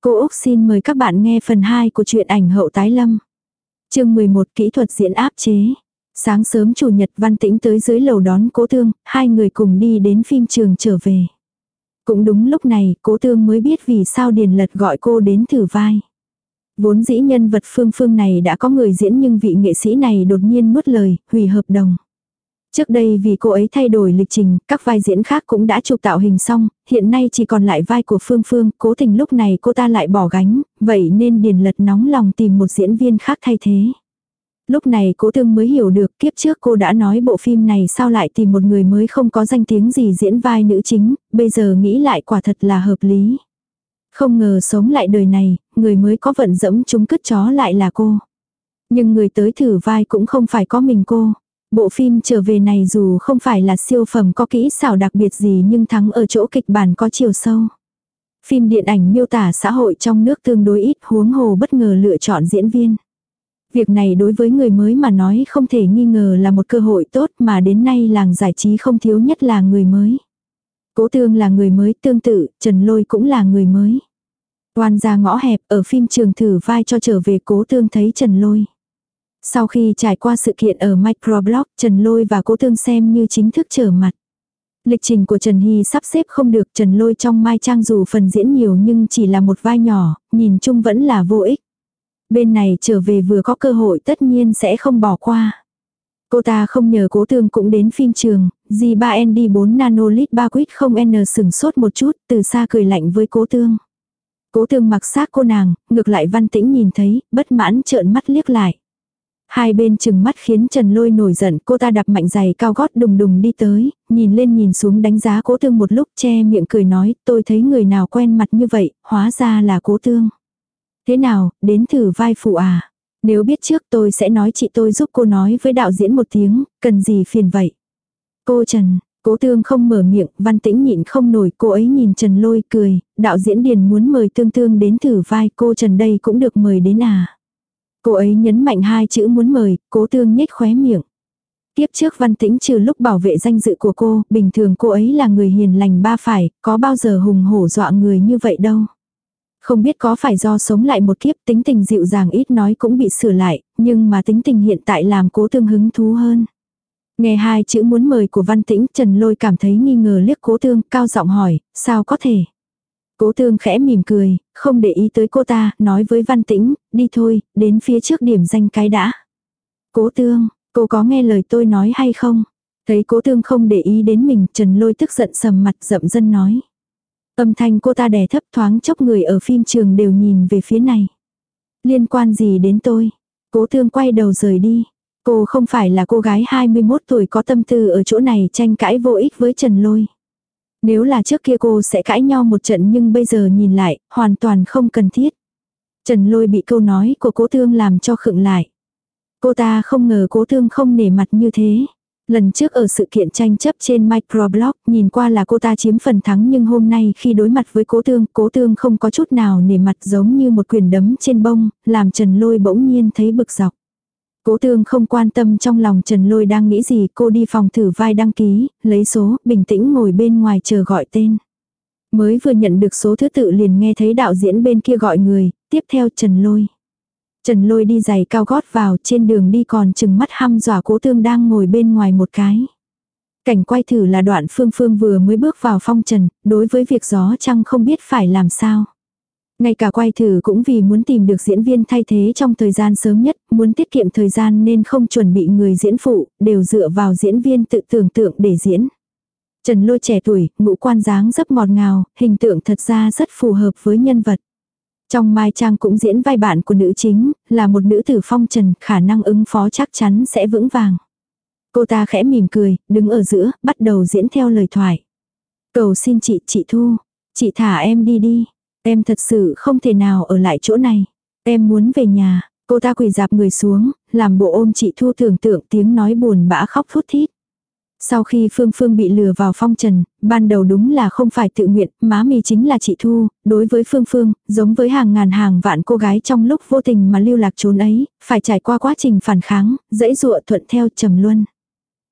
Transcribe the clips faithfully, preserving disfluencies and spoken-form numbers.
Cô Úc xin mời các bạn nghe phần hai của truyện ảnh hậu tái lâm. Chương mười một kỹ thuật diễn áp chế. Sáng sớm chủ nhật Văn Tĩnh tới dưới lầu đón Cố Tương, hai người cùng đi đến phim trường trở về. Cũng đúng lúc này, Cố Tương mới biết vì sao Điền Lật gọi cô đến thử vai. Vốn dĩ nhân vật Phương Phương này đã có người diễn nhưng vị nghệ sĩ này đột nhiên nuốt lời, hủy hợp đồng. Trước đây vì cô ấy thay đổi lịch trình, các vai diễn khác cũng đã chụp tạo hình xong, hiện nay chỉ còn lại vai của Phương Phương, cố tình lúc này cô ta lại bỏ gánh, vậy nên Điền Lật nóng lòng tìm một diễn viên khác thay thế. Lúc này Cố Tương mới hiểu được kiếp trước cô đã nói bộ phim này sao lại tìm một người mới không có danh tiếng gì diễn vai nữ chính, bây giờ nghĩ lại quả thật là hợp lý. Không ngờ sống lại đời này, người mới có vận dẫm trúng cứt chó lại là cô. Nhưng người tới thử vai cũng không phải có mình cô. Bộ phim trở về này dù không phải là siêu phẩm có kỹ xảo đặc biệt gì nhưng thắng ở chỗ kịch bản có chiều sâu. Phim điện ảnh miêu tả xã hội trong nước tương đối ít, huống hồ bất ngờ lựa chọn diễn viên. Việc này đối với người mới mà nói không thể nghi ngờ là một cơ hội tốt mà đến nay làng giải trí không thiếu nhất là người mới. Cố Tương là người mới, tương tự, Trần Lôi cũng là người mới. Oan ra ngõ hẹp, ở phim trường thử vai cho trở về Cố Tương thấy Trần Lôi. Sau khi trải qua sự kiện ở Microblog, Trần Lôi và Cố Tương xem như chính thức trở mặt. Lịch trình của Trần Hy sắp xếp không được, Trần Lôi trong Mai Trang dù phần diễn nhiều nhưng chỉ là một vai nhỏ, nhìn chung vẫn là vô ích. Bên này trở về vừa có cơ hội tất nhiên sẽ không bỏ qua. Cô ta không nhờ Cố Tương cũng đến phim trường, G ba N D bốn nanolit ba quýt không N sừng sốt một chút, từ xa cười lạnh với Cố Tương. Cố Tương mặc xác cô nàng, ngược lại Văn Tĩnh nhìn thấy, bất mãn trợn mắt liếc lại. Hai bên chừng mắt khiến Trần Lôi nổi giận, cô ta đạp mạnh giày cao gót đùng đùng đi tới, nhìn lên nhìn xuống đánh giá Cố Tương một lúc, che miệng cười nói, tôi thấy người nào quen mặt như vậy, hóa ra là Cố Tương. Thế nào, đến thử vai phụ à? Nếu biết trước tôi sẽ nói chị tôi giúp cô nói với đạo diễn một tiếng, cần gì phiền vậy? Cô Trần, Cố Tương không mở miệng, Văn Tĩnh nhịn không nổi, cô ấy nhìn Trần Lôi cười, đạo diễn Điền muốn mời Tương Tương đến thử vai, cô Trần đây cũng được mời đến à? Cô ấy nhấn mạnh hai chữ muốn mời, Cố Tương nhếch khóe miệng. Tiếp trước Văn Tĩnh trừ lúc bảo vệ danh dự của cô, bình thường cô ấy là người hiền lành ba phải, có bao giờ hùng hổ dọa người như vậy đâu. Không biết có phải do sống lại một kiếp tính tình dịu dàng ít nói cũng bị sửa lại, nhưng mà tính tình hiện tại làm Cố Tương hứng thú hơn. Nghe hai chữ muốn mời của Văn Tĩnh, Trần Lôi cảm thấy nghi ngờ liếc Cố Tương, cao giọng hỏi, sao có thể? Cố Tương khẽ mỉm cười, không để ý tới cô ta, nói với Văn Tĩnh, đi thôi, đến phía trước điểm danh cái đã. Cố Tương, cô có nghe lời tôi nói hay không? Thấy Cố Tương không để ý đến mình, Trần Lôi tức giận sầm mặt dậm chân nói. Âm thanh cô ta đè thấp, thoáng chốc người ở phim trường đều nhìn về phía này. Liên quan gì đến tôi? Cố Tương quay đầu rời đi. Cô không phải là cô gái hai mươi mốt tuổi có tâm tư ở chỗ này tranh cãi vô ích với Trần Lôi. Nếu là trước kia cô sẽ cãi nhau một trận nhưng bây giờ nhìn lại, hoàn toàn không cần thiết. Trần Lôi bị câu nói của Cố Tương làm cho khựng lại. Cô ta không ngờ Cố Tương không nể mặt như thế. Lần trước ở sự kiện tranh chấp trên Microblog, nhìn qua là cô ta chiếm phần thắng nhưng hôm nay khi đối mặt với Cố Tương, Cố Tương không có chút nào nể mặt giống như một quyền đấm trên bông, làm Trần Lôi bỗng nhiên thấy bực dọc. Cố Tương không quan tâm trong lòng Trần Lôi đang nghĩ gì, cô đi phòng thử vai đăng ký, lấy số, bình tĩnh ngồi bên ngoài chờ gọi tên. Mới vừa nhận được số thứ tự liền nghe thấy đạo diễn bên kia gọi người, tiếp theo Trần Lôi. Trần Lôi đi giày cao gót vào, trên đường đi còn chừng mắt hăm dọa Cố Tương đang ngồi bên ngoài một cái. Cảnh quay thử là đoạn Phương Phương vừa mới bước vào phong trần, đối với việc gió trăng không biết phải làm sao. Ngay cả quay thử cũng vì muốn tìm được diễn viên thay thế trong thời gian sớm nhất, muốn tiết kiệm thời gian nên không chuẩn bị người diễn phụ, đều dựa vào diễn viên tự tưởng tượng để diễn. Trần Lôi trẻ tuổi, ngũ quan dáng dấp ngọt ngào, hình tượng thật ra rất phù hợp với nhân vật. Trong Mai Trang cũng diễn vai bạn của nữ chính, là một nữ tử phong trần, khả năng ứng phó chắc chắn sẽ vững vàng. Cô ta khẽ mỉm cười, đứng ở giữa, bắt đầu diễn theo lời thoại. Cầu xin chị, chị Thu, chị thả em đi đi. Em thật sự không thể nào ở lại chỗ này. Em muốn về nhà. Cô ta quỳ dạp người xuống, làm bộ ôm chị Thu tưởng tượng tiếng nói buồn bã khóc thút thít. Sau khi Phương Phương bị lừa vào phong trần, ban đầu đúng là không phải tự nguyện, má mì chính là chị Thu, đối với Phương Phương, giống với hàng ngàn hàng vạn cô gái trong lúc vô tình mà lưu lạc trốn ấy, phải trải qua quá trình phản kháng, dãy dụa thuận theo trầm luân.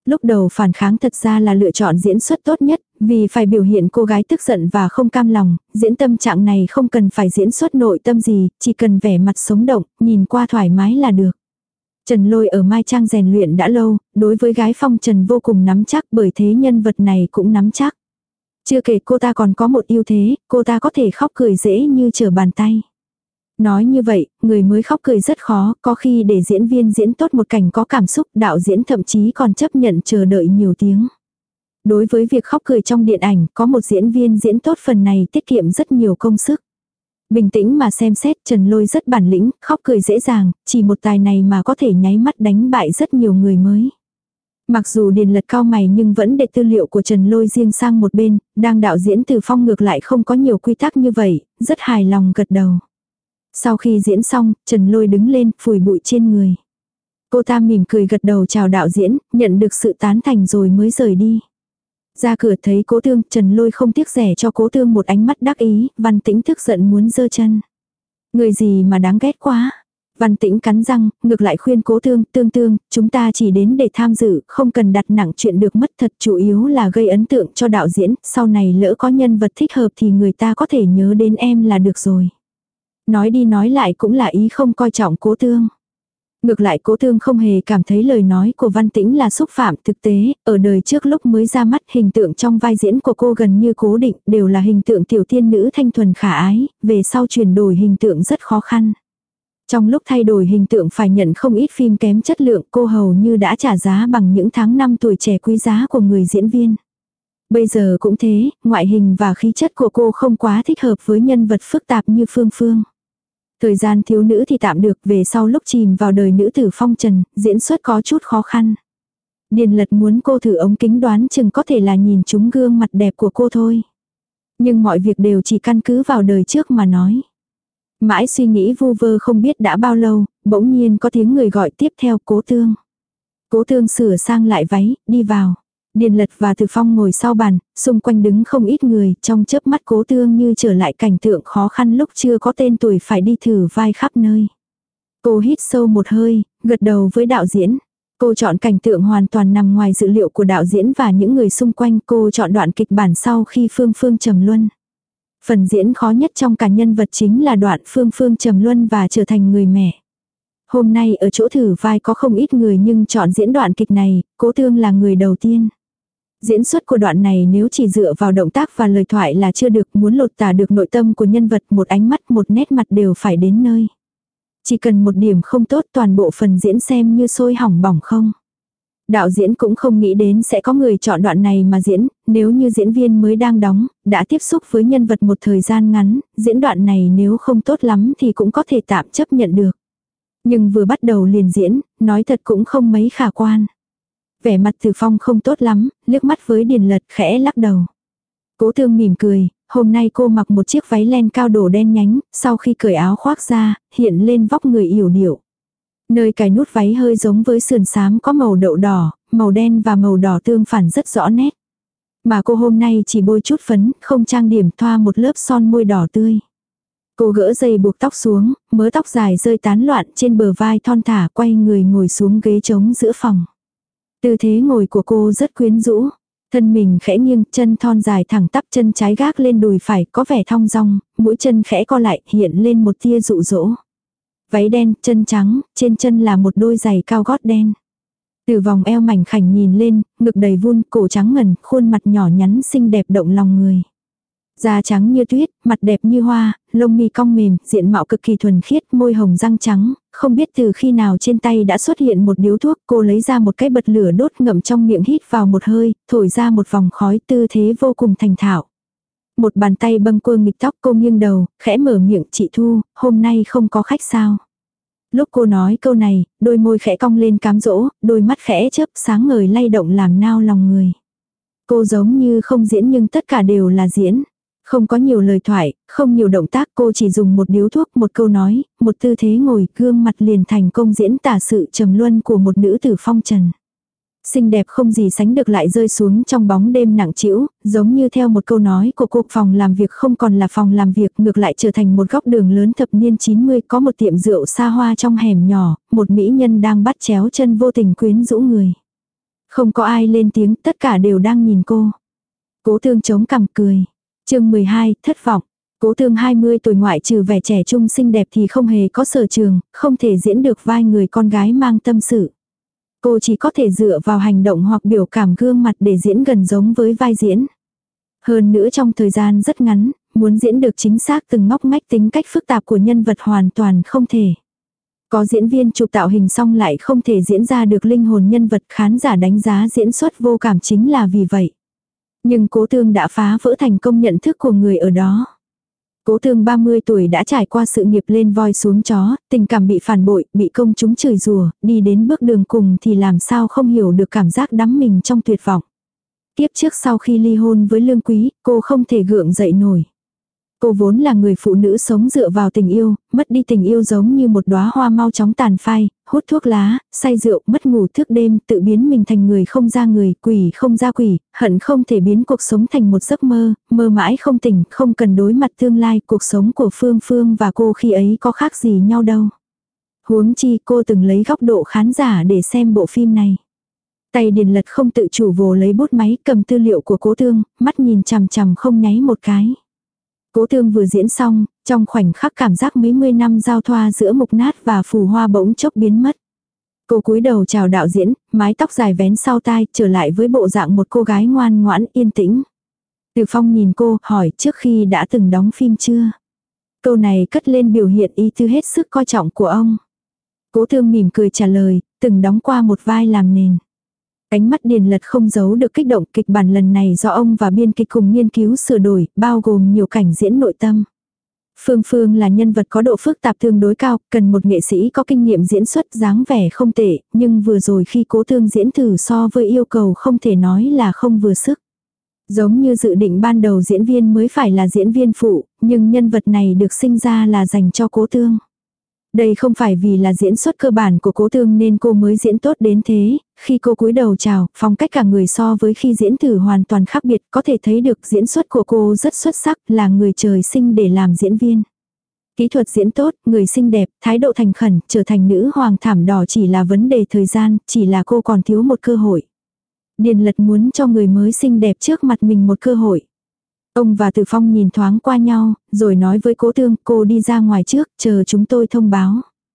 Lúc đầu phản kháng thật ra là lựa chọn diễn xuất tốt nhất, vì phải biểu hiện cô gái tức giận và không cam lòng, diễn tâm trạng này không cần phải diễn xuất nội tâm gì, chỉ cần vẻ mặt sống động, nhìn qua thoải mái là được. Trần Lôi ở Mai Trang rèn luyện đã lâu, đối với gái phong trần vô cùng nắm chắc, bởi thế nhân vật này cũng nắm chắc. Chưa kể cô ta còn có một ưu thế, cô ta có thể khóc cười dễ như trở bàn tay. Nói như vậy, người mới khóc cười rất khó, có khi để diễn viên diễn tốt một cảnh có cảm xúc, đạo diễn thậm chí còn chấp nhận chờ đợi nhiều tiếng. Đối với việc khóc cười trong điện ảnh, có một diễn viên diễn tốt phần này tiết kiệm rất nhiều công sức. Bình tĩnh mà xem xét, Trần Lôi rất bản lĩnh, khóc cười dễ dàng, chỉ một tài này mà có thể nháy mắt đánh bại rất nhiều người mới. Mặc dù Điền Lật cao mày nhưng vẫn để tư liệu của Trần Lôi riêng sang một bên, đang đạo diễn Từ Phong ngược lại không có nhiều quy tắc như vậy, rất hài lòng gật đầu. Sau khi diễn xong, Trần Lôi đứng lên, phủi bụi trên người. Cô ta mỉm cười gật đầu chào đạo diễn, nhận được sự tán thành rồi mới rời đi. Ra cửa thấy Cố Tương, Trần Lôi không tiếc rẻ cho Cố Tương một ánh mắt đắc ý, Văn Tĩnh tức giận muốn giơ chân. Người gì mà đáng ghét quá. Văn Tĩnh cắn răng, ngược lại khuyên Cố Tương, Tương Tương, chúng ta chỉ đến để tham dự, không cần đặt nặng chuyện được mất thật, chủ yếu là gây ấn tượng cho đạo diễn, sau này lỡ có nhân vật thích hợp thì người ta có thể nhớ đến em là được rồi. Nói đi nói lại cũng là ý không coi trọng Cố Tương. Ngược lại Cố Tương không hề cảm thấy lời nói của Văn Tĩnh là xúc phạm, thực tế, ở đời trước lúc mới ra mắt hình tượng trong vai diễn của cô gần như cố định, đều là hình tượng tiểu tiên nữ thanh thuần khả ái, về sau chuyển đổi hình tượng rất khó khăn. Trong lúc thay đổi hình tượng phải nhận không ít phim kém chất lượng, cô hầu như đã trả giá bằng những tháng năm tuổi trẻ quý giá của người diễn viên. Bây giờ cũng thế, ngoại hình và khí chất của cô không quá thích hợp với nhân vật phức tạp như Phương Phương. Thời gian thiếu nữ thì tạm được, về sau lúc chìm vào đời nữ tử phong trần, diễn xuất có chút khó khăn. Điền Lật muốn cô thử ống kính đoán chừng có thể là nhìn trúng gương mặt đẹp của cô thôi. Nhưng mọi việc đều chỉ căn cứ vào đời trước mà nói. Mãi suy nghĩ vu vơ không biết đã bao lâu, bỗng nhiên có tiếng người gọi tiếp theo Cố Tương. Cố Tương sửa sang lại váy, đi vào. Điền Lật và Từ Phong ngồi sau bàn, xung quanh đứng không ít người, trong chớp mắt Cố Tương như trở lại cảnh tượng khó khăn lúc chưa có tên tuổi phải đi thử vai khắp nơi. Cô hít sâu một hơi, gật đầu với đạo diễn. Cô chọn cảnh tượng hoàn toàn nằm ngoài dự liệu của đạo diễn và những người xung quanh. Cô chọn đoạn kịch bản sau khi Phương Phương trầm luân. Phần diễn khó nhất trong cả nhân vật chính là đoạn Phương Phương trầm luân và trở thành người mẹ. Hôm nay ở chỗ thử vai có không ít người nhưng chọn diễn đoạn kịch này, Cố Tương là người đầu tiên. Diễn xuất của đoạn này nếu chỉ dựa vào động tác và lời thoại là chưa được, muốn lột tả được nội tâm của nhân vật, một ánh mắt một nét mặt đều phải đến nơi. Chỉ cần một điểm không tốt toàn bộ phần diễn xem như sôi hỏng bỏng không. Đạo diễn cũng không nghĩ đến sẽ có người chọn đoạn này mà diễn, nếu như diễn viên mới đang đóng, đã tiếp xúc với nhân vật một thời gian ngắn, diễn đoạn này nếu không tốt lắm thì cũng có thể tạm chấp nhận được. Nhưng vừa bắt đầu liền diễn, nói thật cũng không mấy khả quan. Vẻ mặt Từ Phong không tốt lắm, liếc mắt với Điền Lật khẽ lắc đầu. Cố Tương mỉm cười, hôm nay cô mặc một chiếc váy len cao đổ đen nhánh, sau khi cởi áo khoác ra, hiện lên vóc người yểu điệu. Nơi cài nút váy hơi giống với sườn xám có màu đậu đỏ, màu đen và màu đỏ tương phản rất rõ nét. Mà cô hôm nay chỉ bôi chút phấn, không trang điểm, thoa một lớp son môi đỏ tươi. Cô gỡ dây buộc tóc xuống, mớ tóc dài rơi tán loạn trên bờ vai thon thả, quay người ngồi xuống ghế trống giữa phòng. Tư thế ngồi của cô rất quyến rũ. Thân mình khẽ nghiêng, chân thon dài thẳng tắp, chân trái gác lên đùi phải, có vẻ thong dong, mũi chân khẽ co lại, hiện lên một tia dụ dỗ. Váy đen, chân trắng, trên chân là một đôi giày cao gót đen. Từ vòng eo mảnh khảnh nhìn lên, ngực đầy vun, cổ trắng ngần, khuôn mặt nhỏ nhắn xinh đẹp động lòng người. Da trắng như tuyết, mặt đẹp như hoa, lông mi cong mềm, diện mạo cực kỳ thuần khiết, môi hồng răng trắng, không biết từ khi nào trên tay đã xuất hiện một điếu thuốc, cô lấy ra một cái bật lửa đốt ngậm trong miệng, hít vào một hơi, thổi ra một vòng khói, tư thế vô cùng thành thạo. Một bàn tay bâng quơ nghịch tóc, cô nghiêng đầu, khẽ mở miệng, chị Thu, hôm nay không có khách sao? Lúc cô nói câu này, đôi môi khẽ cong lên cám dỗ, đôi mắt khẽ chớp sáng ngời lay động làm nao lòng người. Cô giống như không diễn nhưng tất cả đều là diễn. Không có nhiều lời thoại, không nhiều động tác, cô chỉ dùng một điếu thuốc, một câu nói, một tư thế ngồi, gương mặt liền thành công diễn tả sự trầm luân của một nữ tử phong trần. Xinh đẹp không gì sánh được lại rơi xuống trong bóng đêm nặng trĩu, giống như theo một câu nói của cô, phòng làm việc không còn là phòng làm việc, ngược lại trở thành một góc đường lớn thập niên chín mươi, có một tiệm rượu xa hoa trong hẻm nhỏ, một mỹ nhân đang bắt chéo chân vô tình quyến rũ người. Không có ai lên tiếng, tất cả đều đang nhìn cô. Cố Tương chống cằm cười. Chương mười hai, thất vọng. Cố Tương hai mươi tuổi ngoại trừ vẻ trẻ trung xinh đẹp thì không hề có sở trường, không thể diễn được vai người con gái mang tâm sự. Cô chỉ có thể dựa vào hành động hoặc biểu cảm gương mặt để diễn gần giống với vai diễn. Hơn nữa trong thời gian rất ngắn, muốn diễn được chính xác từng ngóc ngách tính cách phức tạp của nhân vật hoàn toàn không thể. Có diễn viên chụp tạo hình xong lại không thể diễn ra được linh hồn nhân vật, khán giả đánh giá diễn xuất vô cảm chính là vì vậy. Nhưng Cố Tương đã phá vỡ thành công nhận thức của người ở đó. Cố Tương ba mươi tuổi đã trải qua sự nghiệp lên voi xuống chó, tình cảm bị phản bội, bị công chúng chửi rủa, đi đến bước đường cùng thì làm sao không hiểu được cảm giác đắm mình trong tuyệt vọng. Tiếp trước sau khi ly hôn với Lương Quý, cô không thể gượng dậy nổi. Cô vốn là người phụ nữ sống dựa vào tình yêu, mất đi tình yêu giống như một đóa hoa mau chóng tàn phai, hút thuốc lá, say rượu, mất ngủ thức đêm, tự biến mình thành người không ra người, quỷ không ra quỷ, hận không thể biến cuộc sống thành một giấc mơ, mơ mãi không tỉnh, không cần đối mặt tương lai. Cuộc sống của Phương Phương và cô khi ấy có khác gì nhau đâu. Huống chi cô từng lấy góc độ khán giả để xem bộ phim này. Tay Điền Lật không tự chủ vồ lấy bút máy, cầm tư liệu của Cố Tương, mắt nhìn chằm chằm không nháy một cái. Cố Tương vừa diễn xong, trong khoảnh khắc cảm giác mấy mươi năm giao thoa giữa mục nát và phù hoa bỗng chốc biến mất. Cô cúi đầu chào đạo diễn, mái tóc dài vén sau tai, trở lại với bộ dạng một cô gái ngoan ngoãn yên tĩnh. Từ Phong nhìn cô, hỏi trước khi đã từng đóng phim chưa? Câu này cất lên biểu hiện ý tứ hết sức coi trọng của ông. Cố Tương mỉm cười trả lời, từng đóng qua một vai làm nền. Ánh mắt Điền Lật không giấu được kích động. Kịch bản lần này do ông và biên kịch cùng nghiên cứu sửa đổi, bao gồm nhiều cảnh diễn nội tâm. Phương Phương là nhân vật có độ phức tạp tương đối cao, cần một nghệ sĩ có kinh nghiệm diễn xuất, dáng vẻ không tệ, nhưng vừa rồi khi Cố Tương diễn thử so với yêu cầu không thể nói là không vừa sức. Giống như dự định ban đầu diễn viên mới phải là diễn viên phụ, nhưng nhân vật này được sinh ra là dành cho Cố Tương. Đây không phải vì là diễn xuất cơ bản của Cố Tương nên cô mới diễn tốt đến thế, khi cô cúi đầu chào, phong cách cả người so với khi diễn thử hoàn toàn khác biệt, có thể thấy được diễn xuất của cô rất xuất sắc, là người trời sinh để làm diễn viên. Kỹ thuật diễn tốt, người xinh đẹp, thái độ thành khẩn, trở thành nữ hoàng thảm đỏ chỉ là vấn đề thời gian, chỉ là cô còn thiếu một cơ hội. Điền Lật muốn cho người mới xinh đẹp trước mặt mình một cơ hội. Ông và Từ Phong nhìn thoáng qua nhau, rồi nói với Cố Tương, cô đi ra ngoài trước, chờ chúng tôi thông báo.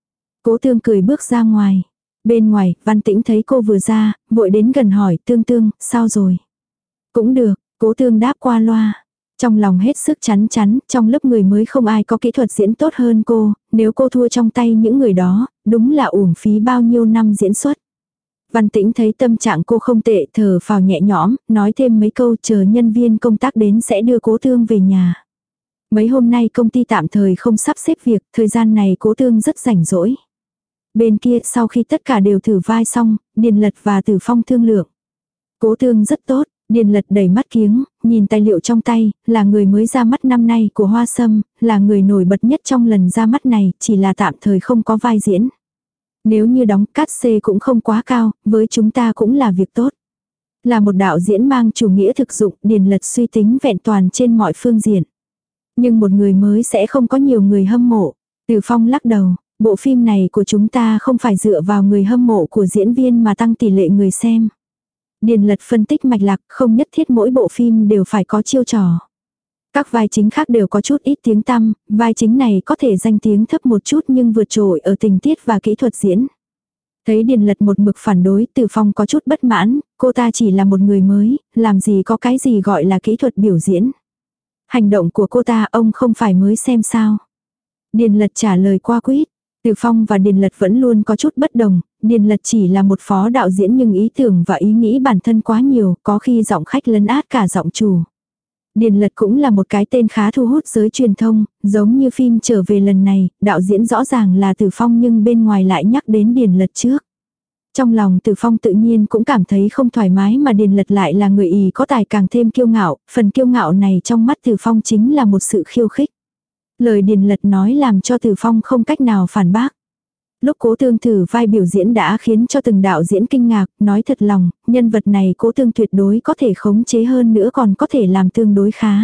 Cố Tương cười bước ra ngoài. Bên ngoài, Văn Tĩnh thấy cô vừa ra, vội đến gần hỏi, Tương Tương, sao rồi? Cũng được, Cố Tương đáp qua loa. Trong lòng hết sức chắn chắn, trong lớp người mới không ai có kỹ thuật diễn tốt hơn cô, nếu cô thua trong tay những người đó, đúng là uổng phí bao nhiêu năm diễn xuất. Văn Tĩnh thấy tâm trạng cô không tệ, thở phào nhẹ nhõm, nói thêm mấy câu, chờ nhân viên công tác đến sẽ đưa Cố Tương về nhà. Mấy hôm nay công ty tạm thời không sắp xếp việc, thời gian này Cố Tương rất rảnh rỗi. Bên kia sau khi tất cả đều thử vai xong, Điền Lật và Từ Phong thương lượng. Cố Tương rất tốt, Điền Lật đẩy mắt kiếng, nhìn tài liệu trong tay, là người mới ra mắt năm nay của Hoa Sâm, là người nổi bật nhất trong lần ra mắt này, chỉ là tạm thời không có vai diễn. Nếu như đóng cát xê cũng không quá cao, với chúng ta cũng là việc tốt. Là một đạo diễn mang chủ nghĩa thực dụng, Điền Lật suy tính vẹn toàn trên mọi phương diện. Nhưng một người mới sẽ không có nhiều người hâm mộ. Từ Phong lắc đầu, bộ phim này của chúng ta không phải dựa vào người hâm mộ của diễn viên mà tăng tỷ lệ người xem. Điền Lật phân tích mạch lạc, không nhất thiết mỗi bộ phim đều phải có chiêu trò. Các vai chính khác đều có chút ít tiếng tăm, vai chính này có thể danh tiếng thấp một chút nhưng vượt trội ở tình tiết và kỹ thuật diễn. Thấy Điền Lật một mực phản đối, Từ Phong có chút bất mãn, cô ta chỉ là một người mới, làm gì có cái gì gọi là kỹ thuật biểu diễn. Hành động của cô ta ông không phải mới xem sao. Điền Lật trả lời qua quýt. Từ Phong và Điền Lật vẫn luôn có chút bất đồng, Điền Lật chỉ là một phó đạo diễn nhưng ý tưởng và ý nghĩ bản thân quá nhiều, có khi giọng khách lấn át cả giọng chủ. Điền Lật cũng là một cái tên khá thu hút giới truyền thông, giống như phim trở về lần này, đạo diễn rõ ràng là Từ Phong nhưng bên ngoài lại nhắc đến Điền Lật trước. Trong lòng Từ Phong tự nhiên cũng cảm thấy không thoải mái mà Điền Lật lại là người ì có tài càng thêm kiêu ngạo, phần kiêu ngạo này trong mắt Từ Phong chính là một sự khiêu khích. Lời Điền Lật nói làm cho Từ Phong không cách nào phản bác. Lúc Cố Tương thử vai biểu diễn đã khiến cho từng đạo diễn kinh ngạc, nói thật lòng, nhân vật này Cố Tương tuyệt đối có thể khống chế hơn nữa còn có thể làm tương đối khá.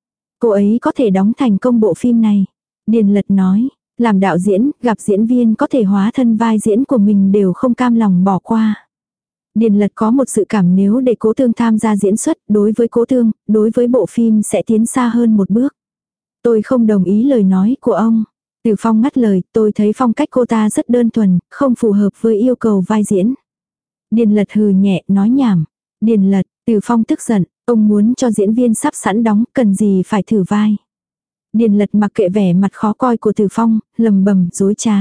Cô ấy có thể đóng thành công bộ phim này. Điền Lật nói, làm đạo diễn, gặp diễn viên có thể hóa thân vai diễn của mình đều không cam lòng bỏ qua. Điền Lật có một dự cảm nếu để Cố Tương tham gia diễn xuất, đối với Cố Tương, đối với bộ phim sẽ tiến xa hơn một bước. Tôi không đồng ý lời nói của ông. Từ Phong ngắt lời, tôi thấy phong cách cô ta rất đơn thuần, không phù hợp với yêu cầu vai diễn. Điền Lật hừ nhẹ, nói nhảm. Điền Lật, Từ Phong tức giận, ông muốn cho diễn viên sắp sẵn đóng, cần gì phải thử vai. Điền Lật mặc kệ vẻ mặt khó coi của Từ Phong, lầm bầm, dối trá.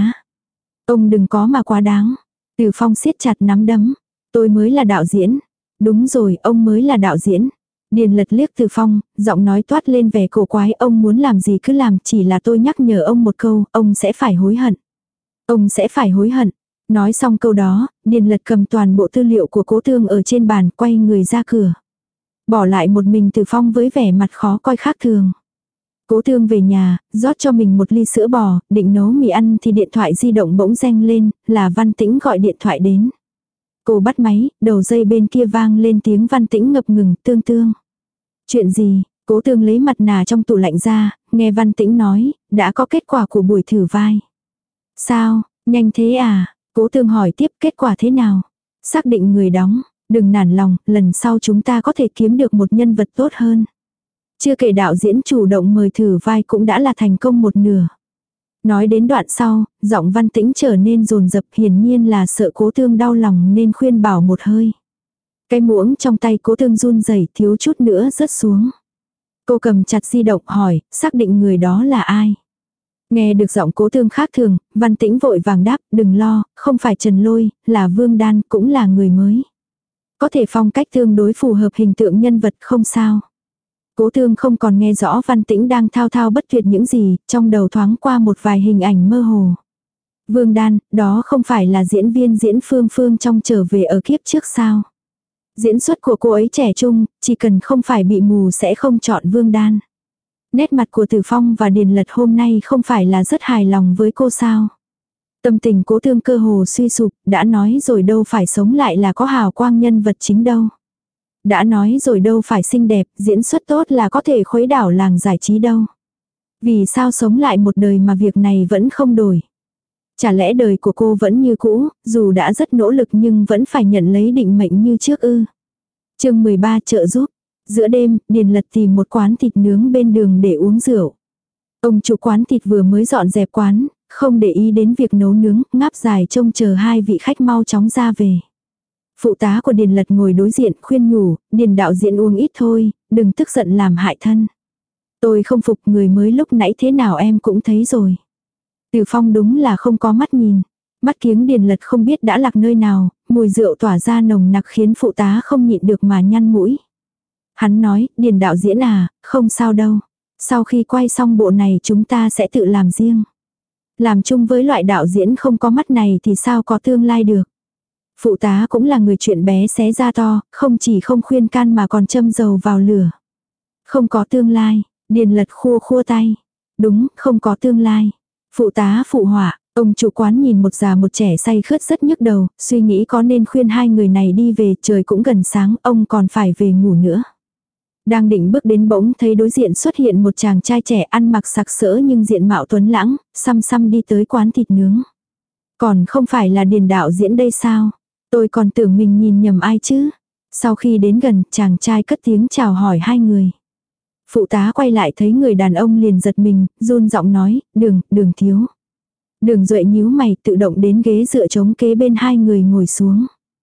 Ông đừng có mà quá đáng. Từ Phong siết chặt nắm đấm. Tôi mới là đạo diễn. Đúng rồi, ông mới là đạo diễn. Điền Lật liếc Từ Phong, giọng nói toát lên vẻ cổ quái, ông muốn làm gì cứ làm, chỉ là tôi nhắc nhở ông một câu, ông sẽ phải hối hận. Ông sẽ phải hối hận. Nói xong câu đó, Điền Lật cầm toàn bộ tư liệu của Cố Tương ở trên bàn, quay người ra cửa. Bỏ lại một mình Từ Phong với vẻ mặt khó coi khác thường. Cố Tương về nhà, rót cho mình một ly sữa bò, định nấu mì ăn thì điện thoại di động bỗng reng lên, là Văn Tĩnh gọi điện thoại đến. Cô bắt máy, đầu dây bên kia vang lên tiếng Văn Tĩnh ngập ngừng, Tương Tương. Chuyện gì? Cố Tương lấy mặt nạ trong tủ lạnh ra, nghe Văn Tĩnh nói, đã có kết quả của buổi thử vai. Sao, nhanh thế à? Cố Tương hỏi tiếp, kết quả thế nào? Xác định người đóng, đừng nản lòng, lần sau chúng ta có thể kiếm được một nhân vật tốt hơn. Chưa kể đạo diễn chủ động mời thử vai cũng đã là thành công một nửa. Nói đến đoạn sau, giọng Văn Tĩnh trở nên dồn dập, hiển nhiên là sợ Cố Tương đau lòng nên khuyên bảo một hơi. Cái muỗng trong tay Cố Tương run rẩy, thiếu chút nữa rớt xuống. Cô cầm chặt di động hỏi, xác định người đó là ai? Nghe được giọng Cố Tương khác thường, Văn Tĩnh vội vàng đáp, đừng lo, không phải Trần Lôi, là Vương Đan, cũng là người mới. Có thể phong cách tương đối phù hợp hình tượng nhân vật, không sao. Cố Tương không còn nghe rõ Văn Tĩnh đang thao thao bất tuyệt những gì, trong đầu thoáng qua một vài hình ảnh mơ hồ. Vương Đan, đó không phải là diễn viên diễn Phương Phương trong Trở Về Ở Kiếp Trước sao? Diễn xuất của cô ấy trẻ trung, chỉ cần không phải bị mù sẽ không chọn Vương Đan. Nét mặt của Từ Phong và Điền Lật hôm nay không phải là rất hài lòng với cô sao? Tâm tình Cố Tương cơ hồ suy sụp, đã nói rồi đâu phải sống lại là có hào quang nhân vật chính đâu. Đã nói rồi đâu phải xinh đẹp, diễn xuất tốt là có thể khuấy đảo làng giải trí đâu. Vì sao sống lại một đời mà việc này vẫn không đổi? Chả lẽ đời của cô vẫn như cũ, dù đã rất nỗ lực nhưng vẫn phải nhận lấy định mệnh như trước ư? Chương mười ba trợ giúp. Giữa đêm, Điền Lật tìm một quán thịt nướng bên đường để uống rượu. Ông chủ quán thịt vừa mới dọn dẹp quán, không để ý đến việc nấu nướng, ngáp dài trông chờ hai vị khách mau chóng ra về. Phụ tá của Điền Lật ngồi đối diện khuyên nhủ, Điền đạo diễn uống ít thôi, đừng tức giận làm hại thân. Tôi không phục, người mới lúc nãy thế nào em cũng thấy rồi. Từ Phong đúng là không có mắt nhìn. Mắt kiếng Điền Lật không biết đã lạc nơi nào, mùi rượu tỏa ra nồng nặc khiến phụ tá không nhịn được mà nhăn mũi. Hắn nói, Điền đạo diễn à, không sao đâu. Sau khi quay xong bộ này chúng ta sẽ tự làm riêng. Làm chung với loại đạo diễn không có mắt này thì sao có tương lai được. Phụ tá cũng là người chuyện bé xé ra to, không chỉ không khuyên can mà còn châm dầu vào lửa. Không có tương lai, Điền Lật khua khua tay. Đúng, không có tương lai. Phụ tá phụ họa, ông chủ quán nhìn một già một trẻ say khướt rất nhức đầu, suy nghĩ có nên khuyên hai người này đi về, trời cũng gần sáng, ông còn phải về ngủ nữa. Đang định bước đến bỗng thấy đối diện xuất hiện một chàng trai trẻ ăn mặc sặc sỡ nhưng diện mạo tuấn lãng, xăm xăm đi tới quán thịt nướng. Còn không phải là Điền đạo diễn đây sao? Tôi còn tưởng mình nhìn nhầm ai chứ. Sau khi đến gần, chàng trai cất tiếng chào hỏi hai người. Phụ tá quay lại thấy người đàn ông liền giật mình, run giọng nói, đường, đường thiếu. Đường Duệ nhíu mày tự động đến ghế dựa trống kế bên hai người ngồi xuống.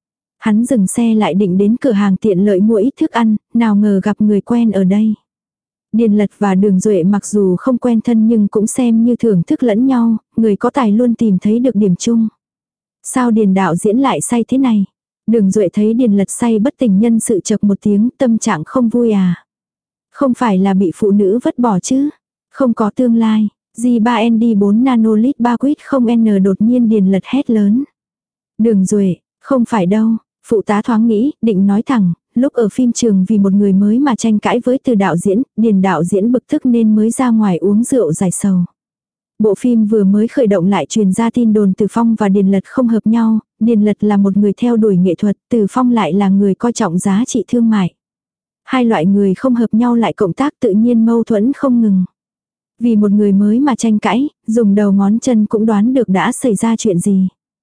Hắn dừng xe lại định đến cửa hàng tiện lợi mua ít thức ăn, nào ngờ gặp người quen ở đây. Điền Lật và Đường Duệ mặc dù không quen thân nhưng cũng xem như thưởng thức lẫn nhau, người có tài luôn tìm thấy được điểm chung. Sao Điền đạo diễn lại say thế này? Đường Duệ thấy Điền Lật say bất tỉnh nhân sự chậc một tiếng, tâm trạng không vui à? Không phải là bị phụ nữ vứt bỏ chứ? Không có tương lai. G ba N D bốn nanolit ba quýt không N đột nhiên Điền Lật hét lớn. Đường Duệ, không phải đâu. Phụ tá thoáng nghĩ, định nói thẳng, lúc ở phim trường vì một người mới mà tranh cãi với Từ đạo diễn, Điền đạo diễn bực tức nên mới ra ngoài uống rượu giải sầu. Bộ phim vừa mới khởi động lại truyền ra tin đồn Từ Phong và Điền Lật không hợp nhau, Điền Lật là một người theo đuổi nghệ thuật, Từ Phong lại là người coi trọng giá trị thương mại. Hai loại người không hợp nhau lại cộng tác tự nhiên mâu thuẫn không ngừng. Vì một người mới mà tranh cãi, dùng đầu ngón chân cũng đoán được đã xảy ra chuyện gì.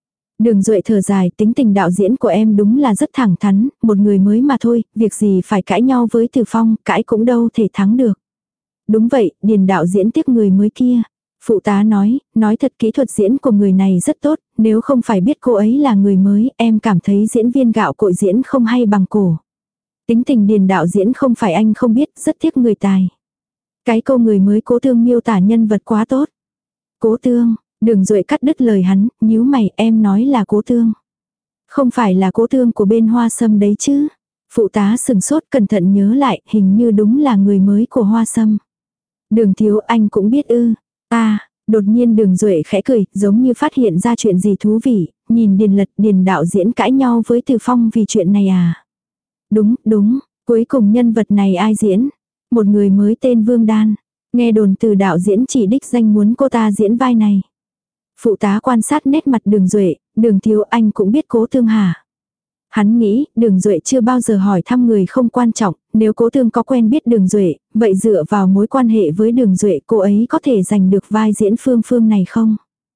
Đường Duệ thở dài, tính tình đạo diễn của em đúng là rất thẳng thắn, một người mới mà thôi, việc gì phải cãi nhau với Từ Phong, cãi cũng đâu thể thắng được. Đúng vậy, Điền đạo diễn tiếc người mới kia. Phụ tá nói, nói thật kỹ thuật diễn của người này rất tốt, nếu không phải biết cô ấy là người mới, em cảm thấy diễn viên gạo cội diễn không hay bằng cổ. Tính tình Điền đạo diễn không phải anh không biết, rất tiếc người tài. Cái câu người mới Cố Tương miêu tả nhân vật quá tốt. Cố Tương, Đường Duệ cắt đứt lời hắn, nhíu mày, em nói là Cố Tương. Không phải là Cố Tương của bên Hoa Sâm đấy chứ. Phụ tá sừng sốt cẩn thận nhớ lại, hình như đúng là người mới của Hoa Sâm. Đường thiếu anh cũng biết ư. À, đột nhiên Đường Duệ khẽ cười, giống như phát hiện ra chuyện gì thú vị, nhìn Điền Lật Điền đạo diễn cãi nhau với Từ Phong vì chuyện này à. Đúng, đúng, cuối cùng nhân vật này ai diễn? Một người mới tên Vương Đan. Nghe đồn từ đạo diễn chỉ đích danh muốn cô ta diễn vai này. Phụ tá quan sát nét mặt Đường Duệ, Đường thiếu anh cũng biết Cố Tương hả? Hắn nghĩ, Đường Duệ chưa bao giờ hỏi thăm người không quan trọng, nếu Cố Tương có quen biết Đường Duệ, vậy dựa vào mối quan hệ với Đường Duệ cô ấy có thể giành được vai diễn Phương Phương này không?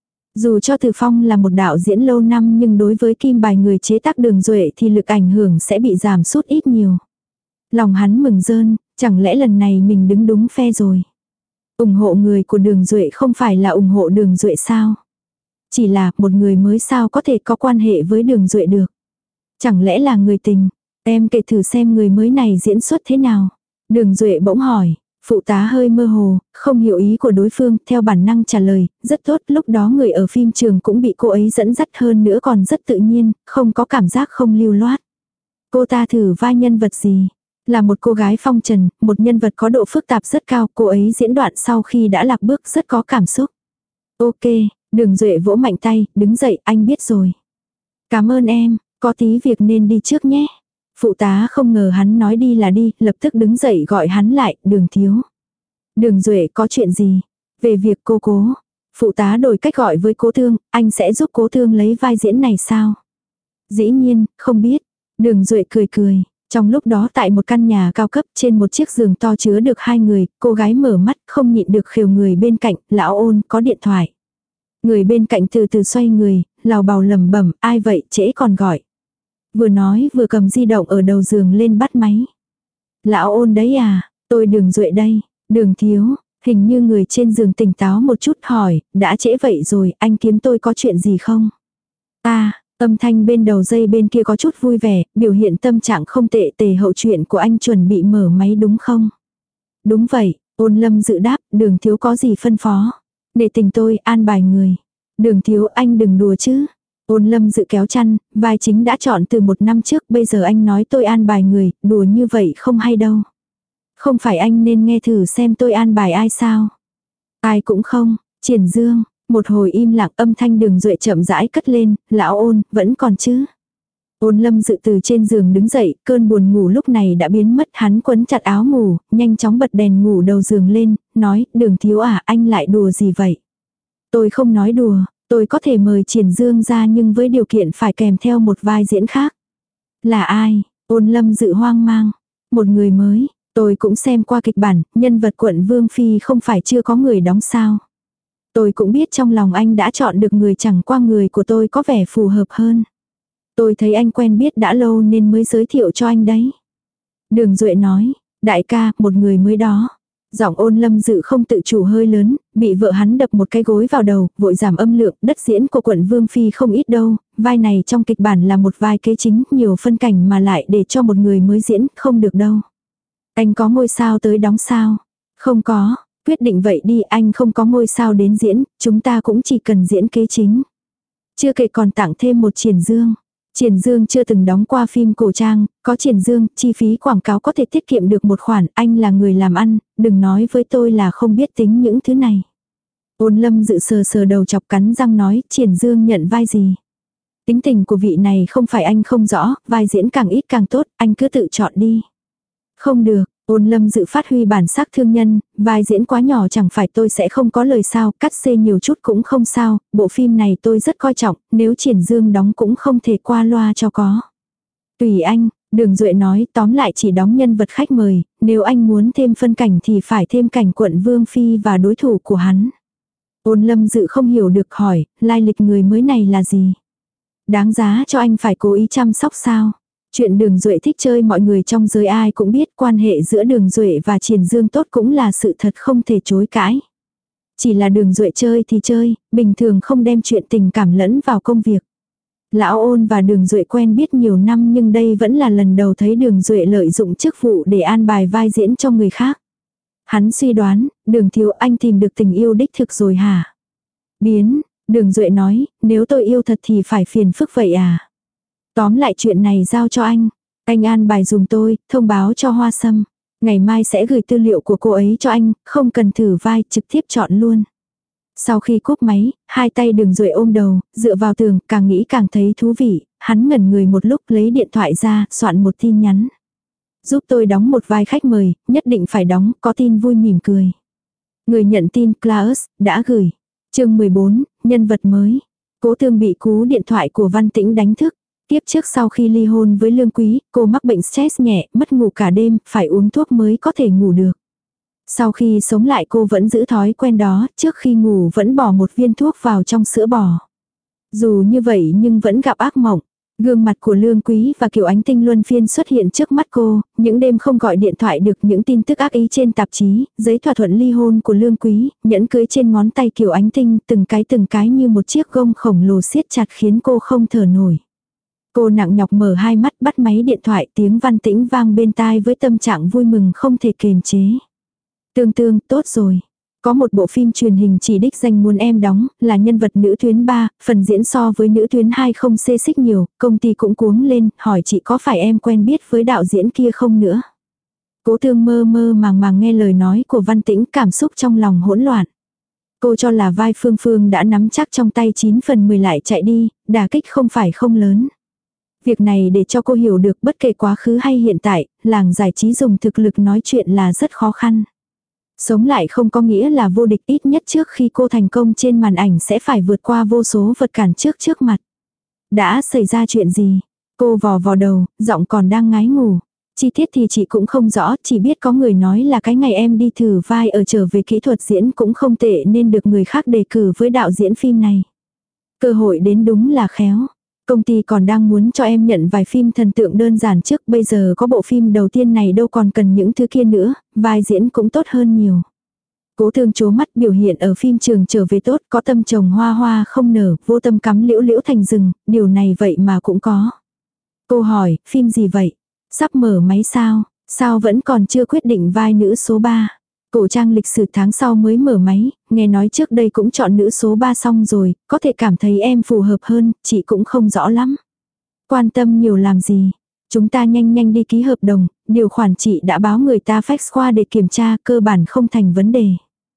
Dù cho Từ Phong là một đạo diễn lâu năm nhưng đối với kim bài người chế tác Đường Duệ thì lực ảnh hưởng sẽ bị giảm sút ít nhiều. Lòng hắn mừng rơn, chẳng lẽ lần này mình đứng đúng phe rồi? ủng hộ người của Đường Duệ không phải là ủng hộ Đường Duệ sao? Chỉ là một người mới sao có thể có quan hệ với Đường Duệ được? Chẳng lẽ là người tình? Em kể thử xem người mới này diễn xuất thế nào? Đường Duệ bỗng hỏi. Phụ tá hơi mơ hồ, không hiểu ý của đối phương, theo bản năng trả lời, rất tốt, lúc đó người ở phim trường cũng bị cô ấy dẫn dắt hơn nữa còn rất tự nhiên, không có cảm giác không lưu loát. Cô ta thử vai nhân vật gì? Là một cô gái phong trần, một nhân vật có độ phức tạp rất cao, cô ấy diễn đoạn sau khi đã lạc bước rất có cảm xúc. Ok, Đường Duệ vỗ mạnh tay, đứng dậy, anh biết rồi. Cảm ơn em, có tí việc nên đi trước nhé. Phụ tá không ngờ hắn nói đi là đi, lập tức đứng dậy gọi hắn lại, Đường thiếu. Đường Duệ có chuyện gì? Về việc cô Cố. Phụ tá đổi cách gọi với Cố Tương, anh sẽ giúp Cố Tương lấy vai diễn này sao? Dĩ nhiên, không biết. Đường Duệ cười cười. Trong lúc đó tại một căn nhà cao cấp trên một chiếc giường to chứa được hai người, cô gái mở mắt không nhịn được khều người bên cạnh, lão Ôn có điện thoại. Người bên cạnh từ từ xoay người, lào bào lẩm bẩm, ai vậy trễ còn gọi. Vừa nói vừa cầm di động ở đầu giường lên bắt máy. Lão Ôn đấy à, tôi Đường Duệ đây, Đường thiếu, hình như người trên giường tỉnh táo một chút hỏi, đã trễ vậy rồi, anh kiếm tôi có chuyện gì không? À, âm thanh bên đầu dây bên kia có chút vui vẻ, biểu hiện tâm trạng không tệ tề hậu chuyện của anh chuẩn bị mở máy đúng không? Đúng vậy, Ôn Lâm dự đáp, Đường thiếu có gì phân phó? Để tình tôi an bài người. Đường thiếu anh đừng đùa chứ. Ôn Lâm dự kéo chăn, vai chính đã chọn từ một năm trước, bây giờ anh nói tôi an bài người, đùa như vậy không hay đâu. Không phải anh nên nghe thử xem tôi an bài ai sao? Ai cũng không, Triển Dương, một hồi im lặng âm thanh Đường Duệ chậm rãi cất lên, lão Ôn, vẫn còn chứ? Ôn Lâm dự từ trên giường đứng dậy, cơn buồn ngủ lúc này đã biến mất, hắn quấn chặt áo ngủ, nhanh chóng bật đèn ngủ đầu giường lên, nói, Đường thiếu à, anh lại đùa gì vậy? Tôi không nói đùa. Tôi có thể mời Triển Dương ra nhưng với điều kiện phải kèm theo một vai diễn khác. Là ai? Ôn Lâm dự hoang mang. Một người mới, tôi cũng xem qua kịch bản, nhân vật quận Vương Phi không phải chưa có người đóng sao. Tôi cũng biết trong lòng anh đã chọn được người, chẳng qua người của tôi có vẻ phù hợp hơn. Tôi thấy anh quen biết đã lâu nên mới giới thiệu cho anh đấy. Đường Duệ nói, đại ca, một người mới đó. Giọng Ôn Lâm dự không tự chủ hơi lớn, bị vợ hắn đập một cái gối vào đầu, vội giảm âm lượng, đất diễn của quận Vương Phi không ít đâu, vai này trong kịch bản là một vai kế chính, nhiều phân cảnh mà lại để cho một người mới diễn, không được đâu. Anh có ngôi sao tới đóng sao? Không có, quyết định vậy đi, anh không có ngôi sao đến diễn, chúng ta cũng chỉ cần diễn kế chính. Chưa kể còn tặng thêm một Triển Dương. Triển Dương chưa từng đóng qua phim cổ trang, có Triển Dương, chi phí quảng cáo có thể tiết kiệm được một khoản, anh là người làm ăn, đừng nói với tôi là không biết tính những thứ này. Ôn Lâm dự sờ sờ đầu chọc cắn răng nói, Triển Dương nhận vai gì? Tính tình của vị này không phải anh không rõ, vai diễn càng ít càng tốt, anh cứ tự chọn đi. Không được, Ôn Lâm dự phát huy bản sắc thương nhân, vai diễn quá nhỏ chẳng phải tôi sẽ không có lời sao, cắt xê nhiều chút cũng không sao, bộ phim này tôi rất coi trọng, nếu Triển Dương đóng cũng không thể qua loa cho có. Tùy anh, Đường Duệ nói, tóm lại chỉ đóng nhân vật khách mời, nếu anh muốn thêm phân cảnh thì phải thêm cảnh quận Vương Phi và đối thủ của hắn. Ôn Lâm dự không hiểu được hỏi, lai lịch người mới này là gì? Đáng giá cho anh phải cố ý chăm sóc sao? Chuyện Đường Duệ thích chơi mọi người trong giới ai cũng biết, quan hệ giữa Đường Duệ và Triển Dương tốt cũng là sự thật không thể chối cãi. Chỉ là Đường Duệ chơi thì chơi, bình thường không đem chuyện tình cảm lẫn vào công việc. Lão Ôn và Đường Duệ quen biết nhiều năm nhưng đây vẫn là lần đầu thấy Đường Duệ lợi dụng chức vụ để an bài vai diễn cho người khác. Hắn suy đoán, Đường thiếu anh tìm được tình yêu đích thực rồi hả? Biến, Đường Duệ nói, nếu tôi yêu thật thì phải phiền phức vậy à? Tóm lại chuyện này giao cho anh. Anh an bài dùm tôi, thông báo cho Hoa Sâm. Ngày mai sẽ gửi tư liệu của cô ấy cho anh, không cần thử vai, trực tiếp chọn luôn. Sau khi cúp máy, hai tay Đường Duệ ôm đầu, dựa vào tường, càng nghĩ càng thấy thú vị. Hắn ngẩn người một lúc lấy điện thoại ra, soạn một tin nhắn. Giúp tôi đóng một vai khách mời, nhất định phải đóng, có tin vui mỉm cười. Người nhận tin Klaus, đã gửi. Chương mười bốn, nhân vật mới. Cố Tương bị cú điện thoại của Văn Tĩnh đánh thức. Tiếp trước sau khi ly hôn với Lương Quý, cô mắc bệnh stress nhẹ, mất ngủ cả đêm, phải uống thuốc mới có thể ngủ được. Sau khi sống lại cô vẫn giữ thói quen đó, trước khi ngủ vẫn bỏ một viên thuốc vào trong sữa bò. Dù như vậy nhưng vẫn gặp ác mộng. Gương mặt của Lương Quý và Kiều Ánh Tinh luân phiên xuất hiện trước mắt cô, những đêm không gọi điện thoại được, những tin tức ác ý trên tạp chí, giấy thỏa thuận ly hôn của Lương Quý, nhẫn cưới trên ngón tay Kiều Ánh Tinh, từng cái từng cái như một chiếc gông khổng lồ siết chặt khiến cô không thở nổi. Cô nặng nhọc mở hai mắt bắt máy điện thoại, tiếng Văn Tĩnh vang bên tai với tâm trạng vui mừng không thể kềm chế. Tương Tương, tốt rồi. Có một bộ phim truyền hình chỉ đích danh muốn em đóng, là nhân vật nữ tuyến ba, phần diễn so với nữ tuyến hai không xê xích nhiều, công ty cũng cuống lên, hỏi chị có phải em quen biết với đạo diễn kia không nữa. Cố Tương mơ mơ màng màng nghe lời nói của Văn Tĩnh, cảm xúc trong lòng hỗn loạn. Cô cho là vai Phương Phương đã nắm chắc trong tay chín phần mười lại chạy đi, đả kích không phải không lớn. Việc này để cho cô hiểu được bất kể quá khứ hay hiện tại, làng giải trí dùng thực lực nói chuyện là rất khó khăn. Sống lại không có nghĩa là vô địch, ít nhất trước khi cô thành công trên màn ảnh sẽ phải vượt qua vô số vật cản trước trước mặt. Đã xảy ra chuyện gì? Cô vò vò đầu, giọng còn đang ngái ngủ. Chi tiết thì chị cũng không rõ, chỉ biết có người nói là cái ngày em đi thử vai ở trở về kỹ thuật diễn cũng không tệ nên được người khác đề cử với đạo diễn phim này. Cơ hội đến đúng là khéo. Công ty còn đang muốn cho em nhận vài phim thần tượng đơn giản trước, bây giờ có bộ phim đầu tiên này đâu còn cần những thứ kia nữa, vai diễn cũng tốt hơn nhiều. Cố Tương chố mắt, biểu hiện ở phim Trường Trở Về tốt, có tâm trồng hoa hoa không nở, vô tâm cắm liễu liễu thành rừng, điều này vậy mà cũng có. Cô hỏi, phim gì vậy? Sắp mở máy sao? Sao vẫn còn chưa quyết định vai nữ số ba? Cổ trang lịch sử tháng sau mới mở máy, nghe nói trước đây cũng chọn nữ số ba xong rồi, có thể cảm thấy em phù hợp hơn, chị cũng không rõ lắm. Quan tâm nhiều làm gì? Chúng ta nhanh nhanh đi ký hợp đồng, điều khoản chị đã báo người ta fax qua để kiểm tra, cơ bản không thành vấn đề.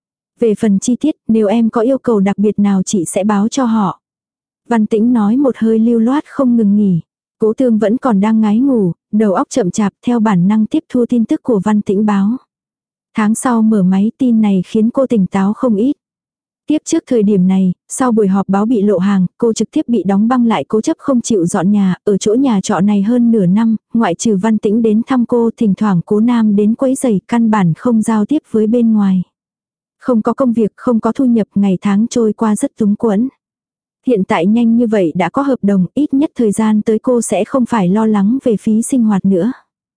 Về phần chi tiết, nếu em có yêu cầu đặc biệt nào chị sẽ báo cho họ. Văn Tĩnh nói một hơi lưu loát không ngừng nghỉ. Cố Tương vẫn còn đang ngái ngủ, đầu óc chậm chạp theo bản năng tiếp thu tin tức của Văn Tĩnh báo. Tháng sau mở máy, tin này khiến cô tỉnh táo không ít. Tiếp trước thời điểm này, sau buổi họp báo bị lộ hàng, cô trực tiếp bị đóng băng lại, cố chấp không chịu dọn nhà, ở chỗ nhà trọ này hơn nửa năm, ngoại trừ Văn Tĩnh đến thăm cô, thỉnh thoảng Cố Nam đến quấy rầy, căn bản không giao tiếp với bên ngoài. Không có công việc, không có thu nhập, ngày tháng trôi qua rất túng quẫn. Hiện tại nhanh như vậy đã có hợp đồng, ít nhất thời gian tới cô sẽ không phải lo lắng về phí sinh hoạt nữa.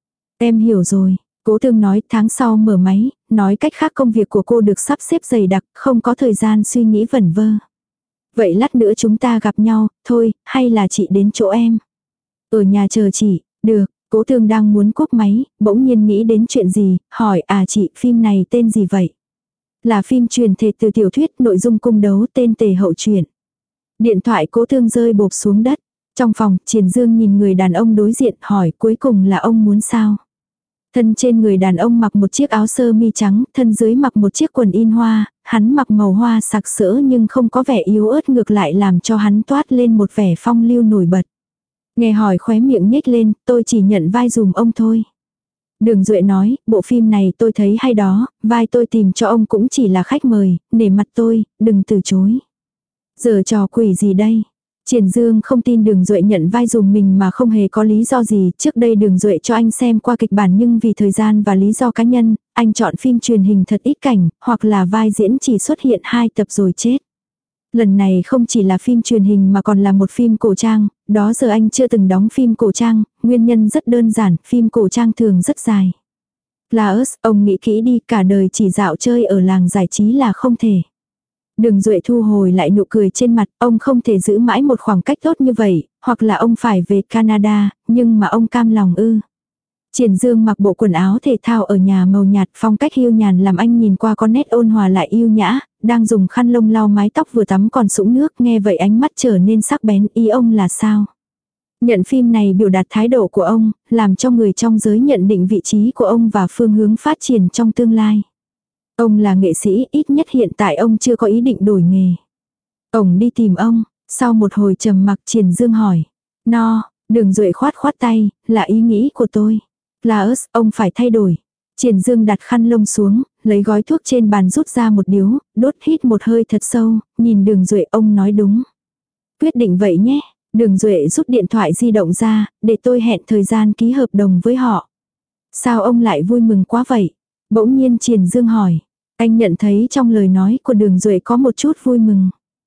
Em hiểu rồi. Cố Tương nói tháng sau mở máy, nói cách khác công việc của cô được sắp xếp dày đặc, không có thời gian suy nghĩ vẩn vơ. Vậy lát nữa chúng ta gặp nhau, thôi, hay là chị đến chỗ em? Ở nhà chờ chị, được, Cố Tương đang muốn cúp máy, bỗng nhiên nghĩ đến chuyện gì, hỏi à chị, phim này tên gì vậy? Là phim truyền thể từ tiểu thuyết, nội dung cung đấu, tên Tề Hậu Truyện. Điện thoại Cố Tương rơi bộp xuống đất. Trong phòng, Triển Dương nhìn người đàn ông đối diện, hỏi cuối cùng là ông muốn sao? Thân trên người đàn ông mặc một chiếc áo sơ mi trắng, thân dưới mặc một chiếc quần in hoa, hắn mặc màu hoa sặc sỡ nhưng không có vẻ yếu ớt, ngược lại làm cho hắn toát lên một vẻ phong lưu nổi bật. Nghe hỏi khóe miệng nhếch lên, tôi chỉ nhận vai dùm ông thôi. Đường Duệ nói, bộ phim này tôi thấy hay đó, vai tôi tìm cho ông cũng chỉ là khách mời, nể mặt tôi, đừng từ chối. Giờ trò quỷ gì đây? Triển Dương không tin Đường Duệ nhận vai dùm mình mà không hề có lý do gì. Trước đây Đường Duệ cho anh xem qua kịch bản nhưng vì thời gian và lý do cá nhân, anh chọn phim truyền hình thật ít cảnh, hoặc là vai diễn chỉ xuất hiện hai tập rồi chết. Lần này không chỉ là phim truyền hình mà còn là một phim cổ trang, đó giờ anh chưa từng đóng phim cổ trang, nguyên nhân rất đơn giản, phim cổ trang thường rất dài. Klaus, ông nghĩ kỹ đi, cả đời chỉ dạo chơi ở làng giải trí là không thể. Đường Duệ thu hồi lại nụ cười trên mặt, ông không thể giữ mãi một khoảng cách tốt như vậy, hoặc là ông phải về Canada, nhưng mà ông cam lòng ư. Triển Dương mặc bộ quần áo thể thao ở nhà màu nhạt, phong cách hiu nhàn làm anh nhìn qua có nét ôn hòa lại yêu nhã, đang dùng khăn lông lau mái tóc vừa tắm còn sũng nước, nghe vậy ánh mắt trở nên sắc bén. Ý ông là sao? Nhận phim này biểu đạt thái độ của ông, làm cho người trong giới nhận định vị trí của ông và phương hướng phát triển trong tương lai. Ông là nghệ sĩ, ít nhất hiện tại ông chưa có ý định đổi nghề. Ông đi tìm ông, sau một hồi trầm mặc Triển Dương hỏi. No, Đường Duệ khoát khoát tay, là ý nghĩ của tôi. Klaus, ông phải thay đổi. Triển Dương đặt khăn lông xuống, lấy gói thuốc trên bàn rút ra một điếu, đốt hít một hơi thật sâu, nhìn Đường Duệ. Ông nói đúng. Quyết định vậy nhé. Đường Duệ rút điện thoại di động ra, để tôi hẹn thời gian ký hợp đồng với họ. Sao ông lại vui mừng quá vậy? Bỗng nhiên Triển Dương hỏi. Anh nhận thấy trong lời nói của Đường Duệ có một chút vui mừng.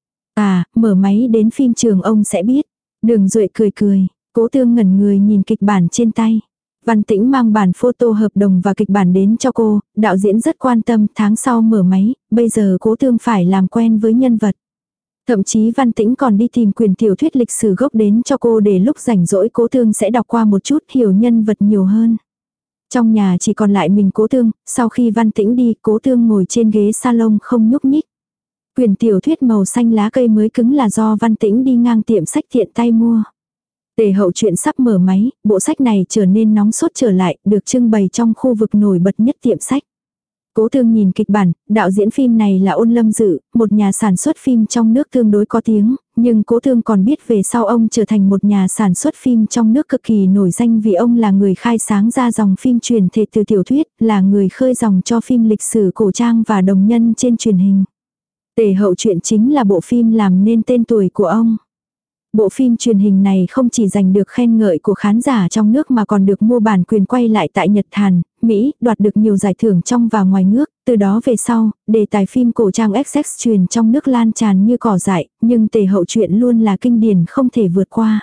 À, mở máy đến phim trường ông sẽ biết. Đường Duệ cười cười, Cố Tương ngẩn người nhìn kịch bản trên tay. Văn Tĩnh mang bản photo hợp đồng và kịch bản đến cho cô, đạo diễn rất quan tâm, tháng sau mở máy, bây giờ Cố Tương phải làm quen với nhân vật. Thậm chí Văn Tĩnh còn đi tìm quyền tiểu thuyết lịch sử gốc đến cho cô để lúc rảnh rỗi Cố Tương sẽ đọc qua một chút, hiểu nhân vật nhiều hơn. Trong nhà chỉ còn lại mình Cố Tương, sau khi Văn Tĩnh đi, Cố Tương ngồi trên ghế salon không nhúc nhích. Quyển tiểu thuyết màu xanh lá cây mới cứng là do Văn Tĩnh đi ngang tiệm sách tiện tay mua. Tề Hậu Truyện sắp mở máy, bộ sách này trở nên nóng sốt trở lại, được trưng bày trong khu vực nổi bật nhất tiệm sách. Cố Tương nhìn kịch bản, đạo diễn phim này là Ôn Lâm Dự, một nhà sản xuất phim trong nước tương đối có tiếng, nhưng Cố Tương còn biết về sau ông trở thành một nhà sản xuất phim trong nước cực kỳ nổi danh vì ông là người khai sáng ra dòng phim truyền thể từ tiểu thuyết, là người khơi dòng cho phim lịch sử cổ trang và đồng nhân trên truyền hình. Tề Hậu Truyện chính là bộ phim làm nên tên tuổi của ông. Bộ phim truyền hình này không chỉ giành được khen ngợi của khán giả trong nước mà còn được mua bản quyền quay lại tại Nhật Hàn, Mỹ, đoạt được nhiều giải thưởng trong và ngoài nước. Từ đó về sau, đề tài phim cổ trang ích ích truyền trong nước lan tràn như cỏ dại, nhưng Tề Hậu Truyện luôn là kinh điển không thể vượt qua.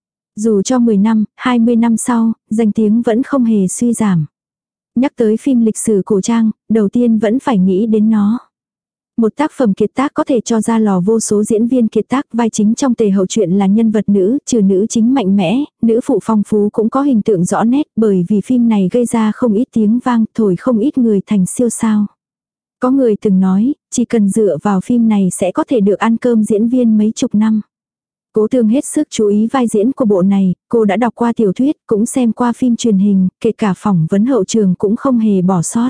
Dù cho mười năm, hai mươi năm sau, danh tiếng vẫn không hề suy giảm. Nhắc tới phim lịch sử cổ trang, đầu tiên vẫn phải nghĩ đến nó. Một tác phẩm kiệt tác có thể cho ra lò vô số diễn viên kiệt tác, vai chính trong Tề Hậu Truyện là nhân vật nữ, trừ nữ chính mạnh mẽ, nữ phụ phong phú cũng có hình tượng rõ nét, bởi vì phim này gây ra không ít tiếng vang, thổi không ít người thành siêu sao. Có người từng nói, chỉ cần dựa vào phim này sẽ có thể được ăn cơm diễn viên mấy chục năm. Cố Tương hết sức chú ý vai diễn của bộ này, cô đã đọc qua tiểu thuyết, cũng xem qua phim truyền hình, kể cả phỏng vấn hậu trường cũng không hề bỏ sót.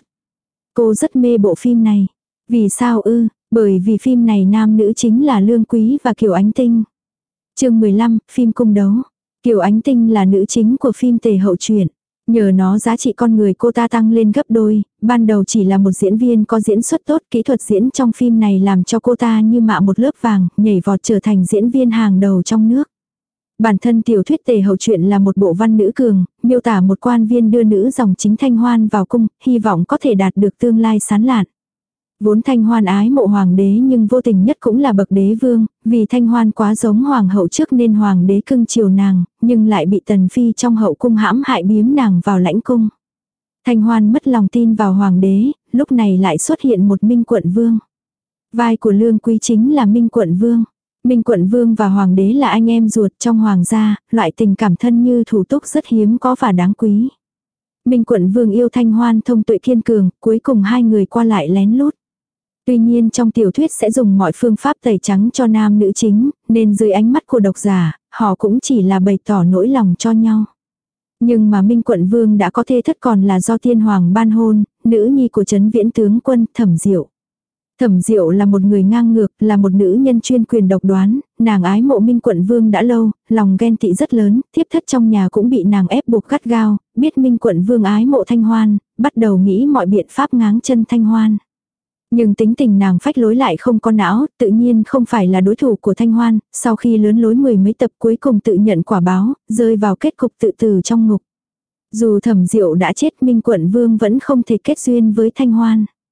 Cô rất mê bộ phim này. Vì sao ư? Bởi vì phim này nam nữ chính là Lương Quý và Kiều Ánh Tinh. Chương mười lăm, phim cung đấu. Kiều Ánh Tinh là nữ chính của phim Tề Hậu Truyện. Nhờ nó giá trị con người cô ta tăng lên gấp đôi, ban đầu chỉ là một diễn viên có diễn xuất tốt, kỹ thuật diễn trong phim này làm cho cô ta như mạ một lớp vàng, nhảy vọt trở thành diễn viên hàng đầu trong nước. Bản thân tiểu thuyết Tề Hậu Truyện là một bộ văn nữ cường, miêu tả một quan viên đưa nữ dòng chính Thanh Hoan vào cung, hy vọng có thể đạt được tương lai sáng lạn. Vốn Thanh Hoan ái mộ hoàng đế nhưng vô tình nhất cũng là bậc đế vương, vì Thanh Hoan quá giống hoàng hậu trước nên hoàng đế cưng chiều nàng, nhưng lại bị Tần Phi trong hậu cung hãm hại biếm nàng vào lãnh cung. Thanh Hoan mất lòng tin vào hoàng đế, lúc này lại xuất hiện một Minh Quận Vương. Vai của Lương Quý chính là Minh Quận Vương. Minh Quận Vương và hoàng đế là anh em ruột trong hoàng gia, loại tình cảm thân như thủ túc rất hiếm có và đáng quý. Minh Quận Vương yêu Thanh Hoan thông tuệ kiên cường, cuối cùng hai người qua lại lén lút. Tuy nhiên trong tiểu thuyết sẽ dùng mọi phương pháp tẩy trắng cho nam nữ chính, nên dưới ánh mắt của độc giả, họ cũng chỉ là bày tỏ nỗi lòng cho nhau. Nhưng mà Minh Quận Vương đã có thê thất còn là do tiên hoàng ban hôn, nữ nhi của Trấn Viễn tướng quân Thẩm Diệu. Thẩm Diệu là một người ngang ngược, là một nữ nhân chuyên quyền độc đoán, nàng ái mộ Minh Quận Vương đã lâu, lòng ghen tị rất lớn, thiếp thất trong nhà cũng bị nàng ép buộc gắt gao, biết Minh Quận Vương ái mộ Thanh Hoan, bắt đầu nghĩ mọi biện pháp ngáng chân Thanh Hoan. Nhưng tính tình nàng phách lối lại không có não, tự nhiên không phải là đối thủ của Thanh Hoan, sau khi lớn lối mười mấy tập cuối cùng tự nhận quả báo, rơi vào kết cục tự tử trong ngục. Dù Thẩm Diệu đã chết, Minh Quận Vương vẫn không thể kết duyên với Thanh Hoan.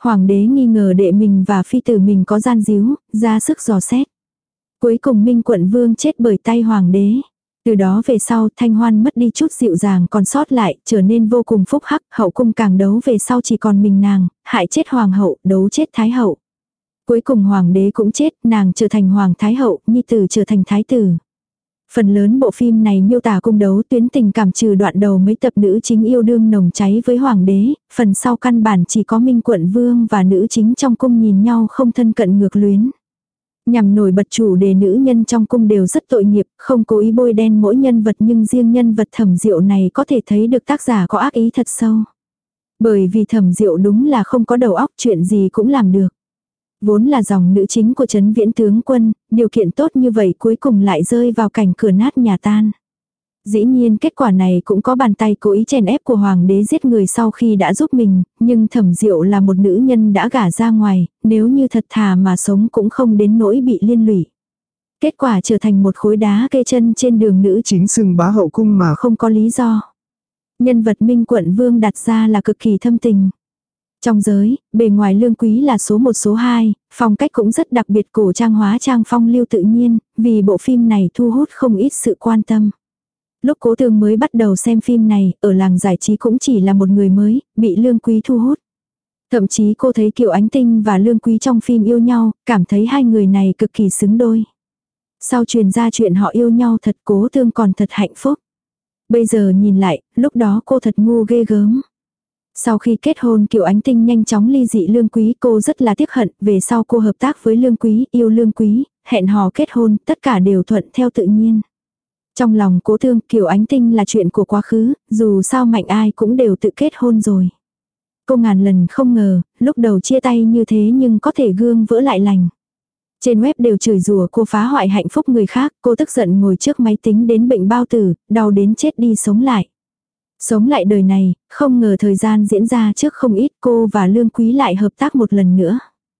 Hoàng đế nghi ngờ đệ mình và phi tử mình có gian díu, ra sức dò xét. Cuối cùng Minh quận vương chết bởi tay hoàng đế. Từ đó về sau Thanh Hoan mất đi chút dịu dàng còn sót lại, trở nên vô cùng phúc hắc, hậu cung càng đấu về sau chỉ còn mình nàng, hại chết hoàng hậu, đấu chết thái hậu. Cuối cùng hoàng đế cũng chết, nàng trở thành hoàng thái hậu, nhi tử trở thành thái tử. Phần lớn bộ phim này miêu tả cung đấu tuyến tình cảm trừ đoạn đầu mấy tập nữ chính yêu đương nồng cháy với hoàng đế, phần sau căn bản chỉ có Minh quận vương và nữ chính trong cung nhìn nhau không thân cận ngược luyến. Nhằm nổi bật chủ đề nữ nhân trong cung đều rất tội nghiệp, không cố ý bôi đen mỗi nhân vật nhưng riêng nhân vật Thẩm Diệu này có thể thấy được tác giả có ác ý thật sâu. Bởi vì Thẩm Diệu đúng là không có đầu óc, chuyện gì cũng làm được. Vốn là dòng nữ chính của Trấn Viễn tướng quân, điều kiện tốt như vậy cuối cùng lại rơi vào cảnh cửa nát nhà tan. Dĩ nhiên kết quả này cũng có bàn tay cố ý chèn ép của hoàng đế giết người sau khi đã giúp mình, nhưng Thẩm Diệu là một nữ nhân đã gả ra ngoài, nếu như thật thà mà sống cũng không đến nỗi bị liên lụy. Kết quả trở thành một khối đá kê chân trên đường nữ Chính xưng bá hậu cung mà không có lý do. Nhân vật Minh quận vương đặt ra là cực kỳ thâm tình. Trong giới, bề ngoài Lương Quý là số một số hai, phong cách cũng rất đặc biệt, cổ trang hóa trang phong lưu tự nhiên, vì bộ phim này thu hút không ít sự quan tâm. Lúc Cố Tương mới bắt đầu xem phim này, ở làng giải trí cũng chỉ là một người mới, bị Lương Quý thu hút. Thậm chí cô thấy Kiều Ánh Tinh và Lương Quý trong phim yêu nhau, cảm thấy hai người này cực kỳ xứng đôi. Sau truyền ra chuyện họ yêu nhau thật, Cố Tương còn thật hạnh phúc. Bây giờ nhìn lại, lúc đó cô thật ngu ghê gớm. Sau khi kết hôn Kiều Ánh Tinh nhanh chóng ly dị Lương Quý, cô rất là tiếc hận, về sau cô hợp tác với Lương Quý, yêu Lương Quý, hẹn hò kết hôn, tất cả đều thuận theo tự nhiên. Trong lòng Cố Tương, Kiều Ánh Tinh là chuyện của quá khứ, dù sao mạnh ai cũng đều tự kết hôn rồi. Cô ngàn lần không ngờ, lúc đầu chia tay như thế nhưng có thể gương vỡ lại lành. Trên web đều chửi rủa cô phá hoại hạnh phúc người khác, cô tức giận ngồi trước máy tính đến bệnh bao tử, đau đến chết đi sống lại. Sống lại đời này, không ngờ thời gian diễn ra trước không ít, cô và Lương Quý lại hợp tác một lần nữa.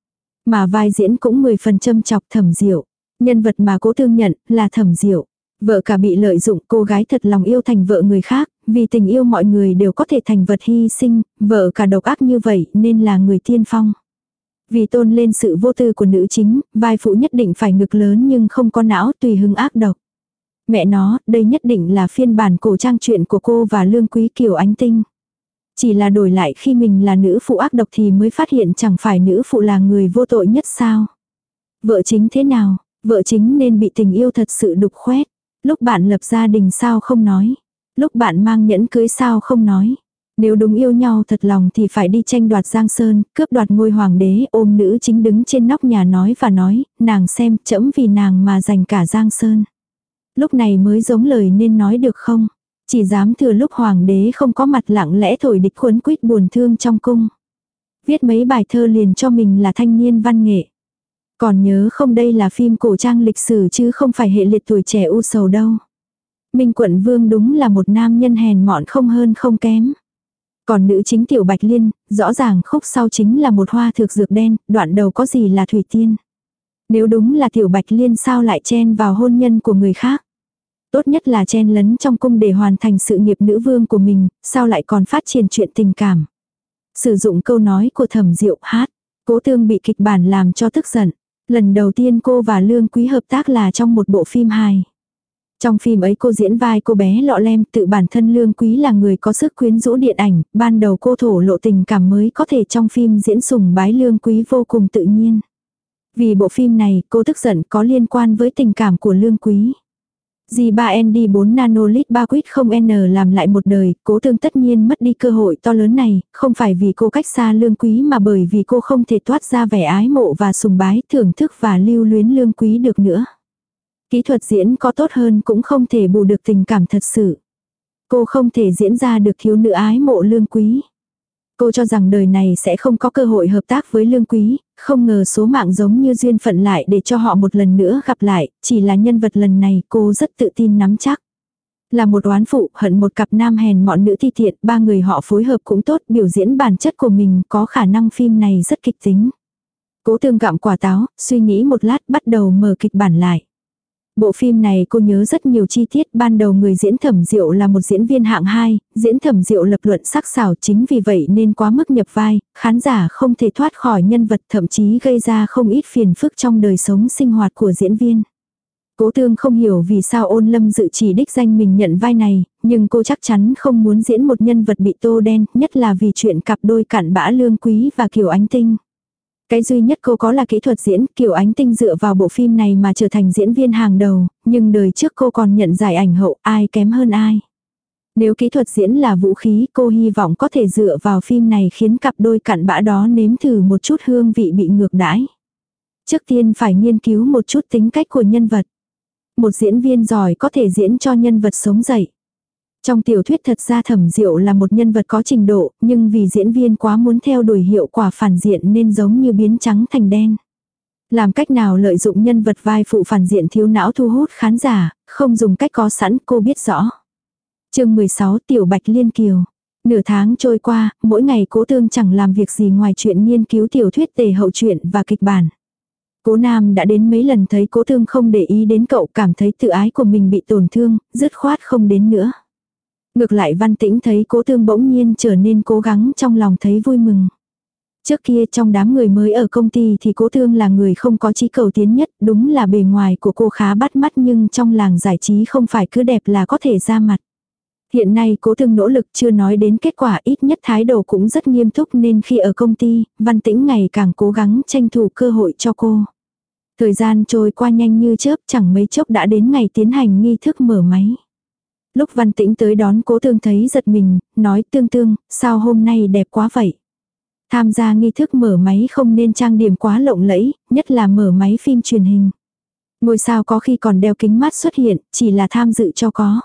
Mà vai diễn cũng mười phần châm chọc Thẩm Diệu. Nhân vật mà Cố Tương nhận là Thẩm Diệu. Vợ cả bị lợi dụng, cô gái thật lòng yêu thành vợ người khác, vì tình yêu mọi người đều có thể thành vật hy sinh, vợ cả độc ác như vậy nên là người tiên phong. Vì tôn lên sự vô tư của nữ chính, vai phụ nhất định phải ngực lớn nhưng không có não, tùy hứng ác độc. Mẹ nó, đây nhất định là phiên bản cổ trang truyện của cô và Lương Quý Kiều Ánh Tinh. Chỉ là đổi lại khi mình là nữ phụ ác độc thì mới phát hiện chẳng phải nữ phụ là người vô tội nhất sao. Vợ chính thế nào, vợ chính nên bị tình yêu thật sự đục khoét. Lúc bạn lập gia đình sao không nói. Lúc bạn mang nhẫn cưới sao không nói. Nếu đúng yêu nhau thật lòng thì phải đi tranh đoạt Giang Sơn, cướp đoạt ngôi hoàng đế, ôm nữ chính đứng trên nóc nhà nói và nói, nàng xem, trẫm vì nàng mà giành cả Giang Sơn. Lúc này mới giống lời nên nói được không? Chỉ dám thừa lúc hoàng đế không có mặt lặng lẽ thổi địch khuấn quýt buồn thương trong cung. Viết mấy bài thơ liền cho mình là thanh niên văn nghệ. Còn nhớ không, đây là phim cổ trang lịch sử chứ không phải hệ liệt tuổi trẻ u sầu đâu. Minh quận vương đúng là một nam nhân hèn mọn không hơn không kém. Còn nữ chính Tiểu Bạch Liên, rõ ràng khúc sau chính là một hoa thược dược đen, đoạn đầu có gì là thủy tiên. Nếu đúng là Tiểu Bạch Liên sao lại chen vào hôn nhân của người khác. Tốt nhất là chen lấn trong cung để hoàn thành sự nghiệp nữ vương của mình, sao lại còn phát triển chuyện tình cảm. Sử dụng câu nói của Thẩm Diệu hát, Cố Tương bị kịch bản làm cho tức giận. Lần đầu tiên cô và Lương Quý hợp tác là trong một bộ phim hài. Trong phim ấy cô diễn vai cô bé lọ lem, tự bản thân Lương Quý là người có sức quyến rũ điện ảnh, ban đầu cô thổ lộ tình cảm mới có thể trong phim diễn sùng bái Lương Quý vô cùng tự nhiên. Vì bộ phim này, cô tức giận có liên quan với tình cảm của Lương Quý. G ba N D bốn nanolit ba quýt không N làm lại một đời, Cố Tương tất nhiên mất đi cơ hội to lớn này, không phải vì cô cách xa Lương Quý mà bởi vì cô không thể toát ra vẻ ái mộ và sùng bái, thưởng thức và lưu luyến Lương Quý được nữa. Kỹ thuật diễn có tốt hơn cũng không thể bù được tình cảm thật sự. Cô không thể diễn ra được thiếu nữ ái mộ Lương Quý. Cô cho rằng đời này sẽ không có cơ hội hợp tác với Lương Quý, không ngờ số mạng giống như duyên phận lại để cho họ một lần nữa gặp lại, chỉ là nhân vật lần này cô rất tự tin nắm chắc. Là một oán phụ, hận một cặp nam hèn mọn nữ thi thiện, ba người họ phối hợp cũng tốt, biểu diễn bản chất của mình, có khả năng phim này rất kịch tính. Cố Tương gặm quả táo, suy nghĩ một lát bắt đầu mở kịch bản lại. Bộ phim này cô nhớ rất nhiều chi tiết, ban đầu người diễn Thẩm Diệu là một diễn viên hạng hai, diễn Thẩm Diệu lập luận sắc sảo, chính vì vậy nên quá mức nhập vai, khán giả không thể thoát khỏi nhân vật, thậm chí gây ra không ít phiền phức trong đời sống sinh hoạt của diễn viên. Cố Tương không hiểu vì sao Ôn Lâm Dự chỉ đích danh mình nhận vai này, nhưng cô chắc chắn không muốn diễn một nhân vật bị tô đen, nhất là vì chuyện cặp đôi cặn bã Lương Quý và Kiều Ánh Tinh. Cái duy nhất cô có là kỹ thuật diễn, Kiều Ánh Tinh dựa vào bộ phim này mà trở thành diễn viên hàng đầu, nhưng đời trước cô còn nhận giải ảnh hậu, ai kém hơn ai. Nếu kỹ thuật diễn là vũ khí, cô hy vọng có thể dựa vào phim này khiến cặp đôi cặn bã đó nếm thử một chút hương vị bị ngược đãi. Trước tiên phải nghiên cứu một chút tính cách của nhân vật. Một diễn viên giỏi có thể diễn cho nhân vật sống dậy. Trong tiểu thuyết thật ra Thẩm Diệu là một nhân vật có trình độ, nhưng vì diễn viên quá muốn theo đuổi hiệu quả phản diện nên giống như biến trắng thành đen. Làm cách nào lợi dụng nhân vật vai phụ phản diện thiếu não thu hút khán giả, không dùng cách có sẵn cô biết rõ. Chương mười sáu Tiểu Bạch Liên Kiều. Nửa tháng trôi qua, mỗi ngày Cố Tương chẳng làm việc gì ngoài chuyện nghiên cứu tiểu thuyết tề hậu truyện và kịch bản. Cố Nam đã đến mấy lần thấy Cố Tương không để ý đến cậu, cảm thấy tự ái của mình bị tổn thương, dứt khoát không đến nữa. Ngược lại Văn Tĩnh thấy Cố Tương bỗng nhiên trở nên cố gắng, trong lòng thấy vui mừng. Trước kia trong đám người mới ở công ty thì Cố Tương là người không có chí cầu tiến nhất, đúng là bề ngoài của cô khá bắt mắt nhưng trong làng giải trí không phải cứ đẹp là có thể ra mặt. Hiện nay Cố Tương nỗ lực, chưa nói đến kết quả, ít nhất thái độ cũng rất nghiêm túc, nên khi ở công ty, Văn Tĩnh ngày càng cố gắng tranh thủ cơ hội cho cô. Thời gian trôi qua nhanh như chớp, chẳng mấy chốc đã đến ngày tiến hành nghi thức mở máy. Lúc Văn Tĩnh tới đón Cố Tương thấy giật mình, nói Tương Tương, sao hôm nay đẹp quá vậy? Tham gia nghi thức mở máy không nên trang điểm quá lộng lẫy, nhất là mở máy phim truyền hình. Ngôi sao có khi còn đeo kính mát xuất hiện, chỉ là tham dự cho có.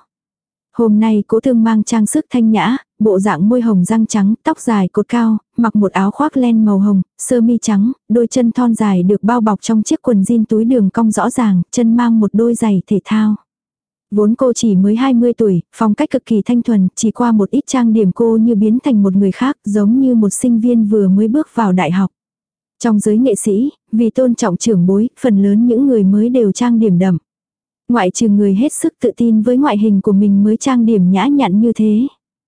Hôm nay Cố Tương mang trang sức thanh nhã, bộ dạng môi hồng răng trắng, tóc dài cột cao, mặc một áo khoác len màu hồng, sơ mi trắng, đôi chân thon dài được bao bọc trong chiếc quần jean túi đường cong rõ ràng, chân mang một đôi giày thể thao. Vốn cô chỉ mới hai mươi tuổi, phong cách cực kỳ thanh thuần, chỉ qua một ít trang điểm cô như biến thành một người khác, giống như một sinh viên vừa mới bước vào đại học. Trong giới nghệ sĩ, vì tôn trọng trưởng bối, phần lớn những người mới đều trang điểm đậm. Ngoại trừ người hết sức tự tin với ngoại hình của mình mới trang điểm nhã nhặn như thế.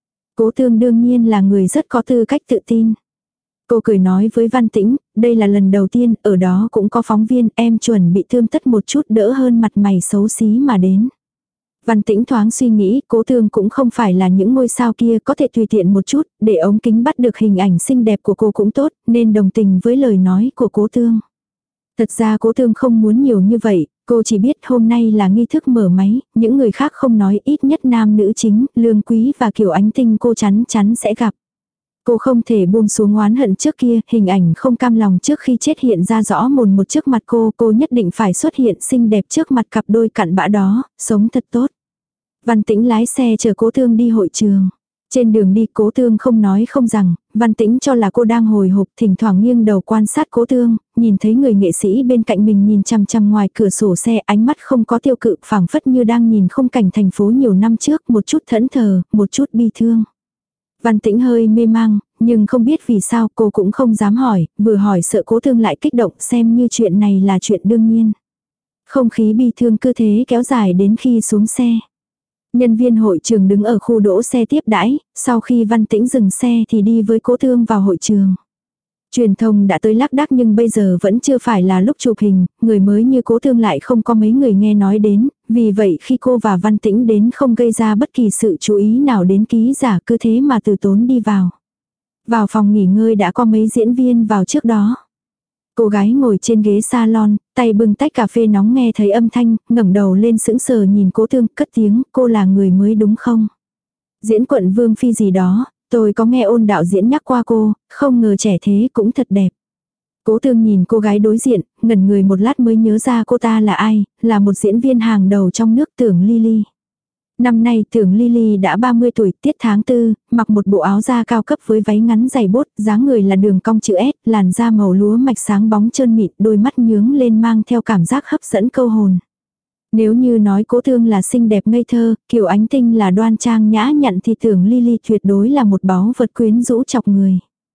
Cố Tương đương nhiên là người rất có tư cách tự tin. Cô cười nói với Văn Tĩnh, đây là lần đầu tiên, ở đó cũng có phóng viên, em chuẩn bị tươm tất một chút đỡ hơn mặt mày xấu xí mà đến. Văn Tĩnh thoáng suy nghĩ, Cố Tương cũng không phải là những ngôi sao kia, có thể tùy tiện một chút, để ống kính bắt được hình ảnh xinh đẹp của cô cũng tốt, nên đồng tình với lời nói của Cố Tương. Thật ra Cố Tương không muốn nhiều như vậy, cô chỉ biết hôm nay là nghi thức mở máy, những người khác không nói, ít nhất nam nữ chính, Lương Quý và Kiều Ánh Tinh cô chắn chắn sẽ gặp. Cô không thể buông xuống oán hận trước kia, hình ảnh không cam lòng trước khi chết hiện ra rõ mồn một trước mặt cô, cô nhất định phải xuất hiện xinh đẹp trước mặt cặp đôi cặn bã đó, sống thật tốt. Văn Tĩnh lái xe chở Cố Tương đi hội trường. Trên đường đi Cố Tương không nói không rằng, Văn Tĩnh cho là cô đang hồi hộp, thỉnh thoảng nghiêng đầu quan sát Cố Tương, nhìn thấy người nghệ sĩ bên cạnh mình nhìn chằm chằm ngoài cửa sổ xe, ánh mắt không có tiêu cự, phảng phất như đang nhìn khung cảnh thành phố nhiều năm trước, một chút thẫn thờ, một chút bi thương. Văn Tĩnh hơi mê mang, nhưng không biết vì sao cô cũng không dám hỏi, vừa hỏi sợ Cố Tương lại kích động, xem như chuyện này là chuyện đương nhiên. Không khí bi thương cứ thế kéo dài đến khi xuống xe. Nhân viên hội trường đứng ở khu đỗ xe tiếp đãi, sau khi Văn Tĩnh dừng xe thì đi với Cố Tương vào hội trường. Truyền thông đã tới lác đác nhưng bây giờ vẫn chưa phải là lúc chụp hình, người mới như Cố Tương lại không có mấy người nghe nói đến, vì vậy khi cô và Văn Tĩnh đến không gây ra bất kỳ sự chú ý nào đến ký giả, cứ thế mà từ tốn đi vào. Vào phòng nghỉ ngơi đã có mấy diễn viên vào trước đó. Cô gái ngồi trên ghế salon, tay bưng tách cà phê nóng, nghe thấy âm thanh, ngẩng đầu lên sững sờ nhìn Cố Tương, cất tiếng, cô là người mới đúng không? Diễn quận Vương Phi gì đó, tôi có nghe Ôn đạo diễn nhắc qua cô, không ngờ trẻ thế cũng thật đẹp. Cố Tương nhìn cô gái đối diện, ngẩn người một lát mới nhớ ra cô ta là ai, là một diễn viên hàng đầu trong nước, Tưởng Lily. Năm nay Tưởng Lily đã ba mươi tuổi, tiết tháng tư, mặc một bộ áo da cao cấp với váy ngắn dày bốt, dáng người là đường cong chữ S, làn da màu lúa mạch sáng bóng trơn mịn, đôi mắt nhướng lên mang theo cảm giác hấp dẫn câu hồn. Nếu như nói Cố Tương là xinh đẹp ngây thơ, Kiều Ánh Tinh là đoan trang nhã nhặn thì Tưởng Lily tuyệt đối là một báu vật quyến rũ chọc người.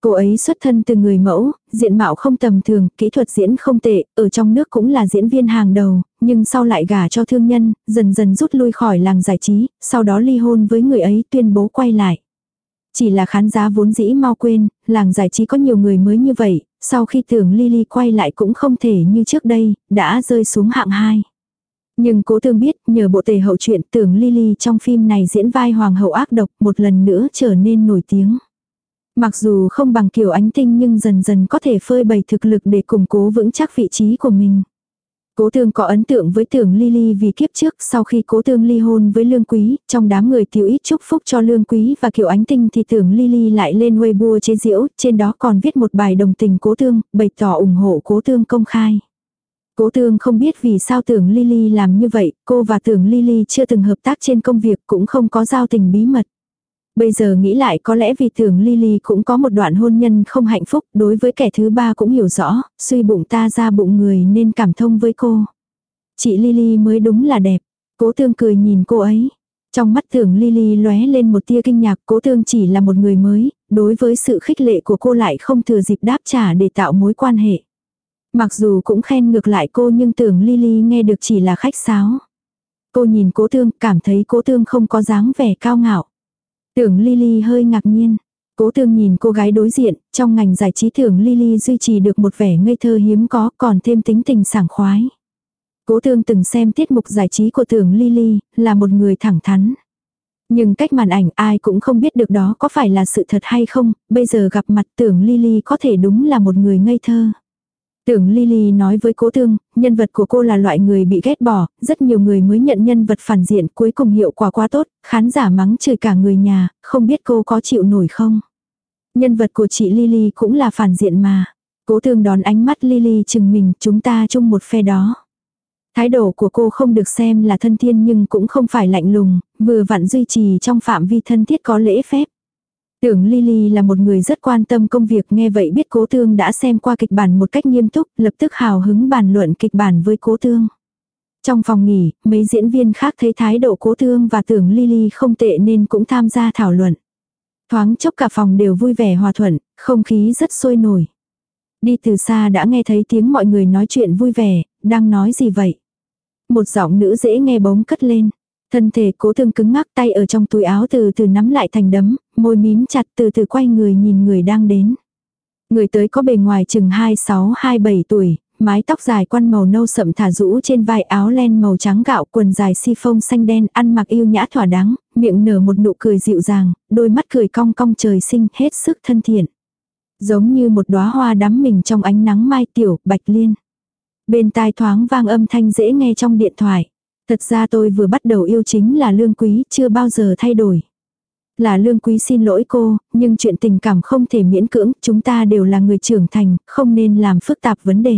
Cô ấy xuất thân từ người mẫu, diện mạo không tầm thường, kỹ thuật diễn không tệ, ở trong nước cũng là diễn viên hàng đầu, nhưng sau lại gả cho thương nhân, dần dần rút lui khỏi làng giải trí, sau đó ly hôn với người ấy tuyên bố quay lại. Chỉ là khán giả vốn dĩ mau quên, làng giải trí có nhiều người mới như vậy, sau khi Tưởng Lily quay lại cũng không thể như trước đây, đã rơi xuống hạng hai. Nhưng Cố Tương biết, nhờ bộ tề hậu truyện Tưởng Lily trong phim này diễn vai hoàng hậu ác độc một lần nữa trở nên nổi tiếng. Mặc dù không bằng Kiều Ánh Tinh nhưng dần dần có thể phơi bày thực lực để củng cố vững chắc vị trí của mình. Cố Tương có ấn tượng với Tưởng Lily vì kiếp trước sau khi Cố Tương ly hôn với Lương Quý, trong đám người tiêu ít chúc phúc cho Lương Quý và Kiều Ánh Tinh thì Tưởng Lily lại lên Weibo chế giễu, trên đó còn viết một bài đồng tình Cố Tương, bày tỏ ủng hộ Cố Tương công khai. Cố Tương không biết vì sao Tưởng Lily làm như vậy, cô và Tưởng Lily chưa từng hợp tác trên công việc cũng không có giao tình bí mật. Bây giờ nghĩ lại có lẽ vì Tưởng Lily cũng có một đoạn hôn nhân không hạnh phúc, đối với kẻ thứ ba cũng hiểu rõ, suy bụng ta ra bụng người nên cảm thông với cô. Chị Lily mới đúng là đẹp. Cố Tương cười nhìn cô ấy. Trong mắt Tưởng Lily lóe lên một tia kinh ngạc, Cố Tương chỉ là một người mới, đối với sự khích lệ của cô lại không thừa dịp đáp trả để tạo mối quan hệ. Mặc dù cũng khen ngược lại cô nhưng Tưởng Lily nghe được chỉ là khách sáo. Cô nhìn Cố Tương, cảm thấy Cố Tương không có dáng vẻ cao ngạo. Tưởng Lily hơi ngạc nhiên. Cố Tương nhìn cô gái đối diện, trong ngành giải trí Tưởng Lily duy trì được một vẻ ngây thơ hiếm có, còn thêm tính tình sảng khoái. Cố Tương từng xem tiết mục giải trí của Tưởng Lily, là một người thẳng thắn. Nhưng cách màn ảnh ai cũng không biết được đó có phải là sự thật hay không, bây giờ gặp mặt Tưởng Lily có thể đúng là một người ngây thơ. Tưởng Lily nói với Cố Tương, nhân vật của cô là loại người bị ghét bỏ, rất nhiều người mới nhận nhân vật phản diện, cuối cùng hiệu quả quá tốt, khán giả mắng chửi cả người nhà, không biết cô có chịu nổi không. Nhân vật của chị Lily cũng là phản diện mà. Cố Tương đón ánh mắt Lily chừng mình, chúng ta chung một phe đó. Thái độ của cô không được xem là thân thiên nhưng cũng không phải lạnh lùng, vừa vặn duy trì trong phạm vi thân thiết có lễ phép. Tưởng Lily là một người rất quan tâm công việc, nghe vậy biết Cố Tương đã xem qua kịch bản một cách nghiêm túc, lập tức hào hứng bàn luận kịch bản với Cố Tương. Trong phòng nghỉ, mấy diễn viên khác thấy thái độ Cố Tương và Tưởng Lily không tệ nên cũng tham gia thảo luận. Thoáng chốc cả phòng đều vui vẻ hòa thuận, không khí rất sôi nổi. Đi từ xa đã nghe thấy tiếng mọi người nói chuyện vui vẻ, đang nói gì vậy? Một giọng nữ dễ nghe bỗng cất lên. Thân thể Cố Tương cứng ngắc, tay ở trong túi áo từ từ nắm lại thành đấm, môi mím chặt, từ từ quay người nhìn người đang đến. Người tới có bề ngoài chừng hai mươi sáu hai mươi bảy tuổi, mái tóc dài quăn màu nâu sậm thả rũ trên vai, áo len màu trắng gạo, quần dài si-phông xanh đen, ăn mặc yêu nhã thỏa đáng, miệng nở một nụ cười dịu dàng, đôi mắt cười cong cong trời sinh, hết sức thân thiện. Giống như một đóa hoa đắm mình trong ánh nắng mai, Tiểu Bạch Liên. Bên tai thoáng vang âm thanh dễ nghe trong điện thoại. Thật ra tôi vừa bắt đầu yêu chính là Lương Quý, chưa bao giờ thay đổi. Là Lương Quý xin lỗi cô, nhưng chuyện tình cảm không thể miễn cưỡng, chúng ta đều là người trưởng thành, không nên làm phức tạp vấn đề.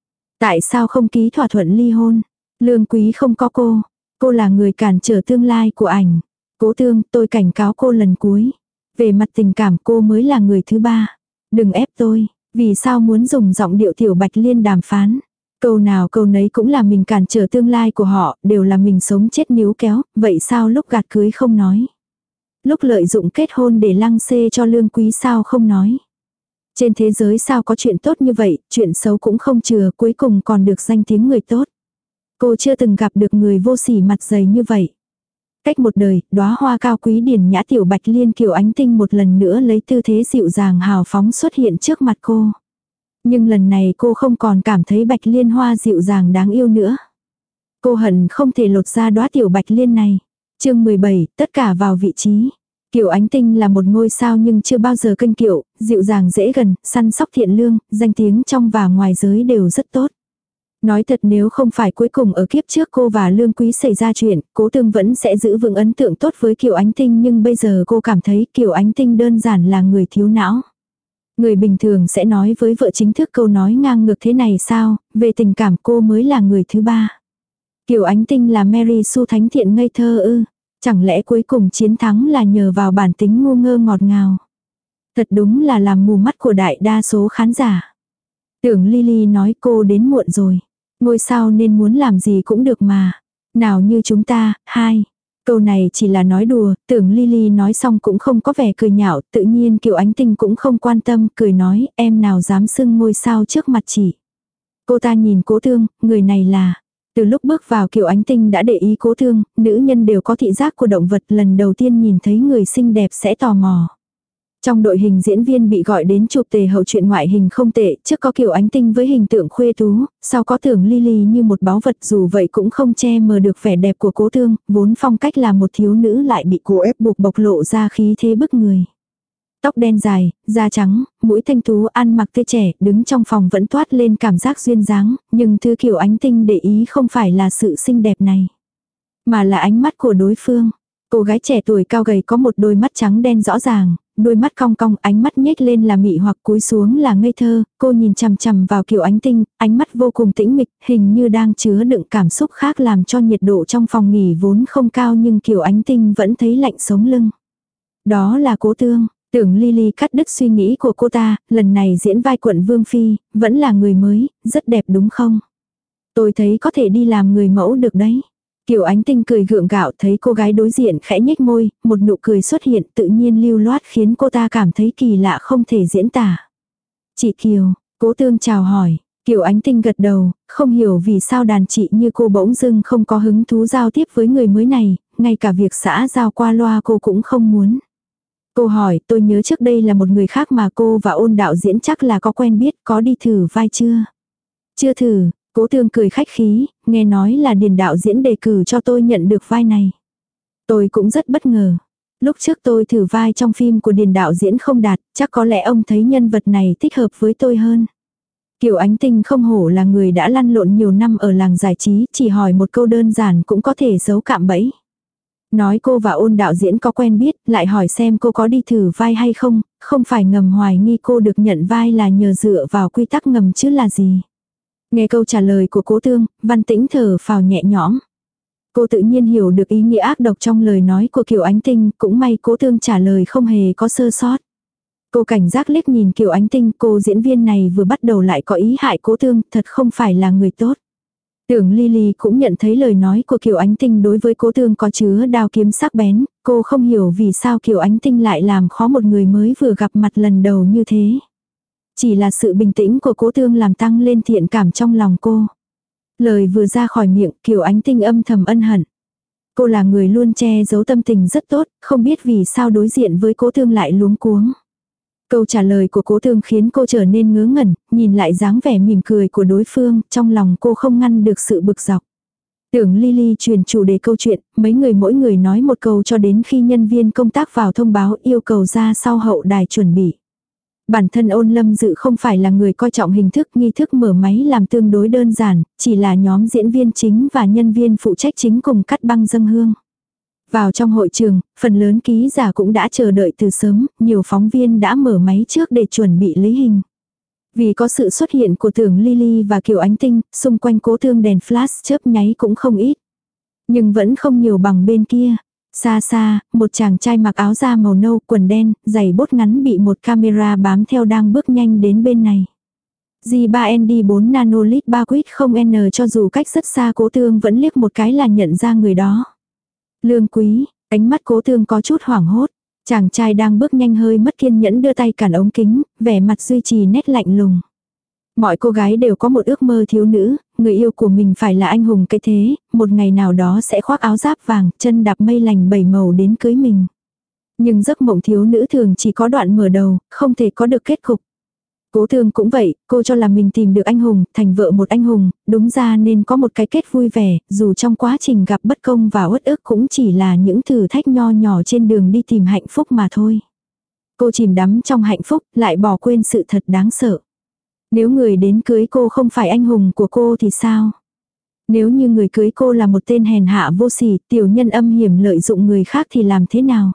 Tại sao không ký thỏa thuận ly hôn? Lương Quý không có cô, cô là người cản trở tương lai của ảnh. Cố Tương, tôi cảnh cáo cô lần cuối. Về mặt tình cảm cô mới là người thứ ba. Đừng ép tôi, vì sao muốn dùng giọng điệu Tiểu Bạch Liên đàm phán? Câu nào câu nấy cũng là mình cản trở tương lai của họ, đều là mình sống chết níu kéo, vậy sao lúc gạt cưới không nói? Lúc lợi dụng kết hôn để lăng xê cho Lương Quý sao không nói? Trên thế giới sao có chuyện tốt như vậy, chuyện xấu cũng không chừa, cuối cùng còn được danh tiếng người tốt. Cô chưa từng gặp được người vô sỉ mặt dày như vậy. Cách một đời, đóa hoa cao quý điển nhã Tiểu Bạch Liên Kiều Ánh Tinh một lần nữa lấy tư thế dịu dàng hào phóng xuất hiện trước mặt cô. Nhưng lần này cô không còn cảm thấy Bạch Liên hoa dịu dàng đáng yêu nữa. Cô hận không thể lột ra đóa Tiểu Bạch Liên này. Chương mười bảy, tất cả vào vị trí. Kiều Ánh Tinh là một ngôi sao nhưng chưa bao giờ kênh kiệu, dịu dàng dễ gần, săn sóc thiện lương, danh tiếng trong và ngoài giới đều rất tốt. Nói thật nếu không phải cuối cùng ở kiếp trước cô và Lương Quý xảy ra chuyện, Cố Tương vẫn sẽ giữ vững ấn tượng tốt với Kiều Ánh Tinh, nhưng bây giờ cô cảm thấy Kiều Ánh Tinh đơn giản là người thiếu não. Người bình thường sẽ nói với vợ chính thức câu nói ngang ngược thế này sao, về tình cảm cô mới là người thứ ba. Kiều Ánh Tinh là Mary Sue thánh thiện ngây thơ ư, chẳng lẽ cuối cùng chiến thắng là nhờ vào bản tính ngu ngơ ngọt ngào. Thật đúng là làm mù mắt của đại đa số khán giả. Tưởng Lily nói cô đến muộn rồi. Ngôi sao nên muốn làm gì cũng được mà. Nào như chúng ta, hai. Câu này chỉ là nói đùa, Tưởng Lily nói xong cũng không có vẻ cười nhạo, tự nhiên Kiều Ánh Tinh cũng không quan tâm, cười nói, em nào dám xưng ngôi sao trước mặt chị. Cô ta nhìn Cố Thương, người này là... Từ lúc bước vào Kiều Ánh Tinh đã để ý Cố Thương, nữ nhân đều có thị giác của động vật, lần đầu tiên nhìn thấy người xinh đẹp sẽ tò mò. Trong đội hình diễn viên bị gọi đến chụp tề hậu truyện ngoại hình không tệ, trước có Kiều Ánh Tinh với hình tượng khuê tú, sau có Tưởng Lily như một báu vật, dù vậy cũng không che mờ được vẻ đẹp của Cố Thương, vốn phong cách là một thiếu nữ lại bị cô ép buộc bộc lộ ra khí thế bức người. Tóc đen dài, da trắng, mũi thanh tú, ăn mặc tươi trẻ, đứng trong phòng vẫn toát lên cảm giác duyên dáng, nhưng thứ Kiều Ánh Tinh để ý không phải là sự xinh đẹp này, mà là ánh mắt của đối phương. Cô gái trẻ tuổi cao gầy có một đôi mắt trắng đen rõ ràng, đôi mắt cong cong, ánh mắt nhếch lên là mị hoặc cúi xuống là ngây thơ, cô nhìn chằm chằm vào Kiều Ánh Tinh, ánh mắt vô cùng tĩnh mịch, hình như đang chứa đựng cảm xúc khác làm cho nhiệt độ trong phòng nghỉ vốn không cao nhưng Kiều Ánh Tinh vẫn thấy lạnh sống lưng. Đó là Cố Thương. Tưởng Lily cắt đứt suy nghĩ của cô ta, lần này diễn vai quận Vương Phi, vẫn là người mới, rất đẹp đúng không? Tôi thấy có thể đi làm người mẫu được đấy. Kiều Ánh Tinh cười gượng gạo, thấy cô gái đối diện khẽ nhếch môi, một nụ cười xuất hiện tự nhiên lưu loát khiến cô ta cảm thấy kỳ lạ không thể diễn tả. Chị Kiều, Cố Thương chào hỏi. Kiều Ánh Tinh gật đầu, không hiểu vì sao đàn chị như cô bỗng dưng không có hứng thú giao tiếp với người mới này, ngay cả việc xã giao qua loa cô cũng không muốn. Cô hỏi, tôi nhớ trước đây là một người khác mà cô và Ôn đạo diễn chắc là có quen biết, có đi thử vai chưa? Chưa thử. Cố Thương cười khách khí, nghe nói là Điền đạo diễn đề cử cho tôi nhận được vai này. Tôi cũng rất bất ngờ. Lúc trước tôi thử vai trong phim của Điền đạo diễn không đạt, chắc có lẽ ông thấy nhân vật này thích hợp với tôi hơn. Kiều Ánh Tinh không hổ là người đã lăn lộn nhiều năm ở làng giải trí, chỉ hỏi một câu đơn giản cũng có thể giấu cạm bẫy. Nói cô và Ôn đạo diễn có quen biết, lại hỏi xem cô có đi thử vai hay không, không phải ngầm hoài nghi cô được nhận vai là nhờ dựa vào quy tắc ngầm chứ là gì. Nghe câu trả lời của Cố Thương, Văn Tĩnh thở phào nhẹ nhõm. Cô tự nhiên hiểu được ý nghĩa ác độc trong lời nói của Kiều Ánh Tinh, cũng may Cố Thương trả lời không hề có sơ sót. Cô cảnh giác liếc nhìn Kiều Ánh Tinh, cô diễn viên này vừa bắt đầu lại có ý hại Cố Thương, thật không phải là người tốt. Tưởng Lily cũng nhận thấy lời nói của Kiều Ánh Tinh đối với Cố Thương có chứa đao kiếm sắc bén, cô không hiểu vì sao Kiều Ánh Tinh lại làm khó một người mới vừa gặp mặt lần đầu như thế. Chỉ là sự bình tĩnh của Cố Thương làm tăng lên thiện cảm trong lòng cô. Lời vừa ra khỏi miệng, Kiều Ánh Tinh âm thầm ân hận. Cô là người luôn che giấu tâm tình rất tốt, không biết vì sao đối diện với Cố Thương lại luống cuống. Câu trả lời của Cố Thương khiến cô trở nên ngớ ngẩn, nhìn lại dáng vẻ mỉm cười của đối phương, trong lòng cô không ngăn được sự bực dọc. Tưởng Lily truyền chủ đề câu chuyện, mấy người mỗi người nói một câu cho đến khi nhân viên công tác vào thông báo yêu cầu ra sau hậu đài chuẩn bị. Bản thân Ôn Lâm Dự không phải là người coi trọng hình thức, nghi thức mở máy làm tương đối đơn giản, chỉ là nhóm diễn viên chính và nhân viên phụ trách chính cùng cắt băng dâng hương. Vào trong hội trường, phần lớn ký giả cũng đã chờ đợi từ sớm, nhiều phóng viên đã mở máy trước để chuẩn bị lấy hình. Vì có sự xuất hiện của Tưởng Lily và Kiều Ánh Tinh, xung quanh Cố Thương đèn flash chớp nháy cũng không ít. Nhưng vẫn không nhiều bằng bên kia. Xa xa, một chàng trai mặc áo da màu nâu, quần đen, giày bốt ngắn bị một camera bám theo đang bước nhanh đến bên này. G ba N D bốn nanolit ba quýt không N cho dù cách rất xa Cố Thương vẫn liếc một cái là nhận ra người đó. Lương Quý, ánh mắt Cố Thương có chút hoảng hốt. Chàng trai đang bước nhanh hơi mất kiên nhẫn đưa tay cản ống kính, vẻ mặt duy trì nét lạnh lùng. Mọi cô gái đều có một ước mơ thiếu nữ, người yêu của mình phải là anh hùng cái thế, một ngày nào đó sẽ khoác áo giáp vàng, chân đạp mây lành bảy màu đến cưới mình. Nhưng giấc mộng thiếu nữ thường chỉ có đoạn mở đầu, không thể có được kết cục. Cố Thương cũng vậy, cô cho là mình tìm được anh hùng, thành vợ một anh hùng, đúng ra nên có một cái kết vui vẻ, dù trong quá trình gặp bất công và uất ức cũng chỉ là những thử thách nho nhỏ trên đường đi tìm hạnh phúc mà thôi. Cô chìm đắm trong hạnh phúc, lại bỏ quên sự thật đáng sợ. Nếu người đến cưới cô không phải anh hùng của cô thì sao? Nếu như người cưới cô là một tên hèn hạ vô sỉ, tiểu nhân âm hiểm lợi dụng người khác thì làm thế nào?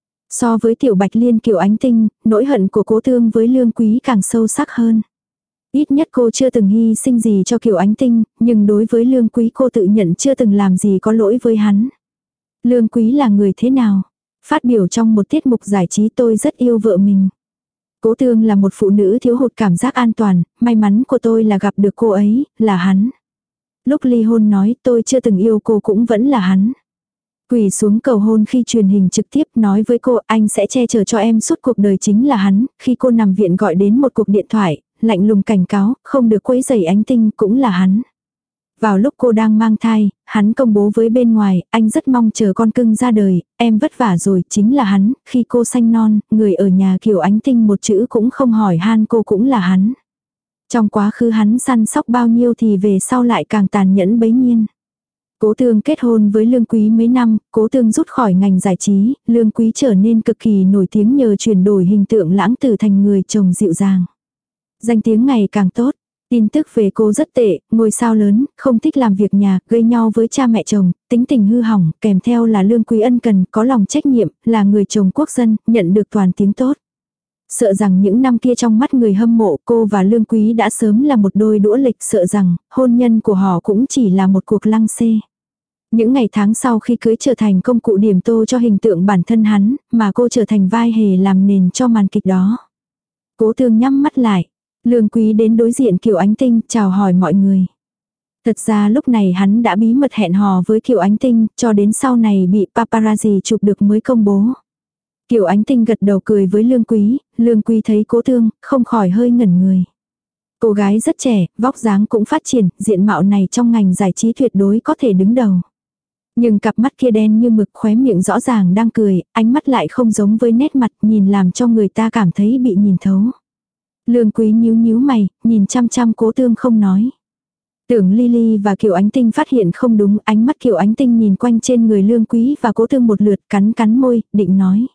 So với Tiểu Bạch Liên Kiều Ánh Tinh, nỗi hận của Cố Thương với Lương Quý càng sâu sắc hơn. Ít nhất cô chưa từng hy sinh gì cho Kiều Ánh Tinh, nhưng đối với Lương Quý cô tự nhận chưa từng làm gì có lỗi với hắn. Lương Quý là người thế nào? Phát biểu trong một tiết mục giải trí tôi rất yêu vợ mình. Cố Thương là một phụ nữ thiếu hụt cảm giác an toàn, may mắn của tôi là gặp được cô ấy, là hắn. Lúc ly hôn nói tôi chưa từng yêu cô cũng vẫn là hắn. Quỳ xuống cầu hôn khi truyền hình trực tiếp nói với cô anh sẽ che chở cho em suốt cuộc đời chính là hắn. Khi cô nằm viện gọi đến một cuộc điện thoại, lạnh lùng cảnh cáo, không được quấy rầy Ánh Tinh cũng là hắn. Vào lúc cô đang mang thai, hắn công bố với bên ngoài, anh rất mong chờ con cưng ra đời, em vất vả rồi, chính là hắn. Khi cô sanh non, người ở nhà Kiều Ánh Tinh một chữ cũng không hỏi han cô cũng là hắn. Trong quá khứ hắn săn sóc bao nhiêu thì về sau lại càng tàn nhẫn bấy nhiêu. Cố Tương kết hôn với Lương Quý mấy năm, Cố Tương rút khỏi ngành giải trí, Lương Quý trở nên cực kỳ nổi tiếng nhờ chuyển đổi hình tượng lãng tử thành người chồng dịu dàng. Danh tiếng ngày càng tốt, tin tức về cô rất tệ, ngôi sao lớn, không thích làm việc nhà, gây nhau với cha mẹ chồng, tính tình hư hỏng, kèm theo là Lương Quý ân cần, có lòng trách nhiệm, là người chồng quốc dân, nhận được toàn tiếng tốt. Sợ rằng những năm kia trong mắt người hâm mộ cô và Lương Quý đã sớm là một đôi đũa lịch, sợ rằng hôn nhân của họ cũng chỉ là một cuộc lăng xê. Những ngày tháng sau khi cưới trở thành công cụ điểm tô cho hình tượng bản thân hắn, mà cô trở thành vai hề làm nền cho màn kịch đó. Cố Tương nhắm mắt lại. Lương Quý đến đối diện Kiều Ánh Tinh, chào hỏi mọi người. Thật ra lúc này hắn đã bí mật hẹn hò với Kiều Ánh Tinh, cho đến sau này bị paparazzi chụp được mới công bố. Kiều Ánh Tinh gật đầu cười với Lương Quý, Lương Quý thấy Cố Tương, không khỏi hơi ngẩn người. Cô gái rất trẻ, vóc dáng cũng phát triển, diện mạo này trong ngành giải trí tuyệt đối có thể đứng đầu. Nhưng cặp mắt kia đen như mực, khóe miệng rõ ràng đang cười, ánh mắt lại không giống với nét mặt, nhìn làm cho người ta cảm thấy bị nhìn thấu. Lương Quý nhíu nhíu mày, nhìn chăm chăm Cố Tương không nói. Tưởng Lily và Kiều Ánh Tinh phát hiện không đúng, ánh mắt Kiều Ánh Tinh nhìn quanh trên người Lương Quý và Cố Tương một lượt, cắn cắn môi, định nói.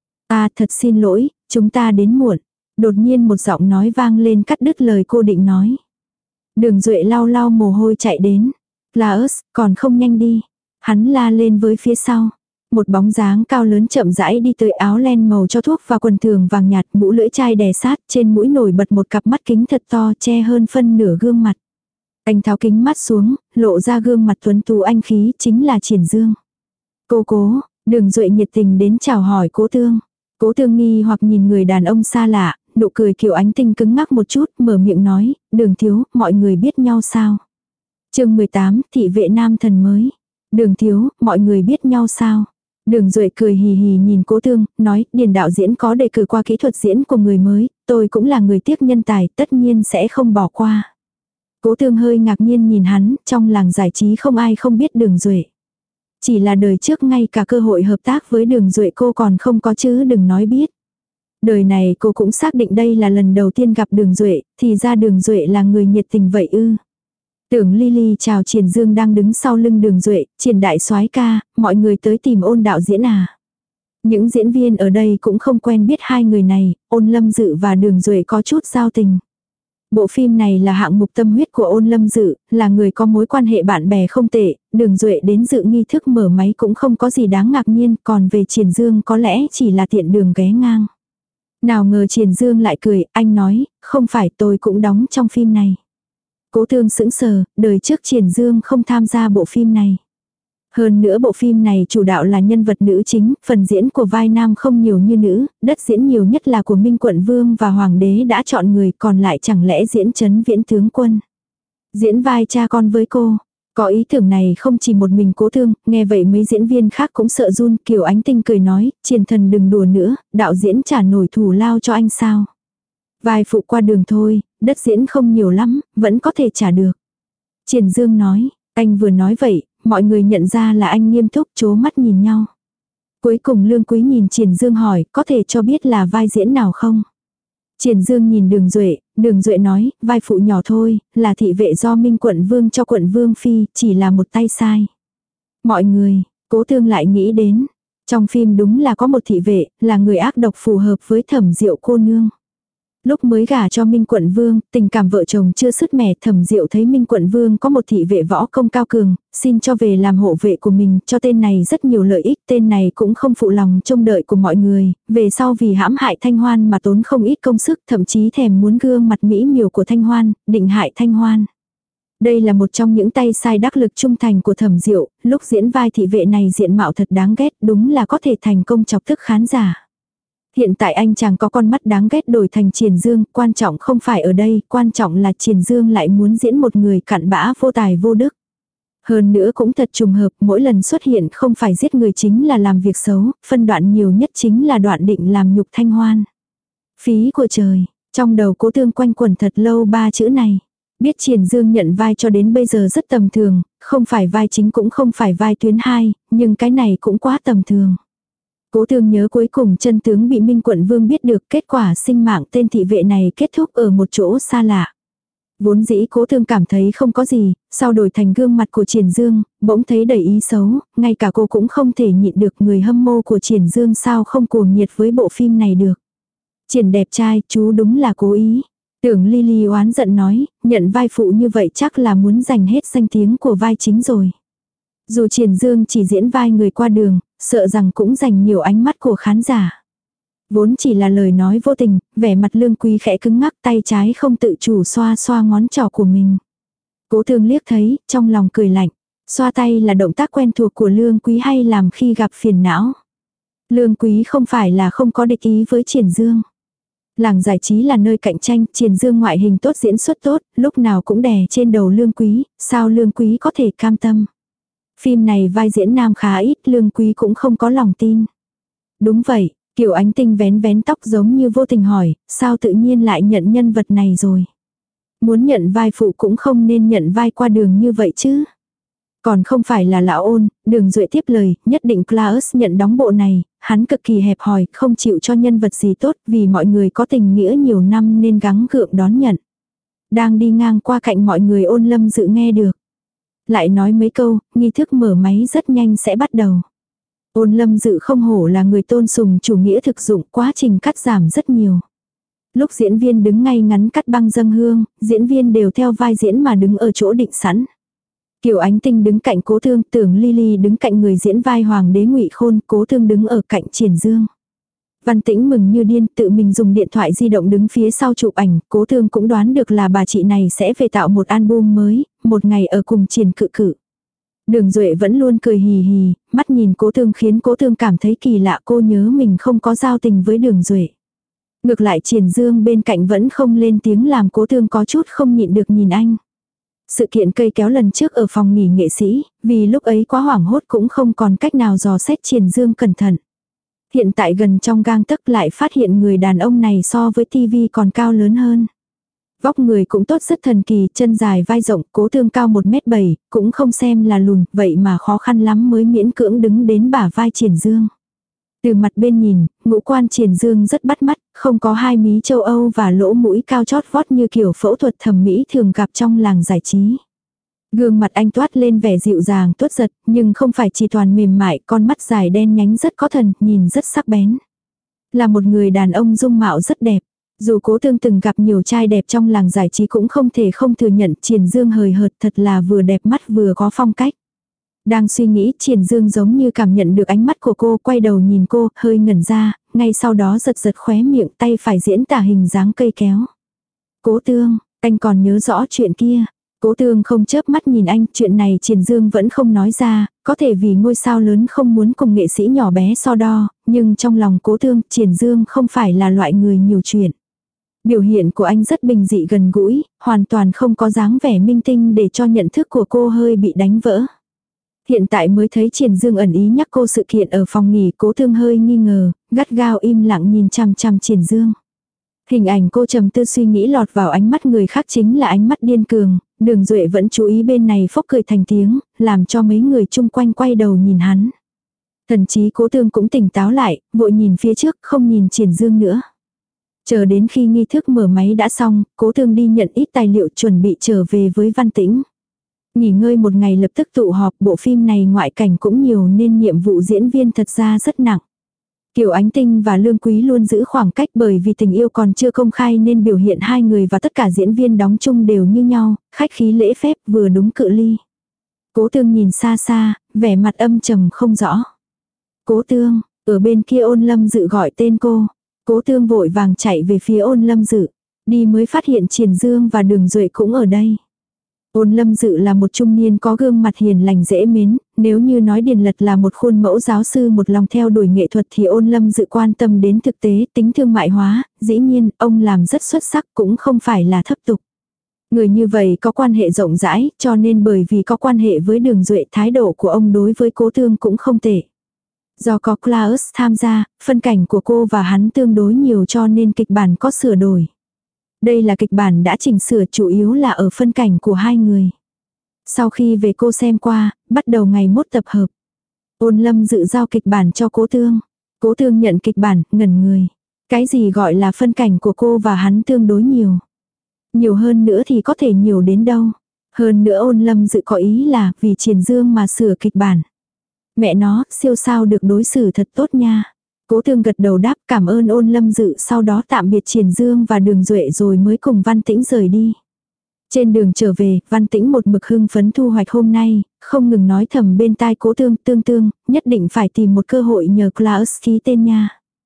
À thật xin lỗi, chúng ta đến muộn. Đột nhiên một giọng nói vang lên cắt đứt lời cô định nói. Đường Duệ lau lau mồ hôi chạy đến. Klaus, còn không nhanh đi. Hắn la lên với phía sau. Một bóng dáng cao lớn chậm rãi đi tới, áo len màu cho thuốc và quần thường vàng nhạt, mũ lưỡi chai đè sát, trên mũi nổi bật một cặp mắt kính thật to che hơn phân nửa gương mặt. Anh tháo kính mắt xuống, lộ ra gương mặt tuấn tú anh khí, chính là Triển Dương. Cô Cố, Đường Duệ nhiệt tình đến chào hỏi Cố Tương. Cố Tương nghi hoặc nhìn người đàn ông xa lạ, nụ cười Kiều Ánh Tinh cứng ngắc một chút, mở miệng nói, Đường thiếu, mọi người biết nhau sao? Chương mười tám, thị vệ nam thần mới. Đường thiếu, mọi người biết nhau sao? Đường Duệ cười hì hì nhìn Cố Tương, nói, Điền đạo diễn có đề cử qua kỹ thuật diễn của người mới, tôi cũng là người tiếc nhân tài, tất nhiên sẽ không bỏ qua. Cố Tương hơi ngạc nhiên nhìn hắn, trong làng giải trí không ai không biết Đường Duệ. Chỉ là đời trước ngay cả cơ hội hợp tác với Đường Duệ cô còn không có chứ đừng nói biết. Đời này cô cũng xác định đây là lần đầu tiên gặp Đường Duệ, thì ra Đường Duệ là người nhiệt tình vậy ư. Tưởng Lily chào Triển Dương đang đứng sau lưng Đường Duệ, Triển đại soái ca, mọi người tới tìm Ôn đạo diễn à. Những diễn viên ở đây cũng không quen biết hai người này, Ôn Lâm Dự và Đường Duệ có chút giao tình. Bộ phim này là hạng mục tâm huyết của Ôn Lâm Dự, là người có mối quan hệ bạn bè không tệ, Đường Duệ đến dự nghi thức mở máy cũng không có gì đáng ngạc nhiên, còn về Triển Dương có lẽ chỉ là tiện đường ghé ngang. Nào ngờ Triển Dương lại cười, anh nói, không phải tôi cũng đóng trong phim này. Cố Tương sững sờ, đời trước Triển Dương không tham gia bộ phim này. Hơn nữa bộ phim này chủ đạo là nhân vật nữ chính, phần diễn của vai nam không nhiều như nữ, đất diễn nhiều nhất là của Minh Quận Vương và Hoàng đế đã chọn người, còn lại chẳng lẽ diễn Trấn Viễn tướng quân. Diễn vai cha con với cô. Có ý tưởng này không chỉ một mình Cố Tương, nghe vậy mấy diễn viên khác cũng sợ run. Kiều Ánh Tinh cười nói, Triển thần đừng đùa nữa, đạo diễn trả nổi thù lao cho anh sao. Vai phụ qua đường thôi, đất diễn không nhiều lắm, vẫn có thể trả được. Triển Dương nói, anh vừa nói vậy, mọi người nhận ra là anh nghiêm túc, chố mắt nhìn nhau. Cuối cùng Lương Quý nhìn Triển Dương hỏi, có thể cho biết là vai diễn nào không? Triển Dương nhìn Đường Duệ, Đường Duệ nói, vai phụ nhỏ thôi, là thị vệ do Minh Quận Vương cho Quận Vương Phi, chỉ là một tay sai. Mọi người, Cố Tương lại nghĩ đến, trong phim đúng là có một thị vệ, là người ác độc phù hợp với Thẩm Diệu cô nương. Lúc mới gả cho Minh Quận Vương, tình cảm vợ chồng chưa sứt mẻ, Thẩm Diệu thấy Minh Quận Vương có một thị vệ võ công cao cường, xin cho về làm hộ vệ của mình, cho tên này rất nhiều lợi ích, tên này cũng không phụ lòng trông đợi của mọi người, về sau vì hãm hại Thanh Hoan mà tốn không ít công sức, thậm chí thèm muốn gương mặt mỹ miều của Thanh Hoan, định hại Thanh Hoan. Đây là một trong những tay sai đắc lực trung thành của Thẩm Diệu, lúc diễn vai thị vệ này diện mạo thật đáng ghét, đúng là có thể thành công chọc tức khán giả. Hiện tại anh chàng có con mắt đáng ghét đổi thành Triển Dương, quan trọng không phải ở đây, quan trọng là Triển Dương lại muốn diễn một người cặn bã vô tài vô đức. Hơn nữa cũng thật trùng hợp, mỗi lần xuất hiện không phải giết người chính là làm việc xấu, phân đoạn nhiều nhất chính là đoạn định làm nhục Thanh Hoan. Phí của trời, trong đầu Cố Thương quanh quẩn thật lâu ba chữ này. Biết Triển Dương nhận vai cho đến bây giờ rất tầm thường, không phải vai chính cũng không phải vai tuyến hai, nhưng cái này cũng quá tầm thường. Cố Thương nhớ cuối cùng chân tướng bị Minh Quận Vương biết được, kết quả sinh mạng tên thị vệ này kết thúc ở một chỗ xa lạ. Vốn dĩ Cố Thương cảm thấy không có gì, sau đổi thành gương mặt của Triển Dương, bỗng thấy đầy ý xấu, ngay cả cô cũng không thể nhịn được, người hâm mộ của Triển Dương sao không cuồng nhiệt với bộ phim này được. Triển đẹp trai, chú đúng là cố ý. Tưởng Lily oán giận nói, nhận vai phụ như vậy chắc là muốn giành hết danh tiếng của vai chính rồi. Dù Triển Dương chỉ diễn vai người qua đường, sợ rằng cũng giành nhiều ánh mắt của khán giả. Vốn chỉ là lời nói vô tình, vẻ mặt Lương Quý khẽ cứng ngắc, tay trái không tự chủ xoa xoa ngón trỏ của mình. Cố Thương liếc thấy, trong lòng cười lạnh. Xoa tay là động tác quen thuộc của Lương Quý hay làm khi gặp phiền não. Lương Quý không phải là không có địch ý với Triển Dương. Làng giải trí là nơi cạnh tranh, Triển Dương ngoại hình tốt, diễn xuất tốt, lúc nào cũng đè trên đầu Lương Quý, sao Lương Quý có thể cam tâm. Phim này vai diễn nam khá ít, Lương Quý cũng không có lòng tin. Đúng vậy, Kiều Ánh Tinh vén vén tóc giống như vô tình hỏi, sao tự nhiên lại nhận nhân vật này rồi. Muốn nhận vai phụ cũng không nên nhận vai qua đường như vậy chứ. Còn không phải là lão Ôn, Đường Duệ tiếp lời, nhất định Klaus nhận đóng bộ này, hắn cực kỳ hẹp hòi, không chịu cho nhân vật gì tốt, vì mọi người có tình nghĩa nhiều năm nên gắng gượng đón nhận. Đang đi ngang qua cạnh mọi người Ôn Lâm Dự nghe được. Lại nói mấy câu, nghi thức mở máy rất nhanh sẽ bắt đầu. Ôn Lâm Dự không hổ là người tôn sùng chủ nghĩa thực dụng, quá trình cắt giảm rất nhiều. Lúc diễn viên đứng ngay ngắn cắt băng dâng hương, diễn viên đều theo vai diễn mà đứng ở chỗ định sẵn. Kiều Ánh Tinh đứng cạnh Cố Thương, Tưởng Lily đứng cạnh người diễn vai Hoàng đế Ngụy Khôn, Cố Thương đứng ở cạnh Triển Dương. Văn Tĩnh mừng như điên, tự mình dùng điện thoại di động đứng phía sau chụp ảnh, Cố Thương cũng đoán được là bà chị này sẽ về tạo một album mới, một ngày ở cùng Triển Cự Cự. Đường Duệ vẫn luôn cười hì hì, mắt nhìn Cố Thương khiến Cố Thương cảm thấy kỳ lạ, cô nhớ mình không có giao tình với Đường Duệ. Ngược lại Triển Dương bên cạnh vẫn không lên tiếng làm Cố Thương có chút không nhịn được nhìn anh. Sự kiện cây kéo lần trước ở phòng nghỉ nghệ sĩ, vì lúc ấy quá hoảng hốt cũng không còn cách nào dò xét Triển Dương cẩn thận. Hiện tại gần trong gang tấc lại phát hiện người đàn ông này so với tivi còn cao lớn hơn. Vóc người cũng tốt, rất thần kỳ, chân dài vai rộng, Cố Thương cao một mét bảy, cũng không xem là lùn, vậy mà khó khăn lắm mới miễn cưỡng đứng đến bả vai Triển Dương. Từ mặt bên nhìn, ngũ quan Triển Dương rất bắt mắt, không có hai mí châu Âu và lỗ mũi cao chót vót như kiểu phẫu thuật thẩm mỹ thường gặp trong làng giải trí. Gương mặt anh toát lên vẻ dịu dàng tuốt giật, nhưng không phải chỉ toàn mềm mại, con mắt dài đen nhánh rất có thần, nhìn rất sắc bén. Là một người đàn ông dung mạo rất đẹp. Dù Cố Thương từng gặp nhiều trai đẹp trong làng giải trí cũng không thể không thừa nhận Triển Dương hời hợt, thật là vừa đẹp mắt vừa có phong cách. Đang suy nghĩ, Triển Dương giống như cảm nhận được ánh mắt của cô, quay đầu nhìn cô, hơi ngẩn ra, ngay sau đó giật giật khóe miệng, tay phải diễn tả hình dáng cây kéo. Cố Thương, anh còn nhớ rõ chuyện kia. Cố Thương không chớp mắt nhìn anh, chuyện này Triển Dương vẫn không nói ra, có thể vì ngôi sao lớn không muốn cùng nghệ sĩ nhỏ bé so đo, nhưng trong lòng Cố Thương, Triển Dương không phải là loại người nhiều chuyện. Biểu hiện của anh rất bình dị gần gũi, hoàn toàn không có dáng vẻ minh tinh để cho nhận thức của cô hơi bị đánh vỡ. Hiện tại mới thấy Triển Dương ẩn ý nhắc cô sự kiện ở phòng nghỉ, Cố Thương hơi nghi ngờ, gắt gao im lặng nhìn chằm chằm Triển Dương. Hình ảnh cô trầm tư suy nghĩ lọt vào ánh mắt người khác chính là ánh mắt điên cường, Đường Duệ vẫn chú ý bên này phốc cười thành tiếng, làm cho mấy người chung quanh quay đầu nhìn hắn. Thần chí Cố Thương cũng tỉnh táo lại, vội nhìn phía trước, không nhìn Triển Dương nữa. Chờ đến khi nghi thức mở máy đã xong, Cố Thương đi nhận ít tài liệu chuẩn bị trở về với Văn Tĩnh. Nghỉ ngơi một ngày lập tức tụ họp, bộ phim này ngoại cảnh cũng nhiều nên nhiệm vụ diễn viên thật ra rất nặng. Kiều Ánh Tinh và Lương Quý luôn giữ khoảng cách bởi vì tình yêu còn chưa công khai nên biểu hiện hai người và tất cả diễn viên đóng chung đều như nhau, khách khí lễ phép vừa đúng cự ly. Cố Thương nhìn xa xa, vẻ mặt âm trầm không rõ. Cố Thương, ở bên kia Ôn Lâm Dự gọi tên cô. Cố Thương vội vàng chạy về phía Ôn Lâm Dự, đi mới phát hiện Triển Dương và Đường Duệ cũng ở đây. Ôn Lâm Dự là một trung niên có gương mặt hiền lành dễ mến, nếu như nói Điền Lật là một khuôn mẫu giáo sư một lòng theo đuổi nghệ thuật thì Ôn Lâm Dự quan tâm đến thực tế, tính thương mại hóa, dĩ nhiên ông làm rất xuất sắc cũng không phải là thấp tục. Người như vậy có quan hệ rộng rãi, cho nên bởi vì có quan hệ với Đường Duệ, thái độ của ông đối với Cố Tương cũng không tệ. Do có Klaus tham gia, phân cảnh của cô và hắn tương đối nhiều cho nên kịch bản có sửa đổi. Đây là kịch bản đã chỉnh sửa, chủ yếu là ở phân cảnh của hai người. Sau khi về cô xem qua, bắt đầu ngày mốt tập hợp. Ôn Lâm Dự giao kịch bản cho Cố Tương. Cố Tương nhận kịch bản, ngẩn người. Cái gì gọi là phân cảnh của cô và hắn tương đối nhiều. Nhiều hơn nữa thì có thể nhiều đến đâu. Hơn nữa Ôn Lâm Dự có ý là vì Triển Dương mà sửa kịch bản. Mẹ nó, siêu sao được đối xử thật tốt nha. Cố Tương gật đầu đáp cảm ơn Ôn Lâm Dự, sau đó tạm biệt Triển Dương và Đường Duệ rồi mới cùng Văn Tĩnh rời đi. Trên đường trở về, Văn Tĩnh một mực hưng phấn thu hoạch hôm nay, không ngừng nói thầm bên tai Cố Tương, Tương Tương, nhất định phải tìm một cơ hội nhờ Klaus ký tên nha.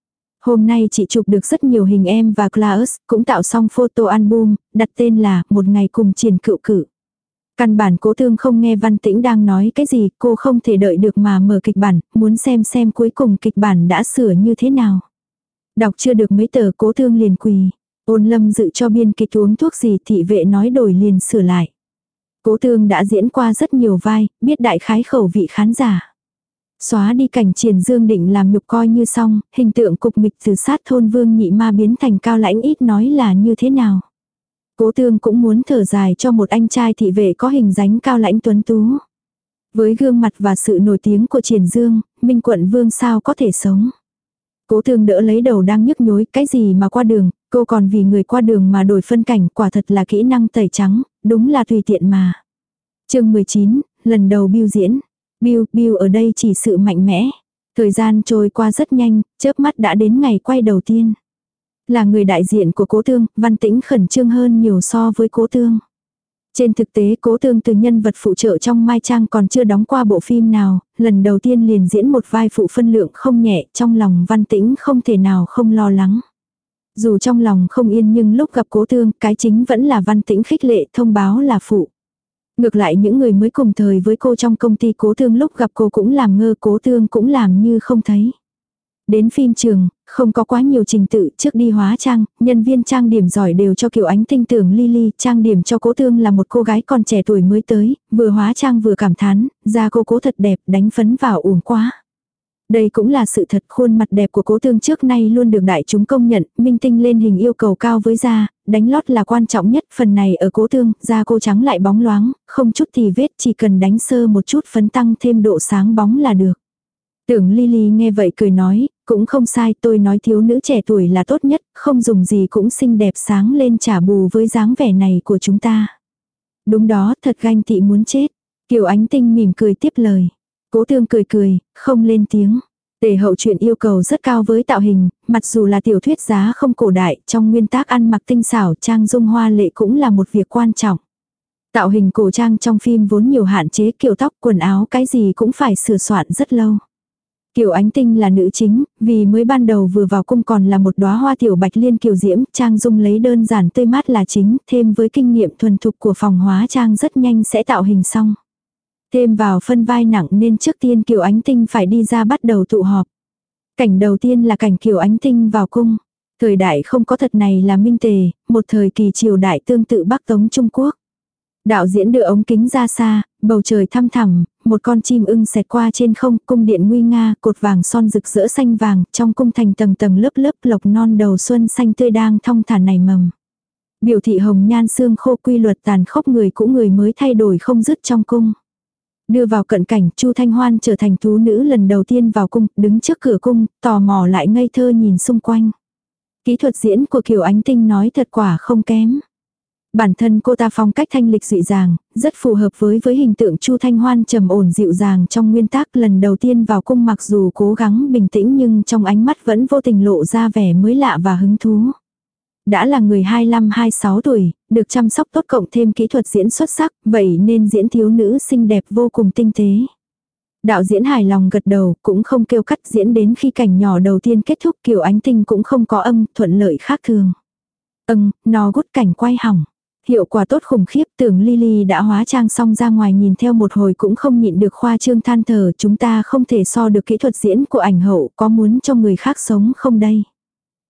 Hôm nay chị chụp được rất nhiều hình em và Klaus, cũng tạo xong photo album, đặt tên là Một ngày cùng Triển Cựu Cử. Căn bản Cố Tương không nghe Văn Tĩnh đang nói cái gì, cô không thể đợi được mà mở kịch bản, muốn xem xem cuối cùng kịch bản đã sửa như thế nào. Đọc chưa được mấy tờ Cố Tương liền quỳ. Ôn Lâm Dự cho biên kịch uống thuốc gì, thị vệ nói đổi liền sửa lại. Cố Tương đã diễn qua rất nhiều vai, biết đại khái khẩu vị khán giả. Xóa đi cảnh Triển Dương định làm nhục coi như xong, hình tượng cục mịch từ sát thôn Vương Nhị Ma biến thành cao lãnh ít nói là như thế nào. Cố Tương cũng muốn thở dài cho một anh trai thị vệ có hình dáng cao lãnh tuấn tú. Với gương mặt và sự nổi tiếng của Triển Dương, Minh Quận Vương sao có thể sống. Cố Tương đỡ lấy đầu đang nhức nhối, cái gì mà qua đường, cô còn vì người qua đường mà đổi phân cảnh, quả thật là kỹ năng tẩy trắng, đúng là tùy tiện mà. Chương mười chín, lần đầu Bill diễn. Bill, Bill ở đây chỉ sự mạnh mẽ. Thời gian trôi qua rất nhanh, chớp mắt đã đến ngày quay đầu tiên. Là người đại diện của Cố Tương, Văn Tĩnh khẩn trương hơn nhiều so với Cố Tương. Trên thực tế Cố Tương từ nhân vật phụ trợ trong Mai Trang còn chưa đóng qua bộ phim nào, lần đầu tiên liền diễn một vai phụ phân lượng không nhẹ, trong lòng Văn Tĩnh không thể nào không lo lắng. Dù trong lòng không yên nhưng lúc gặp Cố Tương, cái chính vẫn là Văn Tĩnh khích lệ thông báo là phụ. Ngược lại những người mới cùng thời với cô trong công ty Cố Tương lúc gặp cô cũng làm ngơ, Cố Tương cũng làm như không thấy. Đến phim trường, không có quá nhiều trình tự, trước đi hóa trang, nhân viên trang điểm giỏi đều cho Kiều Ánh Tinh tưởng Lily, trang điểm cho Cố Tương là một cô gái còn trẻ tuổi mới tới, vừa hóa trang vừa cảm thán, da cô Cố thật đẹp, đánh phấn vào uổng quá. Đây cũng là sự thật, khuôn mặt đẹp của Cố Tương trước nay luôn được đại chúng công nhận, minh tinh lên hình yêu cầu cao với da, đánh lót là quan trọng nhất, phần này ở Cố Tương, da cô trắng lại bóng loáng, không chút tì vết, chỉ cần đánh sơ một chút phấn tăng thêm độ sáng bóng là được. Tưởng Lily nghe vậy cười nói, cũng không sai, tôi nói thiếu nữ trẻ tuổi là tốt nhất, không dùng gì cũng xinh đẹp sáng lên trả bù với dáng vẻ này của chúng ta. Đúng đó, thật ganh tị muốn chết. Kiều Ánh Tinh mỉm cười tiếp lời. Cố Tương cười cười, không lên tiếng. Tề Hậu Truyện yêu cầu rất cao với tạo hình, mặc dù là tiểu thuyết giá không cổ đại, trong nguyên tác ăn mặc tinh xảo trang dung hoa lệ cũng là một việc quan trọng. Tạo hình cổ trang trong phim vốn nhiều hạn chế, kiểu tóc quần áo cái gì cũng phải sửa soạn rất lâu. Kiều Ánh Tinh là nữ chính, vì mới ban đầu vừa vào cung còn là một đóa hoa tiểu bạch liên kiều diễm, trang dung lấy đơn giản tươi mát là chính, thêm với kinh nghiệm thuần thục của phòng hóa trang rất nhanh sẽ tạo hình xong. Thêm vào phân vai nặng nên trước tiên Kiều Ánh Tinh phải đi ra bắt đầu tụ họp. Cảnh đầu tiên là cảnh Kiều Ánh Tinh vào cung. Thời đại không có thật này là Minh Tề, một thời kỳ triều đại tương tự Bắc Tống Trung Quốc. Đạo diễn đưa ống kính ra xa, bầu trời thăm thẳm, một con chim ưng xẹt qua trên không, cung điện nguy nga, cột vàng son rực rỡ xanh vàng, trong cung thành tầng tầng lớp lớp lộc non đầu xuân xanh tươi đang thong thả nảy mầm. Biểu thị hồng nhan xương khô quy luật tàn khốc người cũ người mới thay đổi không dứt trong cung. Đưa vào cận cảnh, Chu Thanh Hoan trở thành tú nữ lần đầu tiên vào cung, đứng trước cửa cung, tò mò lại ngây thơ nhìn xung quanh. Kỹ thuật diễn của Kiều Ánh Tinh nói thật quả không kém. Bản thân cô ta phong cách thanh lịch dịu dàng, rất phù hợp với với hình tượng Chu Thanh Hoan trầm ổn dịu dàng trong nguyên tác lần đầu tiên vào cung mặc dù cố gắng bình tĩnh nhưng trong ánh mắt vẫn vô tình lộ ra vẻ mới lạ và hứng thú. Đã là người hai mươi lăm hai mươi sáu tuổi, được chăm sóc tốt cộng thêm kỹ thuật diễn xuất sắc, vậy nên diễn thiếu nữ xinh đẹp vô cùng tinh tế. Đạo diễn hài lòng gật đầu, cũng không kêu cắt diễn đến khi cảnh nhỏ đầu tiên kết thúc Kiều Ánh Tinh cũng không có âm, thuận lợi khác thường. Ừm, nó gút cảnh quay hỏng. Hiệu quả tốt khủng khiếp, tưởng Lily đã hóa trang xong ra ngoài nhìn theo một hồi cũng không nhịn được khoa trương than thở, chúng ta không thể so được kỹ thuật diễn của ảnh hậu, có muốn cho người khác sống không đây.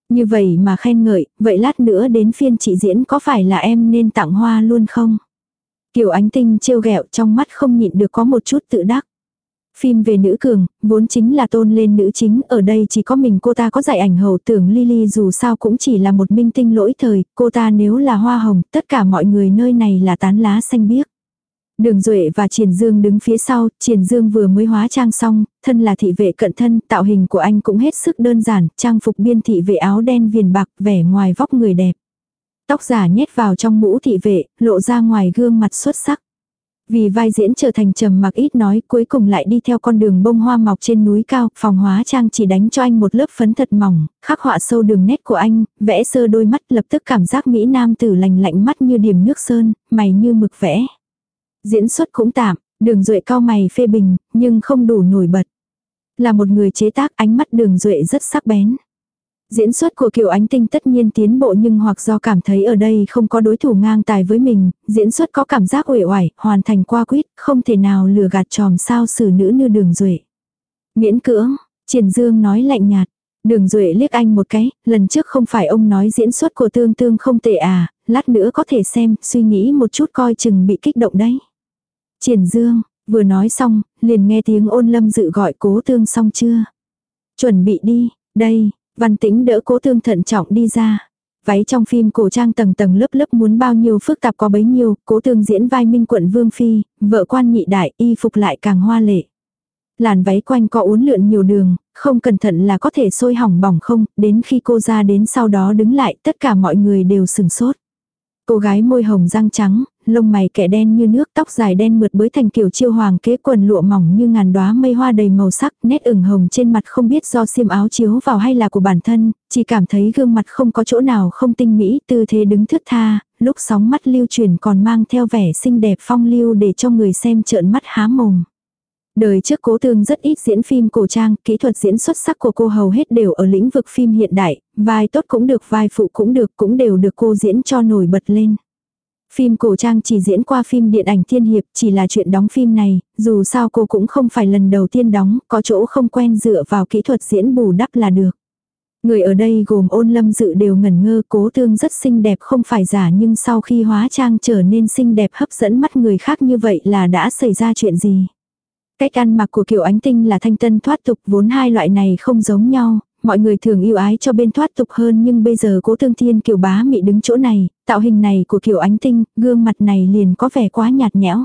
Như vậy mà khen ngợi, vậy lát nữa đến phiên chị diễn có phải là em nên tặng hoa luôn không? Kiều Ánh Tinh trêu ghẹo, trong mắt không nhịn được có một chút tự đắc. Phim về nữ cường, vốn chính là tôn lên nữ chính, ở đây chỉ có mình cô ta có giải ảnh hậu, tưởng Lily dù sao cũng chỉ là một minh tinh lỗi thời, cô ta nếu là hoa hồng, tất cả mọi người nơi này là tán lá xanh biếc. Đường Duệ và Triển Dương đứng phía sau, Triển Dương vừa mới hóa trang xong, thân là thị vệ cận thân, tạo hình của anh cũng hết sức đơn giản, trang phục biên thị vệ áo đen viền bạc, vẻ ngoài vóc người đẹp. Tóc giả nhét vào trong mũ thị vệ, lộ ra ngoài gương mặt xuất sắc. Vì vai diễn trở thành trầm mặc ít nói, cuối cùng lại đi theo con đường bông hoa mọc trên núi cao, phòng hóa trang chỉ đánh cho anh một lớp phấn thật mỏng, khắc họa sâu đường nét của anh, vẽ sơ đôi mắt, lập tức cảm giác mỹ nam tử lành lạnh, mắt như điểm nước sơn, mày như mực vẽ. Diễn xuất cũng tạm, Đường Duệ cau mày phê bình, nhưng không đủ nổi bật. Là một người chế tác, ánh mắt Đường Duệ rất sắc bén. Diễn xuất của Kiều Ánh Tinh tất nhiên tiến bộ, nhưng hoặc do cảm thấy ở đây không có đối thủ ngang tài với mình, diễn xuất có cảm giác uể oải, hoàn thành qua quýt, không thể nào lừa gạt tròm sao xử nữ như Đường Duệ. Miễn cưỡng, Triển Dương nói lạnh nhạt. Đường Duệ liếc anh một cái, lần trước không phải ông nói diễn xuất của Tương Tương không tệ à, lát nữa có thể xem, suy nghĩ một chút coi chừng bị kích động đấy. Triển Dương, vừa nói xong, liền nghe tiếng Ôn Lâm Dự gọi Cố Tương xong chưa? Chuẩn bị đi, đây. Văn Tĩnh đỡ Cố Tương thận trọng đi ra. Váy trong phim cổ trang tầng tầng lớp lớp, muốn bao nhiêu phức tạp có bấy nhiêu, Cố Tương diễn vai Minh quận Vương Phi, vợ quan nhị đại, y phục lại càng hoa lệ. Làn váy quanh co uốn lượn nhiều đường, không cẩn thận là có thể sôi hỏng bỏng không, đến khi cô ra đến sau đó đứng lại tất cả mọi người đều sừng sốt. Cô gái môi hồng răng trắng, lông mày kẻ đen như nước, tóc dài đen mượt bới thành kiểu chiêu hoàng kế, quần lụa mỏng như ngàn đóa mây hoa đầy màu sắc, nét ửng hồng trên mặt không biết do xiêm áo chiếu vào hay là của bản thân, chỉ cảm thấy gương mặt không có chỗ nào không tinh mỹ, tư thế đứng thướt tha, lúc sóng mắt lưu chuyển còn mang theo vẻ xinh đẹp phong lưu để cho người xem trợn mắt há mồm. Đời trước Cố Tương rất ít diễn phim cổ trang, kỹ thuật diễn xuất sắc của cô hầu hết đều ở lĩnh vực phim hiện đại, vai tốt cũng được, vai phụ cũng được, cũng đều được cô diễn cho nổi bật lên. Phim cổ trang chỉ diễn qua phim điện ảnh tiên hiệp, chỉ là chuyện đóng phim này, dù sao cô cũng không phải lần đầu tiên đóng, có chỗ không quen dựa vào kỹ thuật diễn bù đắp là được. Người ở đây gồm Ôn Lâm Dự đều ngẩn ngơ, Cố Tương rất xinh đẹp không phải giả, nhưng sau khi hóa trang trở nên xinh đẹp hấp dẫn mắt người khác như vậy là đã xảy ra chuyện gì? Cách ăn mặc của Kiều Ánh Tinh là thanh tân thoát tục, vốn hai loại này không giống nhau, mọi người thường yêu ái cho bên thoát tục hơn, nhưng bây giờ Cố Tương Thiên Kiều bá mị đứng chỗ này, tạo hình này của Kiều Ánh Tinh, gương mặt này liền có vẻ quá nhạt nhẽo.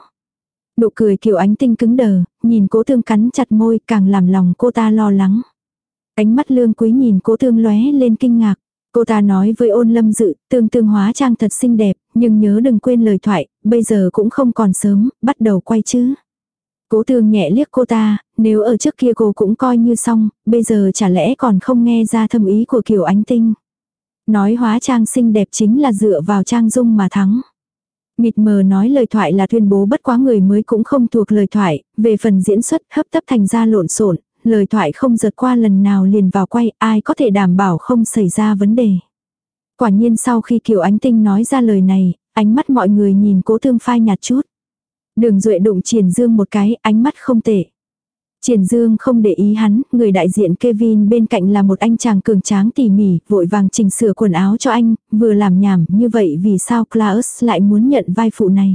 Nụ cười Kiều Ánh Tinh cứng đờ, nhìn Cố Tương cắn chặt môi, càng làm lòng cô ta lo lắng. Ánh mắt Lương Quý nhìn Cố Tương lóe lên kinh ngạc. Cô ta nói với Ôn Lâm Dự, Tương Tương hóa trang thật xinh đẹp, nhưng nhớ đừng quên lời thoại, bây giờ cũng không còn sớm, bắt đầu quay chứ. Cố Tương nhẹ liếc cô ta, nếu ở trước kia cô cũng coi như xong, bây giờ chả lẽ còn không nghe ra thâm ý của Kiều Ánh Tinh. Nói hóa trang xinh đẹp chính là dựa vào trang dung mà thắng. Mịt mờ nói lời thoại là tuyên bố bất quá người mới cũng không thuộc lời thoại, về phần diễn xuất hấp tấp thành ra lộn xộn, lời thoại không giật qua lần nào liền vào quay, ai có thể đảm bảo không xảy ra vấn đề. Quả nhiên sau khi Kiều Ánh Tinh nói ra lời này, ánh mắt mọi người nhìn Cố Tương phai nhạt chút. Đường Duệ đụng Triển Dương một cái, ánh mắt không tệ. Triển Dương không để ý hắn, người đại diện Kevin bên cạnh là một anh chàng cường tráng tỉ mỉ, vội vàng chỉnh sửa quần áo cho anh, vừa làm nhảm, như vậy vì sao Klaus lại muốn nhận vai phụ này.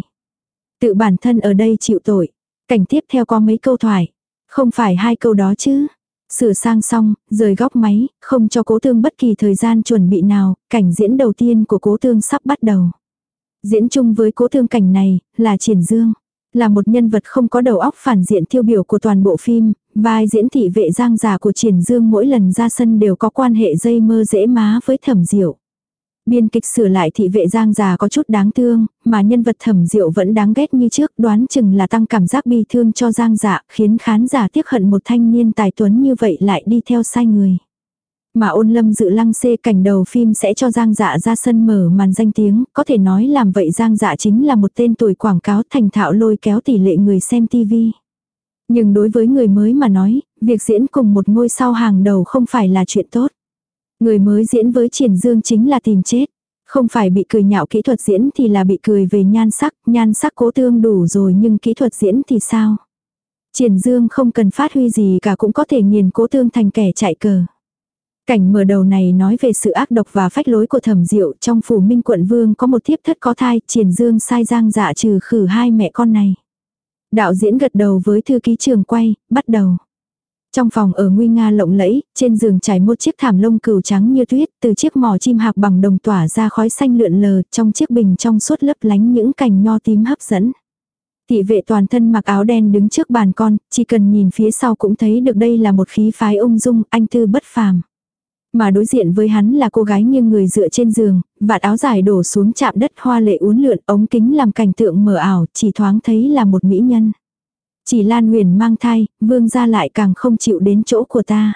Tự bản thân ở đây chịu tội. Cảnh tiếp theo có mấy câu thoại. Không phải hai câu đó chứ. Sửa sang xong, rời góc máy, không cho Cố Tương bất kỳ thời gian chuẩn bị nào, cảnh diễn đầu tiên của Cố Tương sắp bắt đầu. Diễn chung với Cố Tương cảnh này, là Triển Dương. Là một nhân vật không có đầu óc phản diện tiêu biểu của toàn bộ phim, vai diễn thị vệ Giang Giả của Triển Dương mỗi lần ra sân đều có quan hệ dây mơ dễ má với Thẩm Diệu. Biên kịch sửa lại thị vệ Giang Giả có chút đáng thương, mà nhân vật Thẩm Diệu vẫn đáng ghét như trước, đoán chừng là tăng cảm giác bi thương cho Giang Giả, khiến khán giả tiếc hận một thanh niên tài tuấn như vậy lại đi theo sai người. Mà Ôn Lâm Dự lăng xê cảnh đầu phim sẽ cho Giang Dạ ra sân mở màn danh tiếng, có thể nói làm vậy Giang Dạ chính là một tên tuổi quảng cáo thành thạo lôi kéo tỷ lệ người xem tivi. Nhưng đối với người mới mà nói, việc diễn cùng một ngôi sao hàng đầu không phải là chuyện tốt. Người mới diễn với Triển Dương chính là tìm chết. Không phải bị cười nhạo kỹ thuật diễn thì là bị cười về nhan sắc, nhan sắc Cố Tương đủ rồi nhưng kỹ thuật diễn thì sao? Triển Dương không cần phát huy gì cả cũng có thể nghiền Cố Tương thành kẻ chạy cờ. Cảnh mở đầu này nói về sự ác độc và phách lối của Thẩm Diệu. Trong phủ Minh quận vương có một thiếp thất có thai, Triển Dương sai Giang Dạ trừ khử hai mẹ con này. Đạo diễn gật đầu với thư ký trường quay, bắt đầu. Trong phòng ở nguy nga lộng lẫy, trên giường trải một chiếc thảm lông cừu trắng như tuyết, từ chiếc mỏ chim hạc bằng đồng tỏa ra khói xanh lượn lờ, trong chiếc bình trong suốt lấp lánh những cành nho tím hấp dẫn. Thị vệ toàn thân mặc áo đen đứng trước bàn con, chỉ cần nhìn phía sau cũng thấy được đây là một khí phái ung dung, anh tư bất phàm. Mà đối diện với hắn là cô gái nghiêng người dựa trên giường, vạt áo dài đổ xuống chạm đất, hoa lệ uốn lượn, ống kính làm cảnh tượng mờ ảo, chỉ thoáng thấy là một mỹ nhân. Chỉ Lan Huyền mang thai, vương gia lại càng không chịu đến chỗ của ta.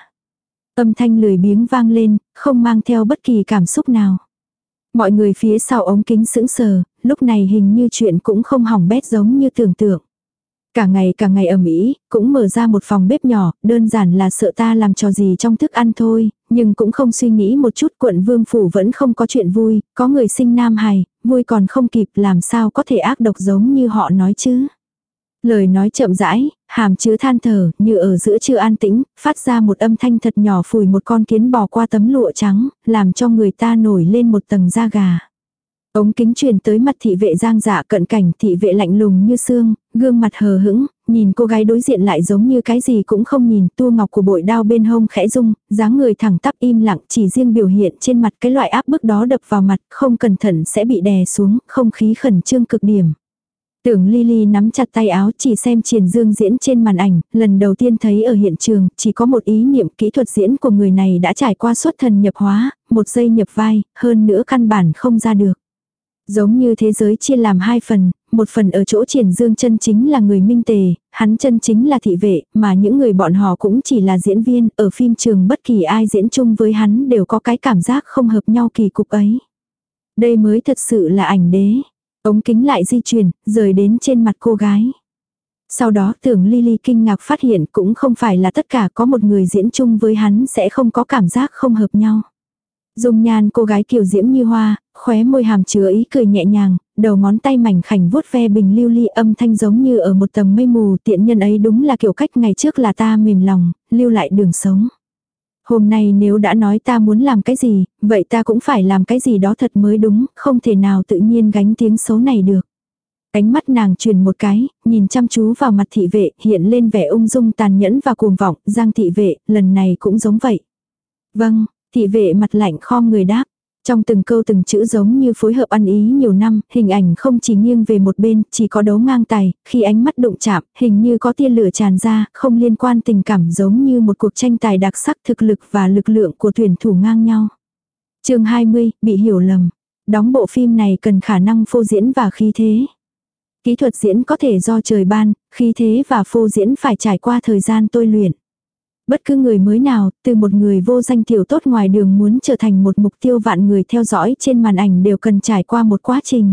Âm thanh lười biếng vang lên, không mang theo bất kỳ cảm xúc nào. Mọi người phía sau ống kính sững sờ, lúc này hình như chuyện cũng không hỏng bét giống như tưởng tượng. Cả ngày cả ngày ầm ĩ, cũng mở ra một phòng bếp nhỏ, đơn giản là sợ ta làm trò gì trong thức ăn thôi, nhưng cũng không suy nghĩ một chút. Quận vương phủ vẫn không có chuyện vui, có người sinh nam hài, vui còn không kịp, làm sao có thể ác độc giống như họ nói chứ. Lời nói chậm rãi, hàm chứa than thở, như ở giữa trưa an tĩnh, phát ra một âm thanh thật nhỏ, phủi một con kiến bò qua tấm lụa trắng, làm cho người ta nổi lên một tầng da gà. Ống kính truyền tới mặt thị vệ Giang Dạ cận cảnh, thị vệ lạnh lùng như xương, gương mặt hờ hững, nhìn cô gái đối diện lại giống như cái gì cũng không nhìn, tua ngọc của bội đao bên hông khẽ rung, dáng người thẳng tắp im lặng, chỉ riêng biểu hiện trên mặt cái loại áp bức đó đập vào mặt, không cẩn thận sẽ bị đè xuống, không khí khẩn trương cực điểm. Tưởng Lily nắm chặt tay áo, chỉ xem Triển Dương diễn trên màn ảnh, lần đầu tiên thấy ở hiện trường, chỉ có một ý niệm, kỹ thuật diễn của người này đã trải qua xuất thần nhập hóa, một giây nhập vai, hơn nữa căn bản không ra được. Giống như thế giới chia làm hai phần, một phần ở chỗ Triển Dương chân chính là người minh tề, hắn chân chính là thị vệ, mà những người bọn họ cũng chỉ là diễn viên, ở phim trường bất kỳ ai diễn chung với hắn đều có cái cảm giác không hợp nhau kỳ cục ấy. Đây mới thật sự là ảnh đế. Ống kính lại di chuyển, rời đến trên mặt cô gái. Sau đó Tưởng Lily kinh ngạc phát hiện cũng không phải là tất cả, có một người diễn chung với hắn sẽ không có cảm giác không hợp nhau. Dung nhan cô gái kiều diễm như hoa, khóe môi hàm chứa ý cười nhẹ nhàng, đầu ngón tay mảnh khảnh vuốt ve bình lưu ly, âm thanh giống như ở một tầng mây mù. Tiện nhân ấy đúng là kiểu cách ngày trước là ta mềm lòng, lưu lại đường sống. Hôm nay nếu đã nói ta muốn làm cái gì, vậy ta cũng phải làm cái gì đó thật mới đúng, không thể nào tự nhiên gánh tiếng xấu này được. Ánh mắt nàng truyền một cái, nhìn chăm chú vào mặt thị vệ, hiện lên vẻ ung dung tàn nhẫn và cuồng vọng. Giang thị vệ, lần này cũng giống vậy. Vâng, thị vệ mặt lạnh khom người đáp. Trong từng câu từng chữ giống như phối hợp ăn ý nhiều năm, hình ảnh không chỉ nghiêng về một bên, chỉ có đấu ngang tài, khi ánh mắt đụng chạm, hình như có tia lửa tràn ra, không liên quan tình cảm, giống như một cuộc tranh tài đặc sắc, thực lực và lực lượng của tuyển thủ ngang nhau. Chương hai mươi, bị hiểu lầm. Đóng bộ phim này cần khả năng phô diễn và khí thế. Kỹ thuật diễn có thể do trời ban, khí thế và phô diễn phải trải qua thời gian tôi luyện. Bất cứ người mới nào, từ một người vô danh tiểu tốt ngoài đường muốn trở thành một mục tiêu vạn người theo dõi trên màn ảnh đều cần trải qua một quá trình.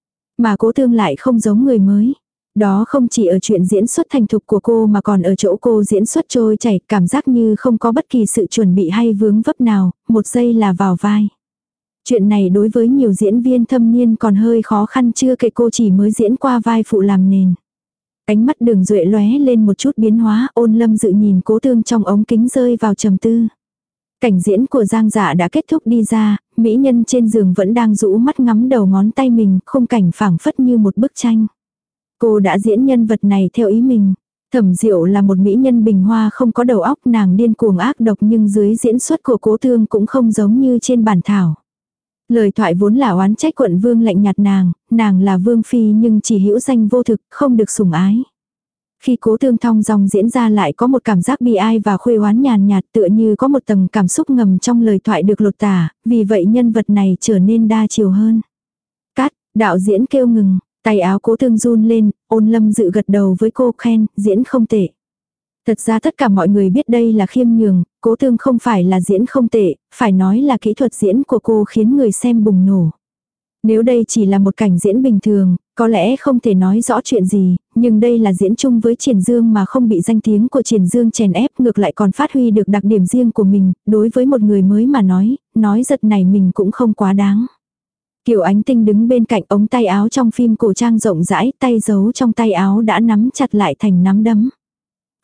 Mà Cố Thương lại không giống người mới. Đó không chỉ ở chuyện diễn xuất thành thục của cô mà còn ở chỗ cô diễn xuất trôi chảy, cảm giác như không có bất kỳ sự chuẩn bị hay vướng vấp nào, một giây là vào vai. Chuyện này đối với nhiều diễn viên thâm niên còn hơi khó khăn, chưa kể cô chỉ mới diễn qua vai phụ làm nền. Ánh mắt Đường Duệ lóe lên một chút biến hóa, Ôn Lâm Dự nhìn Cố Thương trong ống kính rơi vào trầm tư. Cảnh diễn của Giang Dạ đã kết thúc đi ra, mỹ nhân trên giường vẫn đang rũ mắt ngắm đầu ngón tay mình, khung cảnh phảng phất như một bức tranh. Cô đã diễn nhân vật này theo ý mình. Thẩm Diệu là một mỹ nhân bình hoa không có đầu óc, nàng điên cuồng ác độc, nhưng dưới diễn xuất của Cố Thương cũng không giống như trên bản thảo. Lời thoại vốn là oán trách quận vương lạnh nhạt nàng, nàng là vương phi nhưng chỉ hữu danh vô thực, không được sủng ái. Khi Cố Thương thong dong diễn ra lại có một cảm giác bi ai và khuê oán nhàn nhạt, tựa như có một tầng cảm xúc ngầm trong lời thoại được lột tả, vì vậy nhân vật này trở nên đa chiều hơn. Cắt, đạo diễn kêu ngừng, tay áo Cố Thương run lên, Ôn Lâm Dự gật đầu với cô, khen, diễn không tệ. Thật ra tất cả mọi người biết đây là khiêm nhường, Cố Thương không phải là diễn không tệ, phải nói là kỹ thuật diễn của cô khiến người xem bùng nổ. Nếu đây chỉ là một cảnh diễn bình thường, có lẽ không thể nói rõ chuyện gì, nhưng đây là diễn chung với Triển Dương mà không bị danh tiếng của Triển Dương chèn ép, ngược lại còn phát huy được đặc điểm riêng của mình, đối với một người mới mà nói, nói giật này mình cũng không quá đáng. Kiều Ánh Tinh đứng bên cạnh, ống tay áo trong phim cổ trang rộng rãi, tay giấu trong tay áo đã nắm chặt lại thành nắm đấm.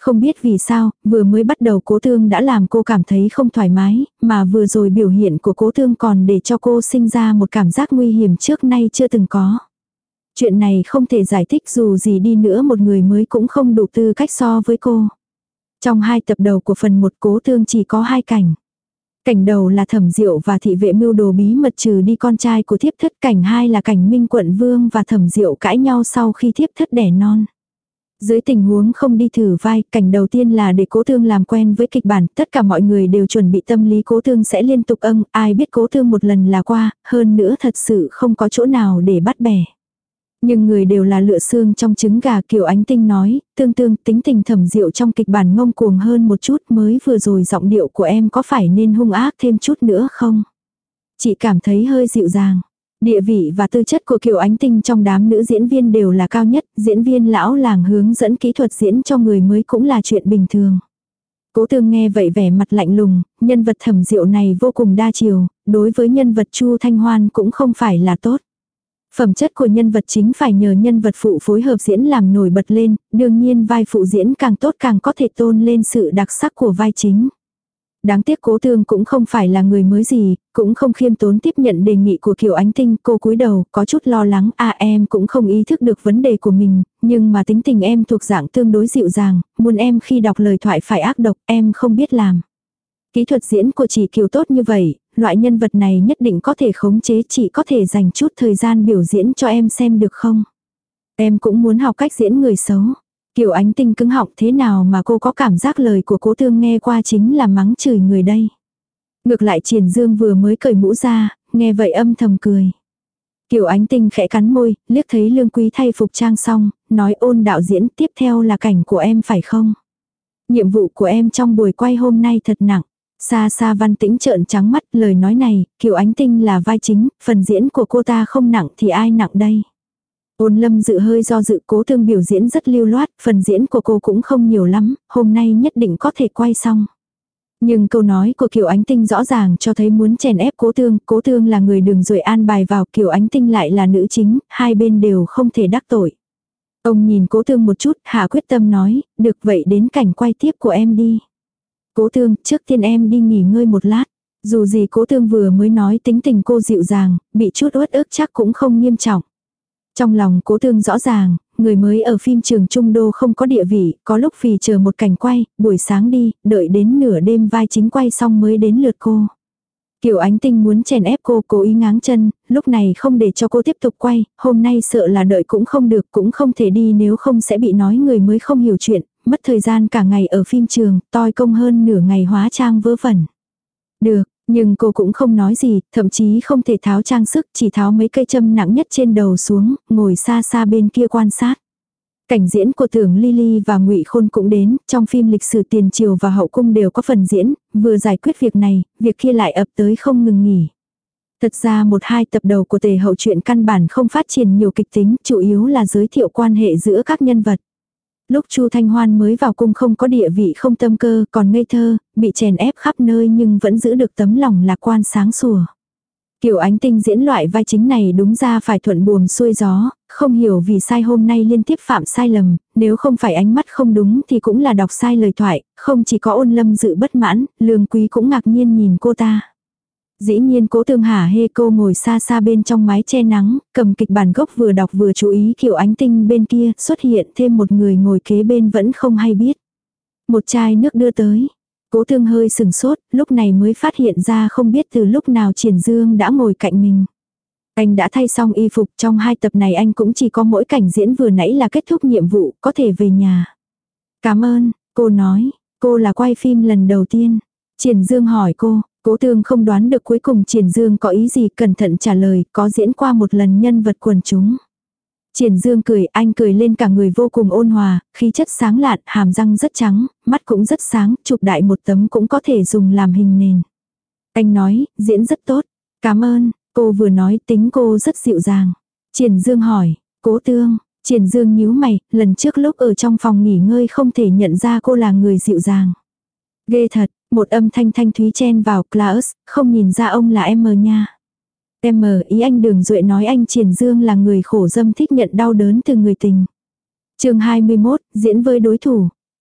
Không biết vì sao, vừa mới bắt đầu Cố Thương đã làm cô cảm thấy không thoải mái, mà vừa rồi biểu hiện của Cố Thương còn để cho cô sinh ra một cảm giác nguy hiểm trước nay chưa từng có. Chuyện này không thể giải thích, dù gì đi nữa một người mới cũng không đủ tư cách so với cô. Trong hai tập đầu của phần một Cố Thương chỉ có hai cảnh. Cảnh đầu là Thẩm Diệu và thị vệ mưu đồ bí mật trừ đi con trai của thiếp thất, cảnh hai là cảnh Minh Quận Vương và Thẩm Diệu cãi nhau sau khi thiếp thất đẻ non. Dưới tình huống không đi thử vai, cảnh đầu tiên là để Cố Thương làm quen với kịch bản, tất cả mọi người đều chuẩn bị tâm lý Cố Thương sẽ liên tục âng, ai biết Cố Thương một lần là qua, hơn nữa thật sự không có chỗ nào để bắt bẻ. Nhưng người đều là lựa xương trong trứng gà, Kiều Ánh Tinh nói, tương tương tính tình Thẩm Diệu trong kịch bản ngông cuồng hơn một chút, mới vừa rồi giọng điệu của em có phải nên hung ác thêm chút nữa không? Chị cảm thấy hơi dịu dàng. Địa vị và tư chất của Kiều Ánh Tinh trong đám nữ diễn viên đều là cao nhất, diễn viên lão làng hướng dẫn kỹ thuật diễn cho người mới cũng là chuyện bình thường. Cố Thương nghe vậy vẻ mặt lạnh lùng, nhân vật Thẩm Diệu này vô cùng đa chiều, đối với nhân vật Chu Thanh Hoan cũng không phải là tốt. Phẩm chất của nhân vật chính phải nhờ nhân vật phụ phối hợp diễn làm nổi bật lên, đương nhiên vai phụ diễn càng tốt càng có thể tôn lên sự đặc sắc của vai chính. Đáng tiếc Cố Thương cũng không phải là người mới gì, cũng không khiêm tốn tiếp nhận đề nghị của Kiều Ánh Tinh, cô cúi đầu, có chút lo lắng, à em cũng không ý thức được vấn đề của mình, nhưng mà tính tình em thuộc dạng tương đối dịu dàng, muốn em khi đọc lời thoại phải ác độc, em không biết làm. Kỹ thuật diễn của chị Kiều tốt như vậy, loại nhân vật này nhất định có thể khống chế, chị có thể dành chút thời gian biểu diễn cho em xem được không? Em cũng muốn học cách diễn người xấu. Kiều Ánh Tinh cứng họng, thế nào mà cô có cảm giác lời của Cố Thương nghe qua chính là mắng chửi người đây. Ngược lại Triển Dương vừa mới cởi mũ ra, nghe vậy âm thầm cười. Kiều Ánh Tinh khẽ cắn môi, liếc thấy Lương Quý thay phục trang xong, nói ôn đạo diễn tiếp theo là cảnh của em phải không? Nhiệm vụ của em trong buổi quay hôm nay thật nặng. Xa xa Văn Tĩnh trợn trắng mắt, lời nói này, Kiều Ánh Tinh là vai chính, phần diễn của cô ta không nặng thì ai nặng đây? Ôn Lâm Dự hơi do dự, Cố Thương biểu diễn rất lưu loát, phần diễn của cô cũng không nhiều lắm, hôm nay nhất định có thể quay xong. Nhưng câu nói của Kiều Ánh Tinh rõ ràng cho thấy muốn chèn ép Cố Thương, Cố Thương là người đường rồi an bài vào, Kiều Ánh Tinh lại là nữ chính, hai bên đều không thể đắc tội. Ông nhìn Cố Thương một chút, hạ quyết tâm nói, được vậy đến cảnh quay tiếp của em đi. Cố Thương, trước tiên em đi nghỉ ngơi một lát. Dù gì Cố Thương vừa mới nói tính tình cô dịu dàng, bị chút uất ức chắc cũng không nghiêm trọng. Trong lòng Cố Thương rõ ràng, người mới ở phim trường Trung Đô không có địa vị, có lúc vì chờ một cảnh quay, buổi sáng đi, đợi đến nửa đêm vai chính quay xong mới đến lượt cô. Kiều Ánh Tinh muốn chèn ép cô, cố ý ngáng chân, lúc này không để cho cô tiếp tục quay, hôm nay sợ là đợi cũng không được, cũng không thể đi nếu không sẽ bị nói người mới không hiểu chuyện, mất thời gian cả ngày ở phim trường, toi công hơn nửa ngày hóa trang vớ vẩn. Được, nhưng cô cũng không nói gì, thậm chí không thể tháo trang sức, chỉ tháo mấy cây châm nặng nhất trên đầu xuống, ngồi xa xa bên kia quan sát. Cảnh diễn của Tưởng Lily và Ngụy Khôn cũng đến, trong phim lịch sử tiền triều và hậu cung đều có phần diễn, vừa giải quyết việc này, việc kia lại ập tới không ngừng nghỉ. Thật ra một hai tập đầu của tề hậu truyện căn bản không phát triển nhiều kịch tính, chủ yếu là giới thiệu quan hệ giữa các nhân vật. Lúc Chu Thanh Hoan mới vào cung không có địa vị không tâm cơ, còn ngây thơ, bị chèn ép khắp nơi nhưng vẫn giữ được tấm lòng lạc quan sáng sủa. Kiều Ánh Tinh diễn loại vai chính này đúng ra phải thuận buồm xuôi gió, không hiểu vì sai hôm nay liên tiếp phạm sai lầm, nếu không phải ánh mắt không đúng thì cũng là đọc sai lời thoại, không chỉ có Ôn Lâm Dự bất mãn, Lương Quý cũng ngạc nhiên nhìn cô ta. Dĩ nhiên Cố Thương hả hê cô ngồi xa xa bên trong mái che nắng, cầm kịch bản gốc vừa đọc vừa chú ý Kiều Ánh Tinh bên kia, xuất hiện thêm một người ngồi kế bên vẫn không hay biết. Một chai nước đưa tới. Cố Thương hơi sừng sốt, lúc này mới phát hiện ra không biết từ lúc nào Triển Dương đã ngồi cạnh mình. Anh đã thay xong y phục, trong hai tập này anh cũng chỉ có mỗi cảnh diễn vừa nãy là kết thúc nhiệm vụ, có thể về nhà. Cảm ơn, cô nói, cô là quay phim lần đầu tiên. Triển Dương hỏi cô, Cố Thương không đoán được cuối cùng Triển Dương có ý gì, cẩn thận trả lời, có diễn qua một lần nhân vật quần chúng. Triển Dương cười, anh cười lên cả người vô cùng ôn hòa, khí chất sáng lạn, hàm răng rất trắng, mắt cũng rất sáng, chụp đại một tấm cũng có thể dùng làm hình nền. Anh nói, diễn rất tốt. Cảm ơn, cô vừa nói tính cô rất dịu dàng. Triển Dương hỏi, Cố Thương, Triển Dương nhíu mày, lần trước lúc ở trong phòng nghỉ ngơi không thể nhận ra cô là người dịu dàng. Ghê thật, một âm thanh thanh thúy chen vào, Klaus, không nhìn ra ông là em nha. Em ý anh Đường Duệ nói anh Triển Dương là người khổ dâm thích nhận đau đớn từ người tình. Chương hai mươi mốt, diễn với đối thủ.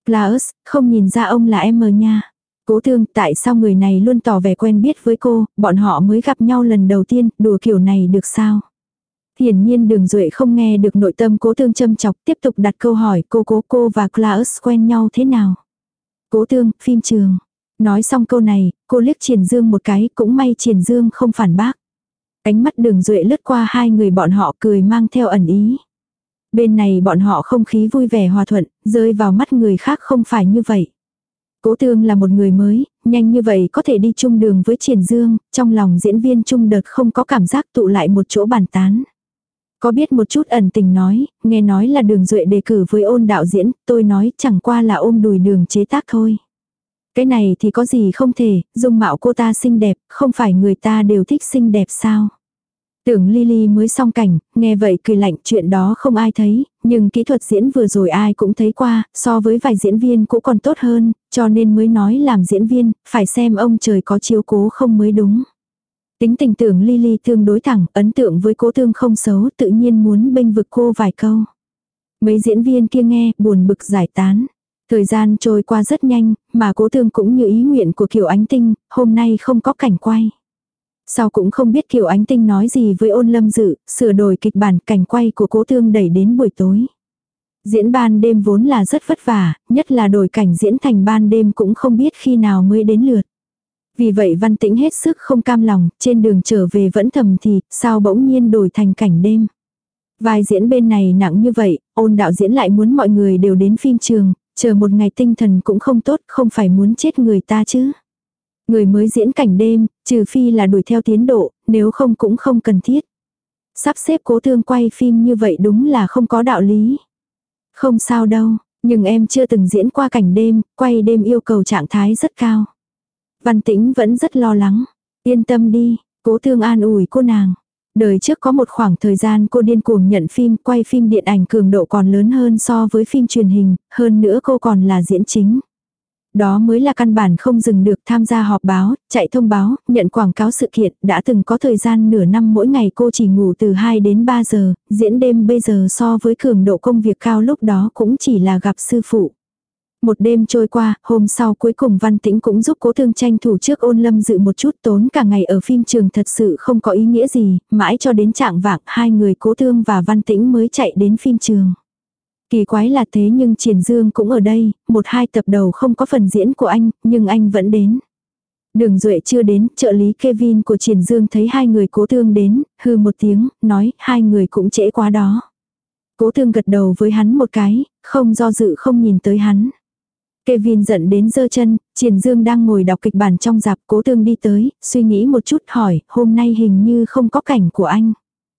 Klaus, không nhìn ra ông là em mờ nha. Cố Tương, tại sao người này luôn tỏ vẻ quen biết với cô, bọn họ mới gặp nhau lần đầu tiên, đùa kiểu này được sao? Hiển nhiên Đường Duệ không nghe được nội tâm Cố Tương châm chọc, tiếp tục đặt câu hỏi cô cố cô và Klaus quen nhau thế nào? Cố Tương, phim trường. Nói xong câu này, cô liếc Triển Dương một cái, cũng may Triển Dương không phản bác. Ánh mắt Đường Duệ lướt qua hai người bọn họ cười mang theo ẩn ý. Bên này bọn họ không khí vui vẻ hòa thuận, rơi vào mắt người khác không phải như vậy. Cố Tương là một người mới, nhanh như vậy có thể đi chung đường với Triển Dương, trong lòng diễn viên chung đợt không có cảm giác tụ lại một chỗ bàn tán. Có biết một chút ẩn tình nói, nghe nói là Đường Duệ đề cử với Ôn đạo diễn, tôi nói chẳng qua là ôm đùi Đường chế tác thôi. Cái này thì có gì không thể, dung mạo cô ta xinh đẹp, không phải người ta đều thích xinh đẹp sao? Tưởng Lily mới xong cảnh, nghe vậy cười lạnh, chuyện đó không ai thấy, nhưng kỹ thuật diễn vừa rồi ai cũng thấy qua, so với vài diễn viên cũng còn tốt hơn, cho nên mới nói làm diễn viên, phải xem ông trời có chiếu cố không mới đúng. Tính tình Tưởng Lily tương đối thẳng, ấn tượng với Cố Tương không xấu, tự nhiên muốn bênh vực cô vài câu. Mấy diễn viên kia nghe, buồn bực giải tán. Thời gian trôi qua rất nhanh, mà Cố Tương cũng như ý nguyện của Kiều Ánh Tinh, hôm nay không có cảnh quay. Sau cũng không biết Kiều Ánh Tinh nói gì với Ôn Lâm Dự, sửa đổi kịch bản cảnh quay của Cố Tương đẩy đến buổi tối. Diễn ban đêm vốn là rất vất vả, nhất là đổi cảnh diễn thành ban đêm cũng không biết khi nào mới đến lượt. Vì vậy Văn Tĩnh hết sức không cam lòng, trên đường trở về vẫn thầm thì, sao bỗng nhiên đổi thành cảnh đêm. Vai diễn bên này nặng như vậy, Ôn đạo diễn lại muốn mọi người đều đến phim trường, chờ một ngày tinh thần cũng không tốt, không phải muốn chết người ta chứ. Người mới diễn cảnh đêm, trừ phi là đuổi theo tiến độ, nếu không cũng không cần thiết. Sắp xếp Cố Tương quay phim như vậy đúng là không có đạo lý. Không sao đâu, nhưng em chưa từng diễn qua cảnh đêm, quay đêm yêu cầu trạng thái rất cao. Văn Tĩnh vẫn rất lo lắng. Yên tâm đi, Cố Tương an ủi cô nàng. Đời trước có một khoảng thời gian cô điên cuồng nhận phim, quay phim điện ảnh cường độ còn lớn hơn so với phim truyền hình, hơn nữa cô còn là diễn chính. Đó mới là căn bản không dừng được, tham gia họp báo, chạy thông báo, nhận quảng cáo sự kiện, đã từng có thời gian nửa năm mỗi ngày cô chỉ ngủ từ hai đến ba giờ, diễn đêm bây giờ so với cường độ công việc cao lúc đó cũng chỉ là gặp sư phụ. Một đêm trôi qua, hôm sau cuối cùng Văn Tĩnh cũng giúp Cố Tương tranh thủ trước Ôn Lâm Dự một chút, tốn cả ngày ở phim trường thật sự không có ý nghĩa gì, mãi cho đến trạng vạng hai người Cố Tương và Văn Tĩnh mới chạy đến phim trường. Kỳ quái là thế nhưng Triển Dương cũng ở đây, một hai tập đầu không có phần diễn của anh, nhưng anh vẫn đến. Đường Duệ chưa đến, trợ lý Kevin của Triển Dương thấy hai người Cố Tương đến, hư một tiếng, nói hai người cũng trễ quá đó. Cố Tương gật đầu với hắn một cái, không do dự không nhìn tới hắn. Kevin giận đến giơ chân, Triển Dương đang ngồi đọc kịch bản trong rạp, Cố Tương đi tới, suy nghĩ một chút hỏi, hôm nay hình như không có cảnh của anh.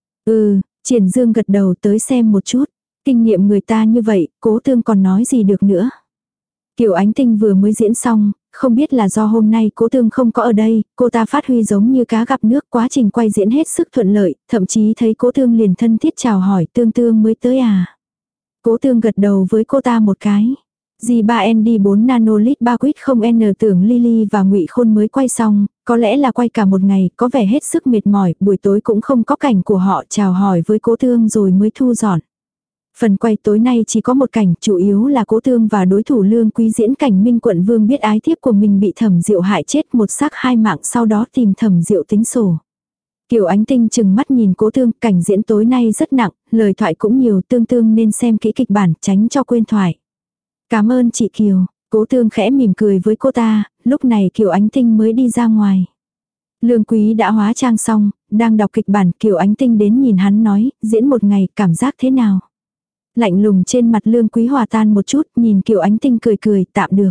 Ừ, Triển Dương gật đầu tới xem một chút. Kinh nghiệm người ta như vậy, Cố Tương còn nói gì được nữa. Kiều Ánh Tinh vừa mới diễn xong, không biết là do hôm nay Cố Tương không có ở đây, cô ta phát huy giống như cá gặp nước, quá trình quay diễn hết sức thuận lợi, thậm chí thấy Cố Tương liền thân thiết chào hỏi, Tương Tương mới tới à. Cố Tương gật đầu với cô ta một cái. G ba N D bốn nanolit ba quýt không N Tưởng Lily và Ngụy Khôn mới quay xong, có lẽ là quay cả một ngày, có vẻ hết sức mệt mỏi, buổi tối cũng không có cảnh của họ, chào hỏi với Cố Tương rồi mới thu dọn. Phần quay tối nay chỉ có một cảnh, chủ yếu là Cố Tương và đối thủ Lương Quý diễn cảnh Minh Quận Vương biết ái thiếp của mình bị Thẩm Diệu hại chết, một xác hai mạng, sau đó tìm Thẩm Diệu tính sổ. Kiều Ánh Tinh chừng mắt nhìn Cố Tương, cảnh diễn tối nay rất nặng, lời thoại cũng nhiều, Tương Tương nên xem kỹ kịch bản, tránh cho quên thoại. Cảm ơn chị Kiều. Cố Tương khẽ mỉm cười với cô ta, lúc này Kiều Ánh Tinh mới đi ra ngoài. Lương Quý đã hóa trang xong, đang đọc kịch bản, Kiều Ánh Tinh đến nhìn hắn nói, diễn một ngày, cảm giác thế nào? Lạnh lùng trên mặt Lương Quý hòa tan một chút, nhìn Kiều Ánh Tinh cười cười, tạm được.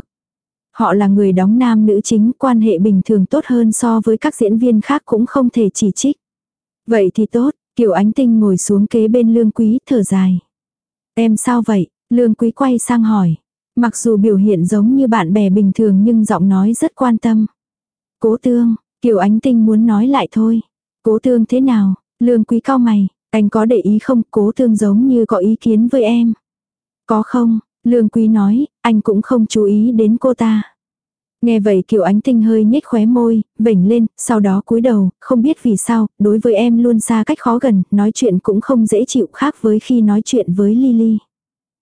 Họ là người đóng nam nữ chính, quan hệ bình thường tốt hơn so với các diễn viên khác cũng không thể chỉ trích. Vậy thì tốt, Kiều Ánh Tinh ngồi xuống kế bên Lương Quý, thở dài. Em sao vậy? Lương Quý quay sang hỏi. Mặc dù biểu hiện giống như bạn bè bình thường nhưng giọng nói rất quan tâm. Cố Tương, Kiều Ánh Tinh muốn nói lại thôi. Cố Tương thế nào? Lương Quý cau mày, anh có để ý không? Cố Tương giống như có ý kiến với em. Có không? Lương Quý nói, anh cũng không chú ý đến cô ta. Nghe vậy Kiều Ánh Tinh hơi nhếch khóe môi, vểnh lên, sau đó cúi đầu, không biết vì sao, đối với em luôn xa cách khó gần, nói chuyện cũng không dễ chịu, khác với khi nói chuyện với Lily.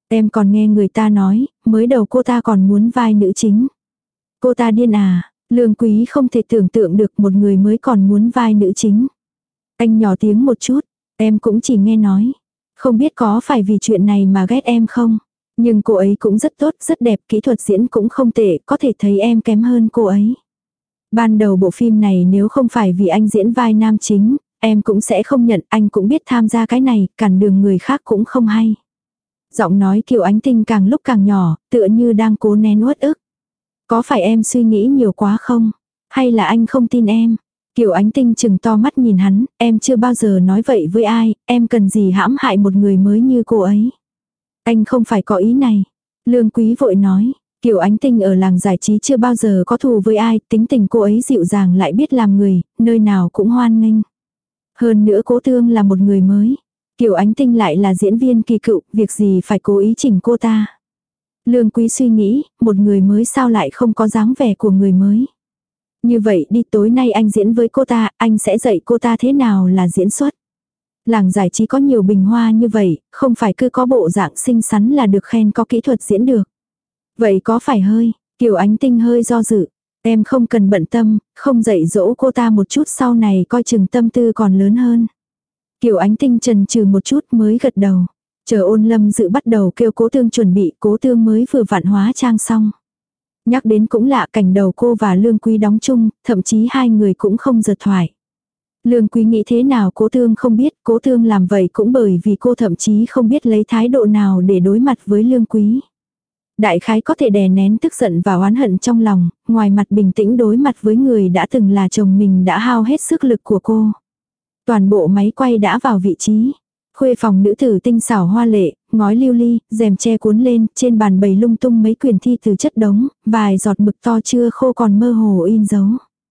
Em còn nghe người ta nói, mới đầu cô ta còn muốn vai nữ chính. Cô ta điên à, Lương Quý không thể tưởng tượng được một người mới còn muốn vai nữ chính. Anh nhỏ tiếng một chút, em cũng chỉ nghe nói. Không biết có phải vì chuyện này mà ghét em không? Nhưng cô ấy cũng rất tốt, rất đẹp, kỹ thuật diễn cũng không tệ, có thể thấy em kém hơn cô ấy. Ban đầu bộ phim này nếu không phải vì anh diễn vai nam chính, em cũng sẽ không nhận, anh cũng biết tham gia cái này, cản đường người khác cũng không hay. Giọng nói Kiều Ánh Tinh càng lúc càng nhỏ, tựa như đang cố nén uất ức. Có phải em suy nghĩ nhiều quá không? Hay là anh không tin em? Kiều Ánh Tinh chừng to mắt nhìn hắn, em chưa bao giờ nói vậy với ai, em cần gì hãm hại một người mới như cô ấy. Anh không phải có ý này. Lương Quý vội nói, Kiều Ánh Tinh ở làng giải trí chưa bao giờ có thù với ai, tính tình cô ấy dịu dàng lại biết làm người, nơi nào cũng hoan nghênh. Hơn nữa Cố Tương là một người mới. Kiều Ánh Tinh lại là diễn viên kỳ cựu, việc gì phải cố ý chỉnh cô ta. Lương Quý suy nghĩ, một người mới sao lại không có dáng vẻ của người mới. Như vậy đi, tối nay anh diễn với cô ta, anh sẽ dạy cô ta thế nào là diễn xuất. Làng giải trí có nhiều bình hoa như vậy, không phải cứ có bộ dạng xinh xắn là được khen có kỹ thuật diễn được. Vậy có phải hơi, Kiều Ánh Tinh hơi do dự. Em không cần bận tâm, không dạy dỗ cô ta một chút sau này coi chừng tâm tư còn lớn hơn. Kiều Ánh Tinh chần chừ một chút mới gật đầu. Chờ Ôn Lâm Dự bắt đầu kêu Cố Tương chuẩn bị, Cố Tương mới vừa vặn hóa trang xong. Nhắc đến cũng lạ, cảnh đầu cô và Lương Quý đóng chung, thậm chí hai người cũng không giật thoại. Lương Quý nghĩ thế nào Cố Tương không biết, Cố Tương làm vậy cũng bởi vì cô thậm chí không biết lấy thái độ nào để đối mặt với Lương Quý. Đại khái có thể đè nén tức giận và oán hận trong lòng, ngoài mặt bình tĩnh đối mặt với người đã từng là chồng mình đã hao hết sức lực của cô. Toàn bộ máy quay đã vào vị trí. Khuê phòng nữ tử tinh xảo hoa lệ, ngói lưu ly, rèm che cuốn lên, trên bàn bày lung tung mấy quyển thi từ chất đống, vài giọt mực to chưa khô còn mơ hồ in dấu.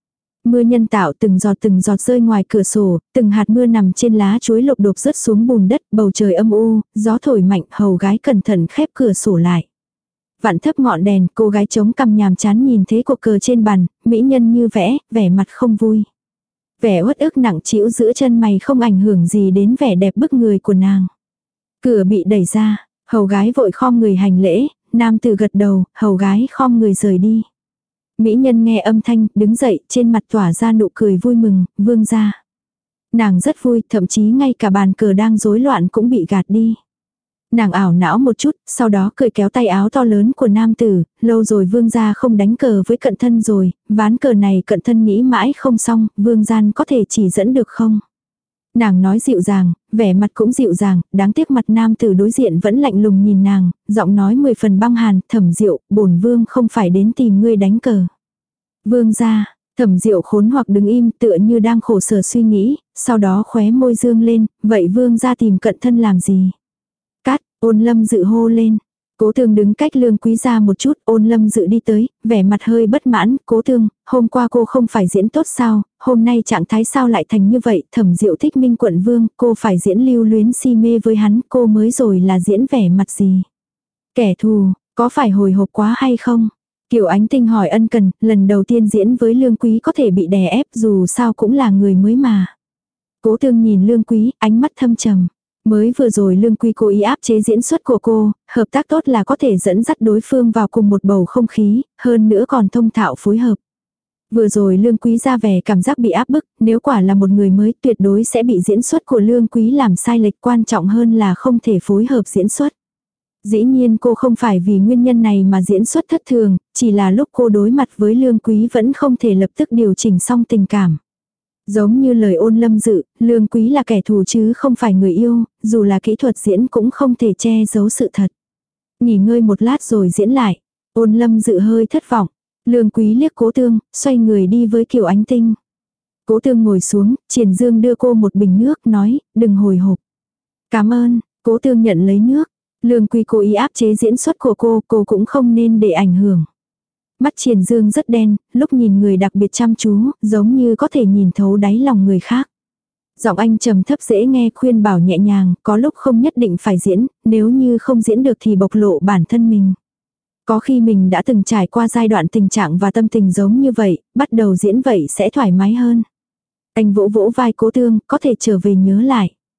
Mưa nhân tạo từng giọt từng giọt rơi ngoài cửa sổ, từng hạt mưa nằm trên lá chuối lục đục rớt xuống bùn đất, bầu trời âm u, gió thổi mạnh, hầu gái cẩn thận khép cửa sổ lại. Vặn thấp ngọn đèn, cô gái chống cằm nhàm chán nhìn thế cuộc cờ trên bàn, mỹ nhân như vẽ, vẻ mặt không vui. Vẻ uất ức nặng trĩu giữa chân mày không ảnh hưởng gì đến vẻ đẹp bức người của nàng. Cửa bị đẩy ra, hầu gái vội khom người hành lễ, nam tử gật đầu, hầu gái khom người rời đi. Mỹ nhân nghe âm thanh, đứng dậy, trên mặt tỏa ra nụ cười vui mừng, vương gia. Nàng rất vui, thậm chí ngay cả bàn cờ đang rối loạn cũng bị gạt đi. Nàng ảo não một chút, sau đó cười kéo tay áo to lớn của nam tử, lâu rồi vương gia không đánh cờ với cận thân rồi, ván cờ này cận thân nghĩ mãi không xong, vương gian có thể chỉ dẫn được không? Nàng nói dịu dàng, vẻ mặt cũng dịu dàng, đáng tiếc mặt nam tử đối diện vẫn lạnh lùng nhìn nàng, giọng nói mười phần băng hàn, Thẩm Diệu, bổn vương không phải đến tìm ngươi đánh cờ. Vương gia, Thẩm Diệu khốn hoặc đứng im tựa như đang khổ sở suy nghĩ, sau đó khóe môi dương lên, vậy vương gia tìm cận thân làm gì? Cát, Ôn Lâm Dự hô lên. Cố Tương đứng cách Lương Quý ra một chút, Ôn Lâm Dự đi tới, vẻ mặt hơi bất mãn, Cố Tương, hôm qua cô không phải diễn tốt sao, hôm nay trạng thái sao lại thành như vậy, Thẩm Diệu thích Minh Quận Vương, cô phải diễn lưu luyến si mê với hắn, cô mới rồi là diễn vẻ mặt gì. Kẻ thù, có phải hồi hộp quá hay không? Kiều Ánh Tinh hỏi ân cần, lần đầu tiên diễn với Lương Quý có thể bị đè ép dù sao cũng là người mới mà. Cố Tương nhìn Lương Quý, ánh mắt thâm trầm. Mới vừa rồi Lương Quý cố ý áp chế diễn xuất của cô, hợp tác tốt là có thể dẫn dắt đối phương vào cùng một bầu không khí, hơn nữa còn thông thạo phối hợp. Vừa rồi Lương Quý ra vẻ cảm giác bị áp bức, nếu quả là một người mới tuyệt đối sẽ bị diễn xuất của Lương Quý làm sai lệch, quan trọng hơn là không thể phối hợp diễn xuất. Dĩ nhiên cô không phải vì nguyên nhân này mà diễn xuất thất thường, chỉ là lúc cô đối mặt với Lương Quý vẫn không thể lập tức điều chỉnh xong tình cảm. Giống như lời Ôn Lâm Dự, Lương Quý là kẻ thù chứ không phải người yêu, dù là kỹ thuật diễn cũng không thể che giấu sự thật. Nghỉ ngơi một lát rồi diễn lại. Ôn Lâm Dự hơi thất vọng. Lương Quý liếc Cố Tương, xoay người đi với Kiều Ánh Tinh. Cố Tương ngồi xuống, Triển Dương đưa cô một bình nước, nói, đừng hồi hộp. Cảm ơn, Cố Tương nhận lấy nước. Lương Quý cố ý áp chế diễn xuất của cô, cô cũng không nên để ảnh hưởng. Mắt Triển Dương rất đen, lúc nhìn người đặc biệt chăm chú, giống như có thể nhìn thấu đáy lòng người khác. Giọng anh trầm thấp dễ nghe khuyên bảo nhẹ nhàng, có lúc không nhất định phải diễn, nếu như không diễn được thì bộc lộ bản thân mình. Có khi mình đã từng trải qua giai đoạn tình trạng và tâm tình giống như vậy, bắt đầu diễn vậy sẽ thoải mái hơn. Anh vỗ vỗ vai Cố Tương, có thể trở về nhớ lại.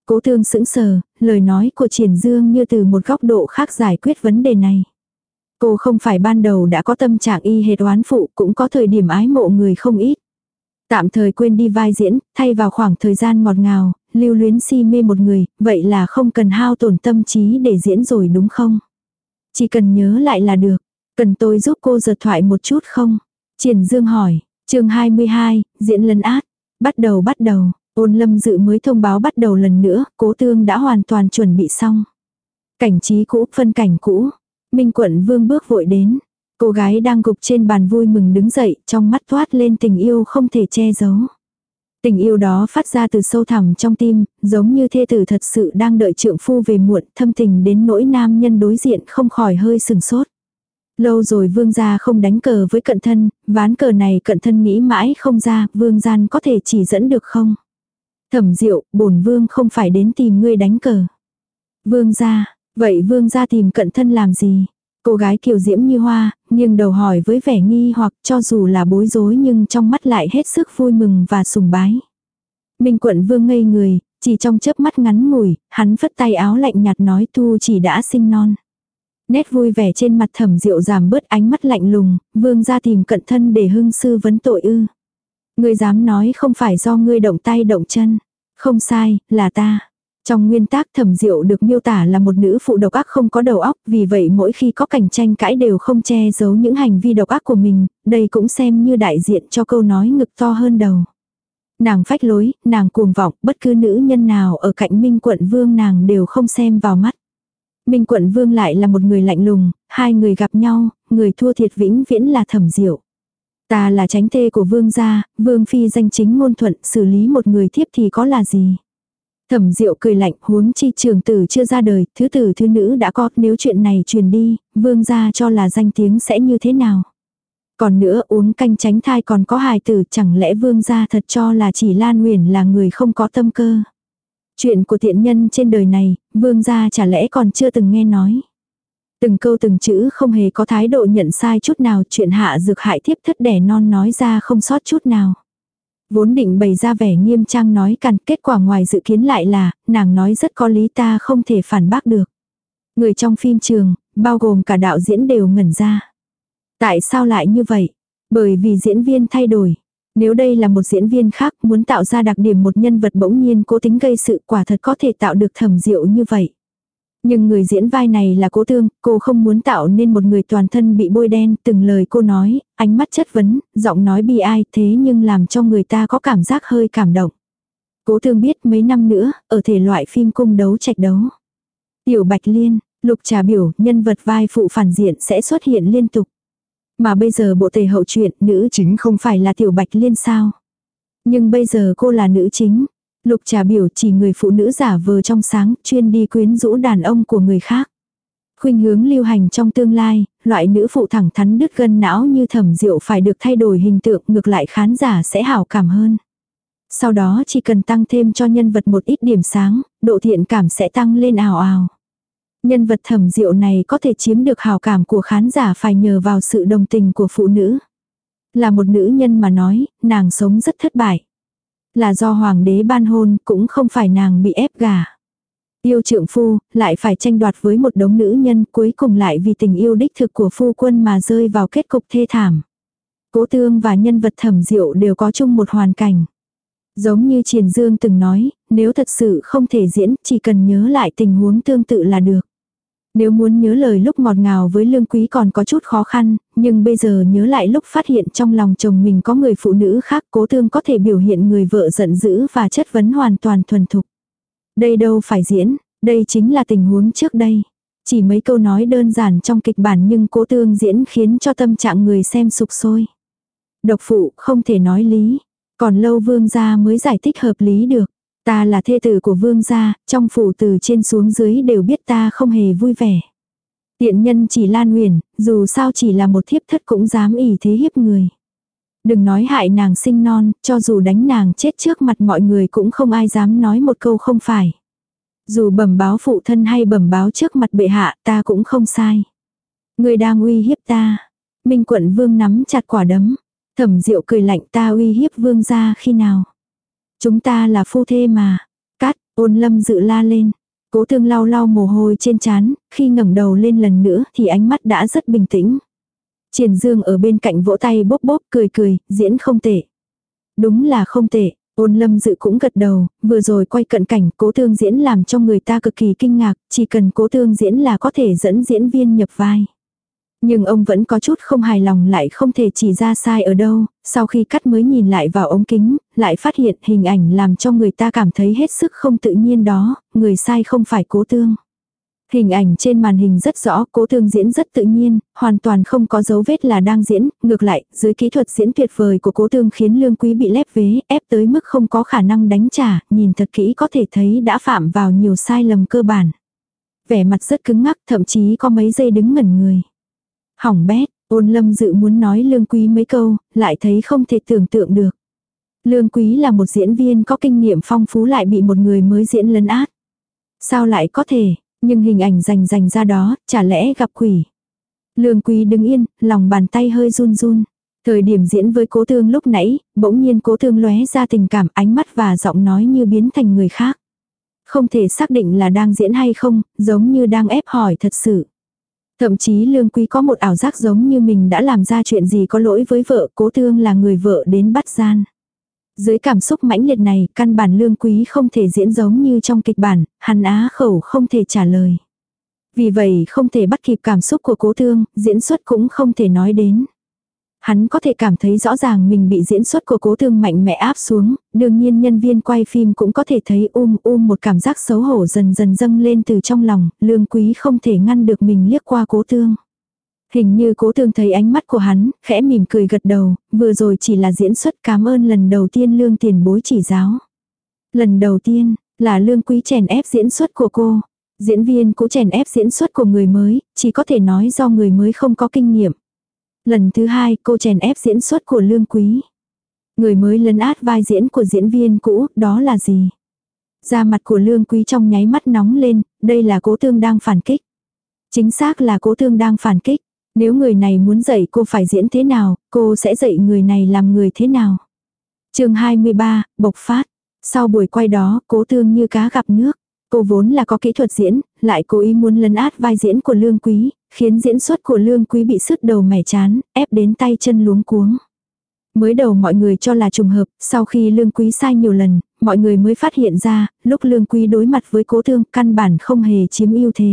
Cố Thương sững sờ, lời nói của Triển Dương như từ một góc độ khác giải quyết vấn đề này. Cô không phải ban đầu đã có tâm trạng y hệt oán phụ, cũng có thời điểm ái mộ người không ít. Tạm thời quên đi vai diễn, thay vào khoảng thời gian ngọt ngào, lưu luyến si mê một người, vậy là không cần hao tổn tâm trí để diễn rồi đúng không? Chỉ cần nhớ lại là được. Cần tôi giúp cô giật thoại một chút không? Triển Dương hỏi. Chương hai mươi hai, diễn lấn át. Bắt đầu bắt đầu, Ôn Lâm Dự mới thông báo bắt đầu lần nữa, Cố Tương đã hoàn toàn chuẩn bị xong. Cảnh trí cũ, phân cảnh cũ. Minh Quận Vương bước vội đến. Cô gái đang gục trên bàn vui mừng đứng dậy, trong mắt toát lên tình yêu không thể che giấu. Tình yêu đó phát ra từ sâu thẳm trong tim, giống như thê tử thật sự đang đợi trượng phu về muộn, thâm tình đến nỗi nam nhân đối diện không khỏi hơi sừng sốt. Lâu rồi Vương gia không đánh cờ với Cận Thân, ván cờ này Cận Thân nghĩ mãi không ra, Vương gian có thể chỉ dẫn được không? Thẩm Diệu, bổn Vương không phải đến tìm ngươi đánh cờ. Vương gia, vậy Vương gia tìm Cận Thân làm gì? Cô gái kiều diễm như hoa, nghiêng đầu hỏi với vẻ nghi hoặc, cho dù là bối rối nhưng trong mắt lại hết sức vui mừng và sùng bái. Minh Quận Vương ngây người, chỉ trong chớp mắt ngắn ngủi, hắn phất tay áo lạnh nhạt nói Thu chỉ đã sinh non. Nét vui vẻ trên mặt Thẩm Diệu giảm bớt, ánh mắt lạnh lùng, Vương gia tìm Cận Thân để hưng sư vấn tội ư? Ngươi dám nói không phải do ngươi động tay động chân? Không sai, là ta. Trong nguyên tác Thẩm Diệu được miêu tả là một nữ phụ độc ác không có đầu óc, vì vậy mỗi khi có cảnh tranh cãi đều không che giấu những hành vi độc ác của mình, đây cũng xem như đại diện cho câu nói ngực to hơn đầu. Nàng phách lối, nàng cuồng vọng, bất cứ nữ nhân nào ở cạnh Minh Quận Vương nàng đều không xem vào mắt. Minh Quận Vương lại là một người lạnh lùng, hai người gặp nhau, người thua thiệt vĩnh viễn là Thẩm Diệu. Ta là tránh thê của Vương gia, Vương phi danh chính ngôn thuận, xử lý một người thiếp thì có là gì? Thẩm Diệu cười lạnh, huống chi trường tử chưa ra đời, thứ tử thứ nữ đã có, nếu chuyện này truyền đi, Vương gia cho là danh tiếng sẽ như thế nào? Còn nữa, uống canh tránh thai còn có hài tử, chẳng lẽ Vương gia thật cho là chỉ Lan Uyển là người không có tâm cơ? Chuyện của tiện nhân trên đời này, Vương gia chả lẽ còn chưa từng nghe nói? Từng câu từng chữ không hề có thái độ nhận sai chút nào, chuyện hạ dược hại thiếp thất đẻ non nói ra không sót chút nào. Vốn định bày ra vẻ nghiêm trang nói cằn, kết quả ngoài dự kiến lại là, nàng nói rất có lý, ta không thể phản bác được. Người trong phim trường, bao gồm cả đạo diễn đều ngẩn ra. Tại sao lại như vậy? Bởi vì diễn viên thay đổi. Nếu đây là một diễn viên khác muốn tạo ra đặc điểm một nhân vật bỗng nhiên cố tính gây sự, quả thật có thể tạo được Thẩm Diệu như vậy. Nhưng người diễn vai này là Cố Tương, cô không muốn tạo nên một người toàn thân bị bôi đen, từng lời cô nói, ánh mắt chất vấn, giọng nói bi ai, thế nhưng làm cho người ta có cảm giác hơi cảm động. Cố Tương biết mấy năm nữa, ở thể loại phim cung đấu trạch đấu. Tiểu Bạch Liên, Lục Trà Biểu, nhân vật vai phụ phản diện sẽ xuất hiện liên tục. Mà bây giờ bộ tề hậu truyện, nữ chính không phải là Tiểu Bạch Liên sao? Nhưng bây giờ cô là nữ chính. Lục Trà Biểu chỉ người phụ nữ giả vờ trong sáng, chuyên đi quyến rũ đàn ông của người khác. Khuynh hướng lưu hành trong tương lai, loại nữ phụ thẳng thắn đứt gân não như Thẩm Diệu phải được thay đổi hình tượng, ngược lại khán giả sẽ hảo cảm hơn. Sau đó chỉ cần tăng thêm cho nhân vật một ít điểm sáng, độ thiện cảm sẽ tăng lên ào ào. Nhân vật Thẩm Diệu này có thể chiếm được hảo cảm của khán giả phải nhờ vào sự đồng tình của phụ nữ. Là một nữ nhân mà nói, nàng sống rất thất bại. Là do hoàng đế ban hôn, cũng không phải nàng bị ép gả. Yêu trượng phu, lại phải tranh đoạt với một đống nữ nhân, cuối cùng lại vì tình yêu đích thực của phu quân mà rơi vào kết cục thê thảm. Cố Tương và nhân vật Thẩm Diệu đều có chung một hoàn cảnh. Giống như Triền Dương từng nói, nếu thật sự không thể diễn, chỉ cần nhớ lại tình huống tương tự là được. Nếu muốn nhớ lời lúc ngọt ngào với Lương Quý còn có chút khó khăn, nhưng bây giờ nhớ lại lúc phát hiện trong lòng chồng mình có người phụ nữ khác, Cố Tương có thể biểu hiện người vợ giận dữ và chất vấn hoàn toàn thuần thục. Đây đâu phải diễn, đây chính là tình huống trước đây. Chỉ mấy câu nói đơn giản trong kịch bản nhưng Cố Tương diễn khiến cho tâm trạng người xem sục sôi. Độc phụ không thể nói lý, còn lâu Vương gia mới giải thích hợp lý được. Ta là thê tử của Vương gia, trong phủ từ trên xuống dưới đều biết ta không hề vui vẻ. Tiện nhân chỉ Lan Uyển, dù sao chỉ là một thiếp thất cũng dám ỷ thế hiếp người. Đừng nói hại nàng sinh non, cho dù đánh nàng chết trước mặt mọi người cũng không ai dám nói một câu không phải. Dù bẩm báo phụ thân hay bẩm báo trước mặt bệ hạ, ta cũng không sai. Người đang uy hiếp ta. Minh Quận Vương nắm chặt quả đấm. Thẩm Diệu cười lạnh, ta uy hiếp Vương gia khi nào? Chúng ta là phu thê mà. Cát, Ôn Lâm Dự la lên. Cố Thương lau lau mồ hôi trên trán, khi ngẩng đầu lên lần nữa thì ánh mắt đã rất bình tĩnh. Triển Dương ở bên cạnh vỗ tay bốp bốp cười cười, diễn không tệ. Đúng là không tệ. Ôn Lâm Dự cũng gật đầu, vừa rồi quay cận cảnh Cố Thương diễn làm cho người ta cực kỳ kinh ngạc, chỉ cần Cố Thương diễn là có thể dẫn diễn viên nhập vai. Nhưng ông vẫn có chút không hài lòng, lại không thể chỉ ra sai ở đâu, sau khi cắt mới nhìn lại vào ống kính, lại phát hiện hình ảnh làm cho người ta cảm thấy hết sức không tự nhiên đó, người sai không phải Cố Thương. Hình ảnh trên màn hình rất rõ, Cố Thương diễn rất tự nhiên, hoàn toàn không có dấu vết là đang diễn, ngược lại, dưới kỹ thuật diễn tuyệt vời của Cố Thương khiến Lương Quý bị lép vế, ép tới mức không có khả năng đánh trả, nhìn thật kỹ có thể thấy đã phạm vào nhiều sai lầm cơ bản. Vẻ mặt rất cứng ngắc, thậm chí có mấy giây đứng ngẩn người. Hỏng bét, Ôn Lâm Dự muốn nói Lương Quý mấy câu, lại thấy không thể tưởng tượng được. Lương Quý là một diễn viên có kinh nghiệm phong phú lại bị một người mới diễn lấn át. Sao lại có thể, nhưng hình ảnh rành rành ra đó, chả lẽ gặp quỷ. Lương Quý đứng yên, lòng bàn tay hơi run run. Thời điểm diễn với Cố Thương lúc nãy, bỗng nhiên Cố Thương lóe ra tình cảm, ánh mắt và giọng nói như biến thành người khác. Không thể xác định là đang diễn hay không, giống như đang ép hỏi thật sự. Thậm chí Lương Quý có một ảo giác giống như mình đã làm ra chuyện gì có lỗi với vợ, Cố Thương là người vợ đến bắt gian. Dưới cảm xúc mãnh liệt này, căn bản Lương Quý không thể diễn giống như trong kịch bản, hắn á khẩu không thể trả lời. Vì vậy không thể bắt kịp cảm xúc của Cố Thương, diễn xuất cũng không thể nói đến. Hắn có thể cảm thấy rõ ràng mình bị diễn xuất của Cố Thương mạnh mẽ áp xuống, đương nhiên nhân viên quay phim cũng có thể thấy um um một cảm giác xấu hổ dần dần dâng lên từ trong lòng, Lương Quý không thể ngăn được mình liếc qua Cố Thương. Hình như Cố Thương thấy ánh mắt của hắn, khẽ mỉm cười gật đầu, vừa rồi chỉ là diễn xuất, cảm ơn lần đầu tiên Lương tiền bối chỉ giáo. Lần đầu tiên, là Lương Quý chèn ép diễn xuất của cô. Diễn viên cũ chèn ép diễn xuất của người mới, chỉ có thể nói do người mới không có kinh nghiệm. Lần thứ hai, cô chèn ép diễn xuất của Lương Quý. Người mới lấn át vai diễn của diễn viên cũ, đó là gì? Da mặt của Lương Quý trong nháy mắt nóng lên, đây là Cố Thương đang phản kích. Chính xác là Cố Thương đang phản kích. Nếu người này muốn dạy cô phải diễn thế nào, cô sẽ dạy người này làm người thế nào. Chương hai mươi ba, bộc phát. Sau buổi quay đó, Cố Thương như cá gặp nước. Cô vốn là có kỹ thuật diễn, lại cố ý muốn lấn át vai diễn của Lương Quý, khiến diễn xuất của Lương Quý bị sứt đầu mẻ chán, ép đến tay chân luống cuống. Mới đầu mọi người cho là trùng hợp, sau khi Lương Quý sai nhiều lần, mọi người mới phát hiện ra, lúc Lương Quý đối mặt với Cố Thương, căn bản không hề chiếm ưu thế.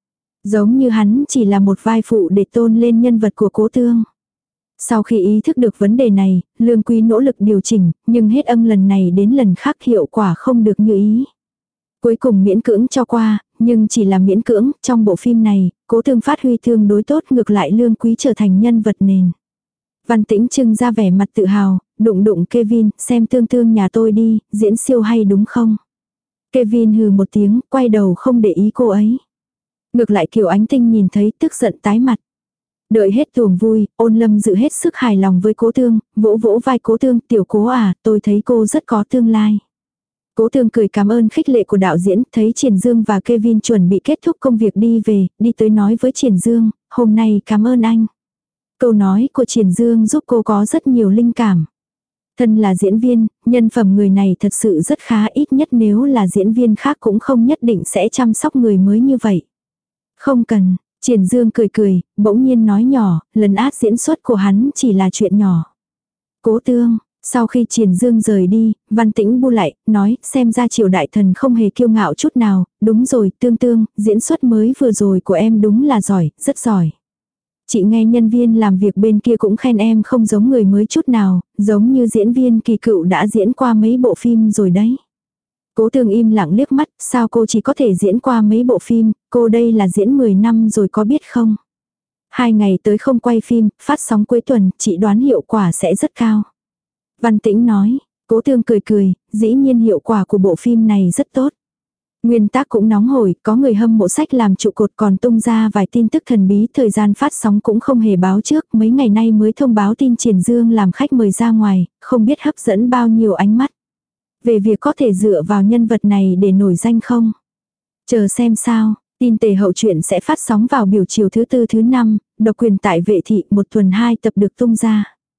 Giống như hắn chỉ là một vai phụ để tôn lên nhân vật của Cố Thương. Sau khi ý thức được vấn đề này, Lương Quý nỗ lực điều chỉnh, nhưng hết âm lần này đến lần khác hiệu quả không được như ý. Cuối cùng miễn cưỡng cho qua, nhưng chỉ là miễn cưỡng, trong bộ phim này, Cố Thương phát huy tương đối tốt, ngược lại Lương Quý trở thành nhân vật nền. Văn Tĩnh trưng ra vẻ mặt tự hào, đụng đụng Kevin, xem Tương Tương nhà tôi đi, diễn siêu hay đúng không? Kevin hừ một tiếng, quay đầu không để ý cô ấy. Ngược lại Kiều Ánh Tinh nhìn thấy tức giận tái mặt. Đợi hết tuồng vui, Ôn Lâm Dự hết sức hài lòng với Cố Thương, vỗ vỗ vai Cố Thương, tiểu Cố à, tôi thấy cô rất có tương lai. Cố Thương cười cảm ơn khích lệ của đạo diễn, thấy Triển Dương và Kevin chuẩn bị kết thúc công việc đi về, đi tới nói với Triển Dương, hôm nay cảm ơn anh. Câu nói của Triển Dương giúp cô có rất nhiều linh cảm. Thân là diễn viên, nhân phẩm người này thật sự rất khá, ít nhất nếu là diễn viên khác cũng không nhất định sẽ chăm sóc người mới như vậy. Không cần, Triển Dương cười cười, bỗng nhiên nói nhỏ, lần át diễn xuất của hắn chỉ là chuyện nhỏ. Cố Thương, sau khi Triển Dương rời đi, Văn Tĩnh bu lại, nói, xem ra Triều đại thần không hề kiêu ngạo chút nào, đúng rồi, Tương Tương, diễn xuất mới vừa rồi của em đúng là giỏi, rất giỏi. Chị nghe nhân viên làm việc bên kia cũng khen em không giống người mới chút nào, giống như diễn viên kỳ cựu đã diễn qua mấy bộ phim rồi đấy. Cố Thương im lặng liếc mắt, sao cô chỉ có thể diễn qua mấy bộ phim, cô đây là diễn mười năm rồi có biết không? Hai ngày tới không quay phim, phát sóng cuối tuần, chị đoán hiệu quả sẽ rất cao. Văn Tĩnh nói, Cố Thương cười cười, dĩ nhiên hiệu quả của bộ phim này rất tốt. Nguyên tác cũng nóng hổi, có người hâm mộ sách làm trụ cột còn tung ra vài tin tức thần bí, thời gian phát sóng cũng không hề báo trước, mấy ngày nay mới thông báo tin Triển Dương làm khách mời ra ngoài, không biết hấp dẫn bao nhiêu ánh mắt. Về việc có thể dựa vào nhân vật này để nổi danh không? Chờ xem sao, tin tề hậu truyện sẽ phát sóng vào buổi chiều thứ tư thứ năm, độc quyền tại Vệ thị, một tuần hai tập được tung ra.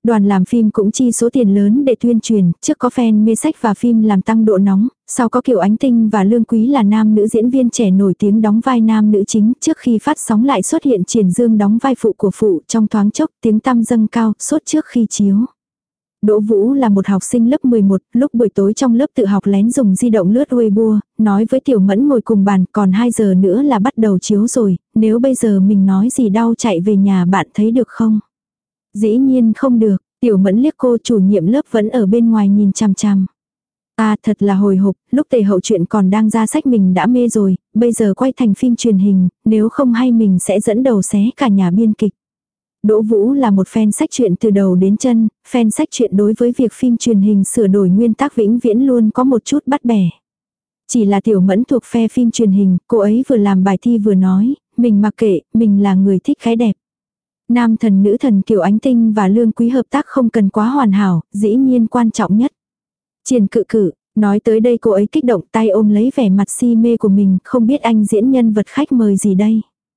Đoàn làm phim cũng chi số tiền lớn để tuyên truyền, trước có fan mê sách và phim làm tăng độ nóng, sau có Kiều Ánh Tinh và Lương Quý là nam nữ diễn viên trẻ nổi tiếng đóng vai nam nữ chính, trước khi phát sóng lại xuất hiện Triển Dương đóng vai phụ của phụ, trong thoáng chốc tiếng tăm dâng cao, sốt trước khi chiếu. Đỗ Vũ là một học sinh lớp mười một, lúc buổi tối trong lớp tự học lén dùng di động lướt Weibo, nói với Tiểu Mẫn ngồi cùng bàn, còn hai giờ nữa là bắt đầu chiếu rồi, nếu bây giờ mình nói gì đau chạy về nhà bạn thấy được không? Dĩ nhiên không được, Tiểu Mẫn liếc cô, chủ nhiệm lớp vẫn ở bên ngoài nhìn chằm chằm. À thật là hồi hộp, lúc Tề Hậu Truyện còn đang ra sách mình đã mê rồi, bây giờ quay thành phim truyền hình, nếu không hay mình sẽ dẫn đầu xé cả nhà biên kịch. Đỗ Vũ là một fan sách truyện từ đầu đến chân, fan sách truyện đối với việc phim truyền hình sửa đổi nguyên tắc vĩnh viễn luôn có một chút bắt bẻ. Chỉ là Tiểu Mẫn thuộc phe phim truyền hình, cô ấy vừa làm bài thi vừa nói, mình mặc kệ, mình là người thích cái đẹp. Nam thần nữ thần Kiều Ánh Tinh và Lương Quý hợp tác không cần quá hoàn hảo, dĩ nhiên quan trọng nhất. Triển Cự Cự, nói tới đây cô ấy kích động tay ôm lấy vẻ mặt si mê của mình, không biết anh diễn nhân vật khách mời gì đây.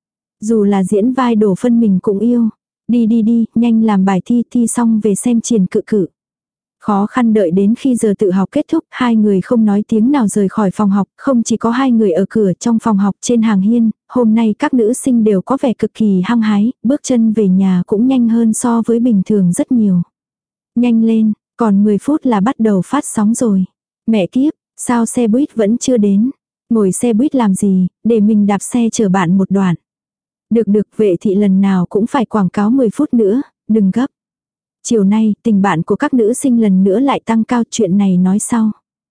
Dù là diễn vai Đổ Phân mình cũng yêu. Đi đi đi, nhanh làm bài thi, thi xong về xem Triển Cự Cự. Khó khăn đợi đến khi giờ tự học kết thúc, hai người không nói tiếng nào rời khỏi phòng học, không chỉ có hai người ở cửa trong phòng học trên hàng hiên, hôm nay các nữ sinh đều có vẻ cực kỳ hăng hái, bước chân về nhà cũng nhanh hơn so với bình thường rất nhiều. Nhanh lên, còn mười phút là bắt đầu phát sóng rồi. Mẹ kiếp, sao xe buýt vẫn chưa đến? Ngồi xe buýt làm gì, để mình đạp xe chở bạn một đoạn. Được được, vệ thị lần nào cũng phải quảng cáo mười phút nữa, đừng gấp. Chiều nay, tình bạn của các nữ sinh lần nữa lại tăng cao, chuyện này nói sau.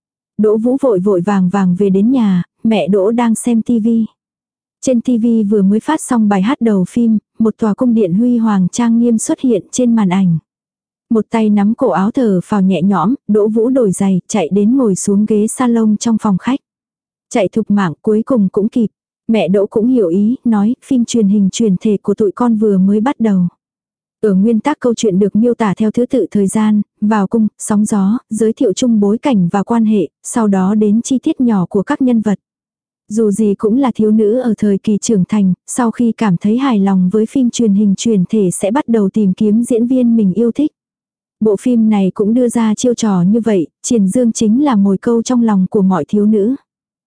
Đỗ Vũ vội vội vàng vàng về đến nhà, mẹ Đỗ đang xem tivi. Trên tivi vừa mới phát xong bài hát đầu phim, một tòa cung điện huy hoàng trang nghiêm xuất hiện trên màn ảnh. Một tay nắm cổ áo thở phào nhẹ nhõm, Đỗ Vũ đổi giày, chạy đến ngồi xuống ghế salon trong phòng khách. Chạy thục mạng cuối cùng cũng kịp. Mẹ Đỗ cũng hiểu ý, nói, phim truyền hình truyền thể của tụi con vừa mới bắt đầu. Ở nguyên tắc câu chuyện được miêu tả theo thứ tự thời gian, vào cung, sóng gió, giới thiệu chung bối cảnh và quan hệ, sau đó đến chi tiết nhỏ của các nhân vật. Dù gì cũng là thiếu nữ ở thời kỳ trưởng thành, sau khi cảm thấy hài lòng với phim truyền hình truyền thể sẽ bắt đầu tìm kiếm diễn viên mình yêu thích. Bộ phim này cũng đưa ra chiêu trò như vậy, Triển Dương chính là mồi câu trong lòng của mọi thiếu nữ.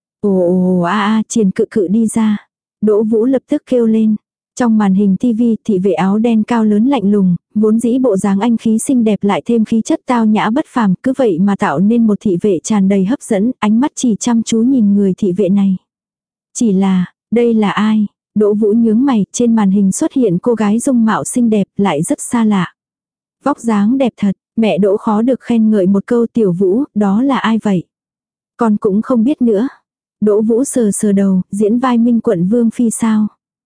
Ồ ồ a a, Triển Cự Cự đi ra. Đỗ Vũ lập tức kêu lên. Trong màn hình tivi, thị vệ áo đen cao lớn lạnh lùng, vốn dĩ bộ dáng anh khí xinh đẹp lại thêm khí chất tao nhã bất phàm, cứ vậy mà tạo nên một thị vệ tràn đầy hấp dẫn, ánh mắt chỉ chăm chú nhìn người thị vệ này. Chỉ là, đây là ai? Đỗ Vũ nhướng mày, trên màn hình xuất hiện cô gái dung mạo xinh đẹp lại rất xa lạ. Vóc dáng đẹp thật, mẹ Đỗ khó được khen ngợi một câu, Tiểu Vũ, đó là ai vậy? Con cũng không biết nữa. Đỗ Vũ sờ sờ đầu, diễn vai Minh Quận Vương Phi sao?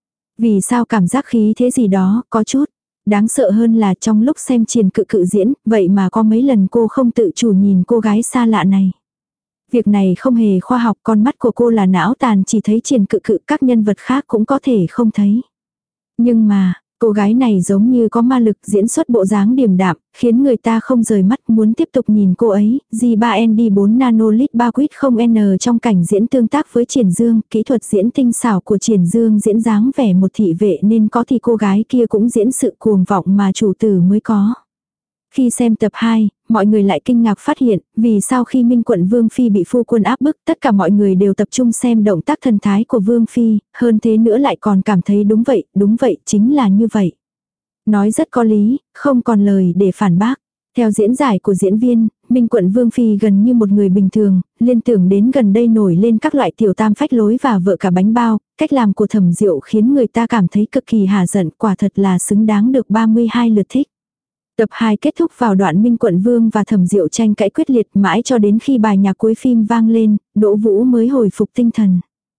Vì sao cảm giác khí thế gì đó, có chút. Đáng sợ hơn là trong lúc xem Triển Cự Cự diễn, vậy mà có mấy lần cô không tự chủ nhìn cô gái xa lạ này. Việc này không hề khoa học, con mắt của cô là não tàn, chỉ thấy Triển Cự Cự, các nhân vật khác cũng có thể không thấy. Nhưng mà, cô gái này giống như có ma lực, diễn xuất bộ dáng điềm đạm, khiến người ta không rời mắt muốn tiếp tục nhìn cô ấy. G ba N D bốn nanolit ba quýt không N trong cảnh diễn tương tác với Triển Dương, kỹ thuật diễn tinh xảo của Triển Dương diễn dáng vẻ một thị vệ nên có thì cô gái kia cũng diễn sự cuồng vọng mà chủ tử mới có. Khi xem tập hai, mọi người lại kinh ngạc phát hiện, vì sao khi Minh Quận Vương Phi bị phu quân áp bức, tất cả mọi người đều tập trung xem động tác thần thái của Vương Phi, hơn thế nữa lại còn cảm thấy đúng vậy, đúng vậy, chính là như vậy. Nói rất có lý, không còn lời để phản bác. Theo diễn giải của diễn viên, Minh Quận Vương Phi gần như một người bình thường, liên tưởng đến gần đây nổi lên các loại tiểu tam phách lối và vợ cả bánh bao, cách làm của Thẩm Diệu khiến người ta cảm thấy cực kỳ hả giận, quả thật là xứng đáng được ba mươi hai lượt thích. Tập hai kết thúc vào đoạn Minh Quận Vương và Thẩm Diệu tranh cãi quyết liệt, mãi cho đến khi bài nhạc cuối phim vang lên, Đỗ Vũ mới hồi phục tinh thần.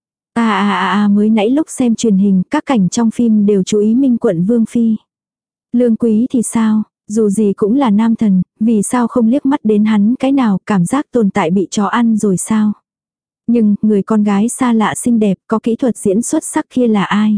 À à à à mới nãy lúc xem truyền hình, các cảnh trong phim đều chú ý Minh Quận Vương Phi. Lương Quý thì sao? Dù gì cũng là nam thần, vì sao không liếc mắt đến hắn cái nào, cảm giác tồn tại bị chó ăn rồi sao? Nhưng, người con gái xa lạ xinh đẹp, có kỹ thuật diễn xuất sắc kia là ai?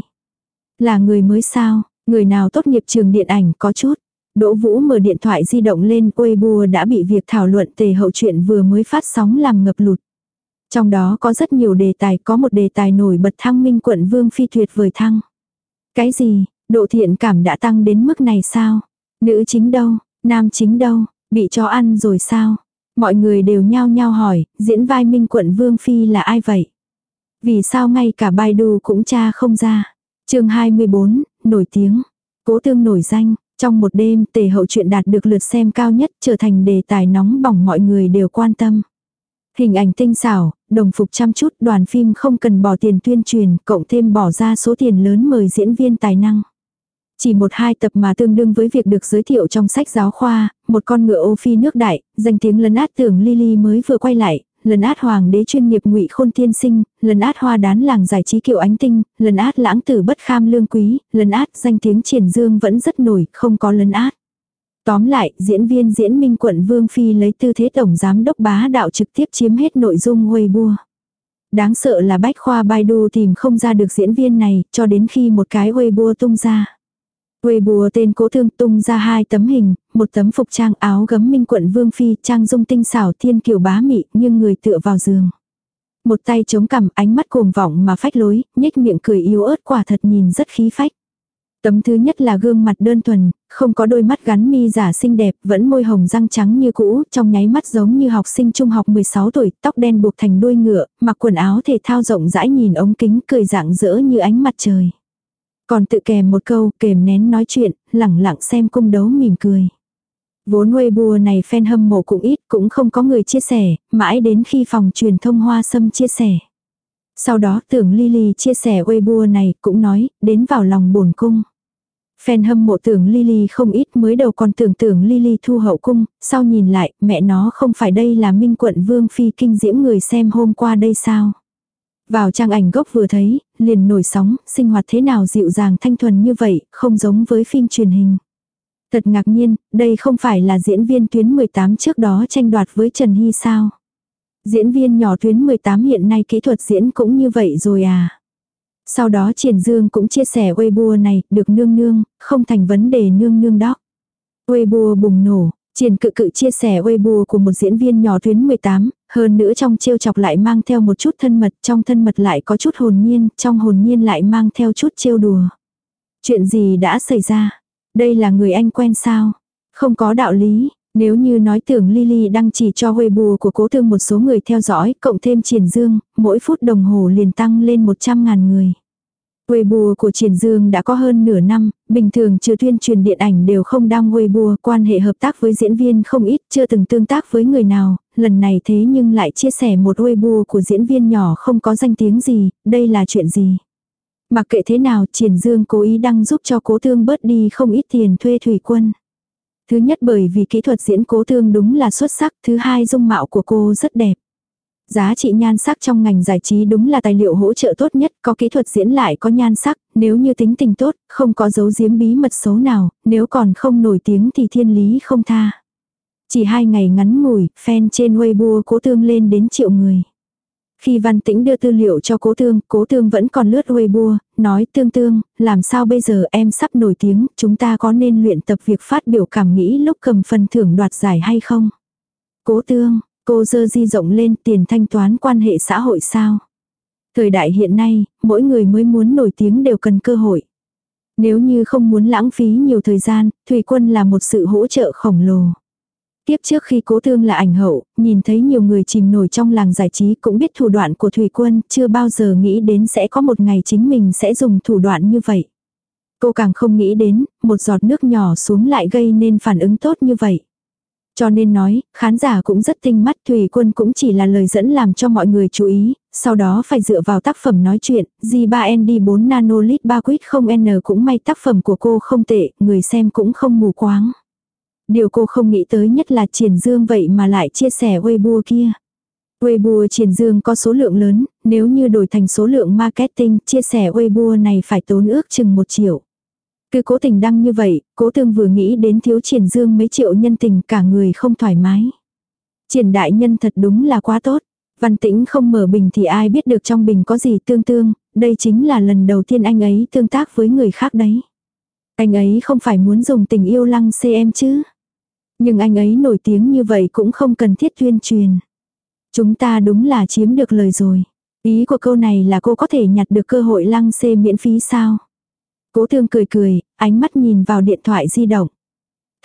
Là người mới sao? Người nào tốt nghiệp trường điện ảnh có chút? Đỗ Vũ mở điện thoại di động lên, Weibo đã bị việc thảo luận Tề Hậu Truyện vừa mới phát sóng làm ngập lụt. Trong đó có rất nhiều đề tài, có một đề tài nổi bật thăng Minh Quận Vương Phi tuyệt vời thăng. Cái gì, độ thiện cảm đã tăng đến mức này sao? Nữ chính đâu? Nam chính đâu, bị chó ăn rồi sao? Mọi người đều nhao nhao hỏi, diễn vai Minh Quận Vương Phi là ai vậy? Vì sao ngay cả Baidu cũng tra không ra? Chương hai mươi bốn, nổi tiếng. Cố Tương nổi danh, trong một đêm Tề Hậu truyện đạt được lượt xem cao nhất, trở thành đề tài nóng bỏng mọi người đều quan tâm. Hình ảnh tinh xảo, đồng phục chăm chút, đoàn phim không cần bỏ tiền tuyên truyền, cộng thêm bỏ ra số tiền lớn mời diễn viên tài năng. Chỉ một hai tập mà tương đương với việc được giới thiệu trong sách giáo khoa, một con ngựa ô phi nước đại, danh tiếng lấn át Tưởng Lily mới vừa quay lại, lấn át hoàng đế chuyên nghiệp Ngụy Khôn tiên sinh, lấn át hoa đán làng giải trí Kiều Ánh Tinh, lấn át lãng tử bất kham lương quý, lấn át danh tiếng Triển Dương vẫn rất nổi, không có lấn át. Tóm lại, diễn viên diễn Minh Quận Vương Phi lấy tư thế tổng giám đốc bá đạo trực tiếp chiếm hết nội dung Weibo. Đáng sợ là bách khoa Baidu tìm không ra được diễn viên này, cho đến khi một cái Weibo tung ra. Weibo tên Cố Tương tung ra hai tấm hình, một tấm phục trang áo gấm Minh Quận Vương Phi, trang dung tinh xảo thiên kiều bá mị, nhưng người tựa vào giường. Một tay chống cằm, ánh mắt cuồng vọng mà phách lối, nhếch miệng cười yếu ớt, quả thật nhìn rất khí phách. Tấm thứ nhất là gương mặt đơn thuần, không có đôi mắt gắn mi giả xinh đẹp, vẫn môi hồng răng trắng như cũ, trong nháy mắt giống như học sinh trung học mười sáu tuổi, tóc đen buộc thành đuôi ngựa, mặc quần áo thể thao rộng rãi nhìn ống kính, cười rạng rỡ như ánh mặt trời. Còn tự kèm một câu, kèm nén nói chuyện, lẳng lặng xem cung đấu mỉm cười. Vốn Weibo này fan hâm mộ cũng ít, cũng không có người chia sẻ, mãi đến khi phòng truyền thông Hoa Sâm chia sẻ. Sau đó Tưởng Lily chia sẻ Weibo này, cũng nói, đến vào lòng bổn cung. Fan hâm mộ Tưởng Lily không ít, mới đầu còn tưởng Tưởng Lily thu hậu cung, sau nhìn lại, mẹ nó không phải đây là Minh Quận Vương Phi kinh diễm người xem hôm qua đây sao? Vào trang ảnh gốc vừa thấy, liền nổi sóng, sinh hoạt thế nào dịu dàng thanh thuần như vậy, không giống với phim truyền hình. Thật ngạc nhiên, đây không phải là diễn viên tuyến mười tám trước đó tranh đoạt với Trần Hy sao? Diễn viên nhỏ tuyến mười tám hiện nay kỹ thuật diễn cũng như vậy rồi à? Sau đó Triển Dương cũng chia sẻ Weibo này, được nương nương, không thành vấn đề nương nương đó. Weibo bùng nổ, Triển Cự Cự chia sẻ Weibo của một diễn viên nhỏ tuyến mười tám, hơn nữa trong trêu chọc lại mang theo một chút thân mật, trong thân mật lại có chút hồn nhiên, trong hồn nhiên lại mang theo chút trêu đùa. Chuyện gì đã xảy ra? Đây là người anh quen sao? Không có đạo lý. Nếu như nói Tưởng Lily đăng chỉ cho Weibo của Cố Tương một số người theo dõi, cộng thêm Triển Dương, mỗi phút đồng hồ liền tăng lên một trăm ngàn người. Weibo của Triển Dương đã có hơn nửa năm, bình thường trừ tuyên truyền điện ảnh đều không đăng Weibo, quan hệ hợp tác với diễn viên không ít, chưa từng tương tác với người nào, lần này thế nhưng lại chia sẻ một Weibo của diễn viên nhỏ không có danh tiếng gì, đây là chuyện gì? Mặc kệ thế nào, Triển Dương cố ý đăng giúp cho Cố Tương bớt đi không ít tiền thuê thủy quân. Thứ nhất bởi vì kỹ thuật diễn Cố Tương đúng là xuất sắc, thứ hai dung mạo của cô rất đẹp. Giá trị nhan sắc trong ngành giải trí đúng là tài liệu hỗ trợ tốt nhất, có kỹ thuật diễn lại có nhan sắc, nếu như tính tình tốt, không có giấu giếm bí mật xấu nào, nếu còn không nổi tiếng thì thiên lý không tha. Chỉ hai ngày ngắn ngủi, fan trên Weibo Cố Tương lên đến triệu người. Khi Văn Tĩnh đưa tư liệu cho Cố Tương, Cố Tương vẫn còn lướt Weibo, nói Tương Tương, làm sao bây giờ em sắp nổi tiếng, chúng ta có nên luyện tập việc phát biểu cảm nghĩ lúc cầm phần thưởng đoạt giải hay không? Cố Tương, cô dơ di rộng lên tiền thanh toán quan hệ xã hội sao? Thời đại hiện nay, mỗi người mới muốn nổi tiếng đều cần cơ hội. Nếu như không muốn lãng phí nhiều thời gian, Thủy Quân là một sự hỗ trợ khổng lồ. Tiếp trước khi Cố Tương là ảnh hậu, nhìn thấy nhiều người chìm nổi trong làng giải trí cũng biết thủ đoạn của Thủy Quân, chưa bao giờ nghĩ đến sẽ có một ngày chính mình sẽ dùng thủ đoạn như vậy. Cô càng không nghĩ đến, một giọt nước nhỏ xuống lại gây nên phản ứng tốt như vậy. Cho nên nói, khán giả cũng rất tinh mắt, Thủy Quân cũng chỉ là lời dẫn làm cho mọi người chú ý, sau đó phải dựa vào tác phẩm nói chuyện, G ba N D bốn nanolit ba quýt không N cũng may tác phẩm của cô không tệ, người xem cũng không mù quáng. Điều cô không nghĩ tới nhất là Triển Dương vậy mà lại chia sẻ Weibo kia. Weibo Triển Dương có số lượng lớn, nếu như đổi thành số lượng marketing, chia sẻ Weibo này phải tốn ước chừng một triệu. Cứ cố tình đăng như vậy, Cố Tương vừa nghĩ đến thiếu Triển Dương mấy triệu nhân tình cả người không thoải mái. Triển đại nhân thật đúng là quá tốt. Văn Tĩnh không mở bình thì ai biết được trong bình có gì Tương Tương, đây chính là lần đầu tiên anh ấy tương tác với người khác đấy. Anh ấy không phải muốn dùng tình yêu lăng xê em chứ. Nhưng anh ấy nổi tiếng như vậy cũng không cần thiết tuyên truyền. Chúng ta đúng là chiếm được lời rồi. Ý của câu này là cô có thể nhặt được cơ hội lăng xê miễn phí sao? Cố Tương cười cười, ánh mắt nhìn vào điện thoại di động.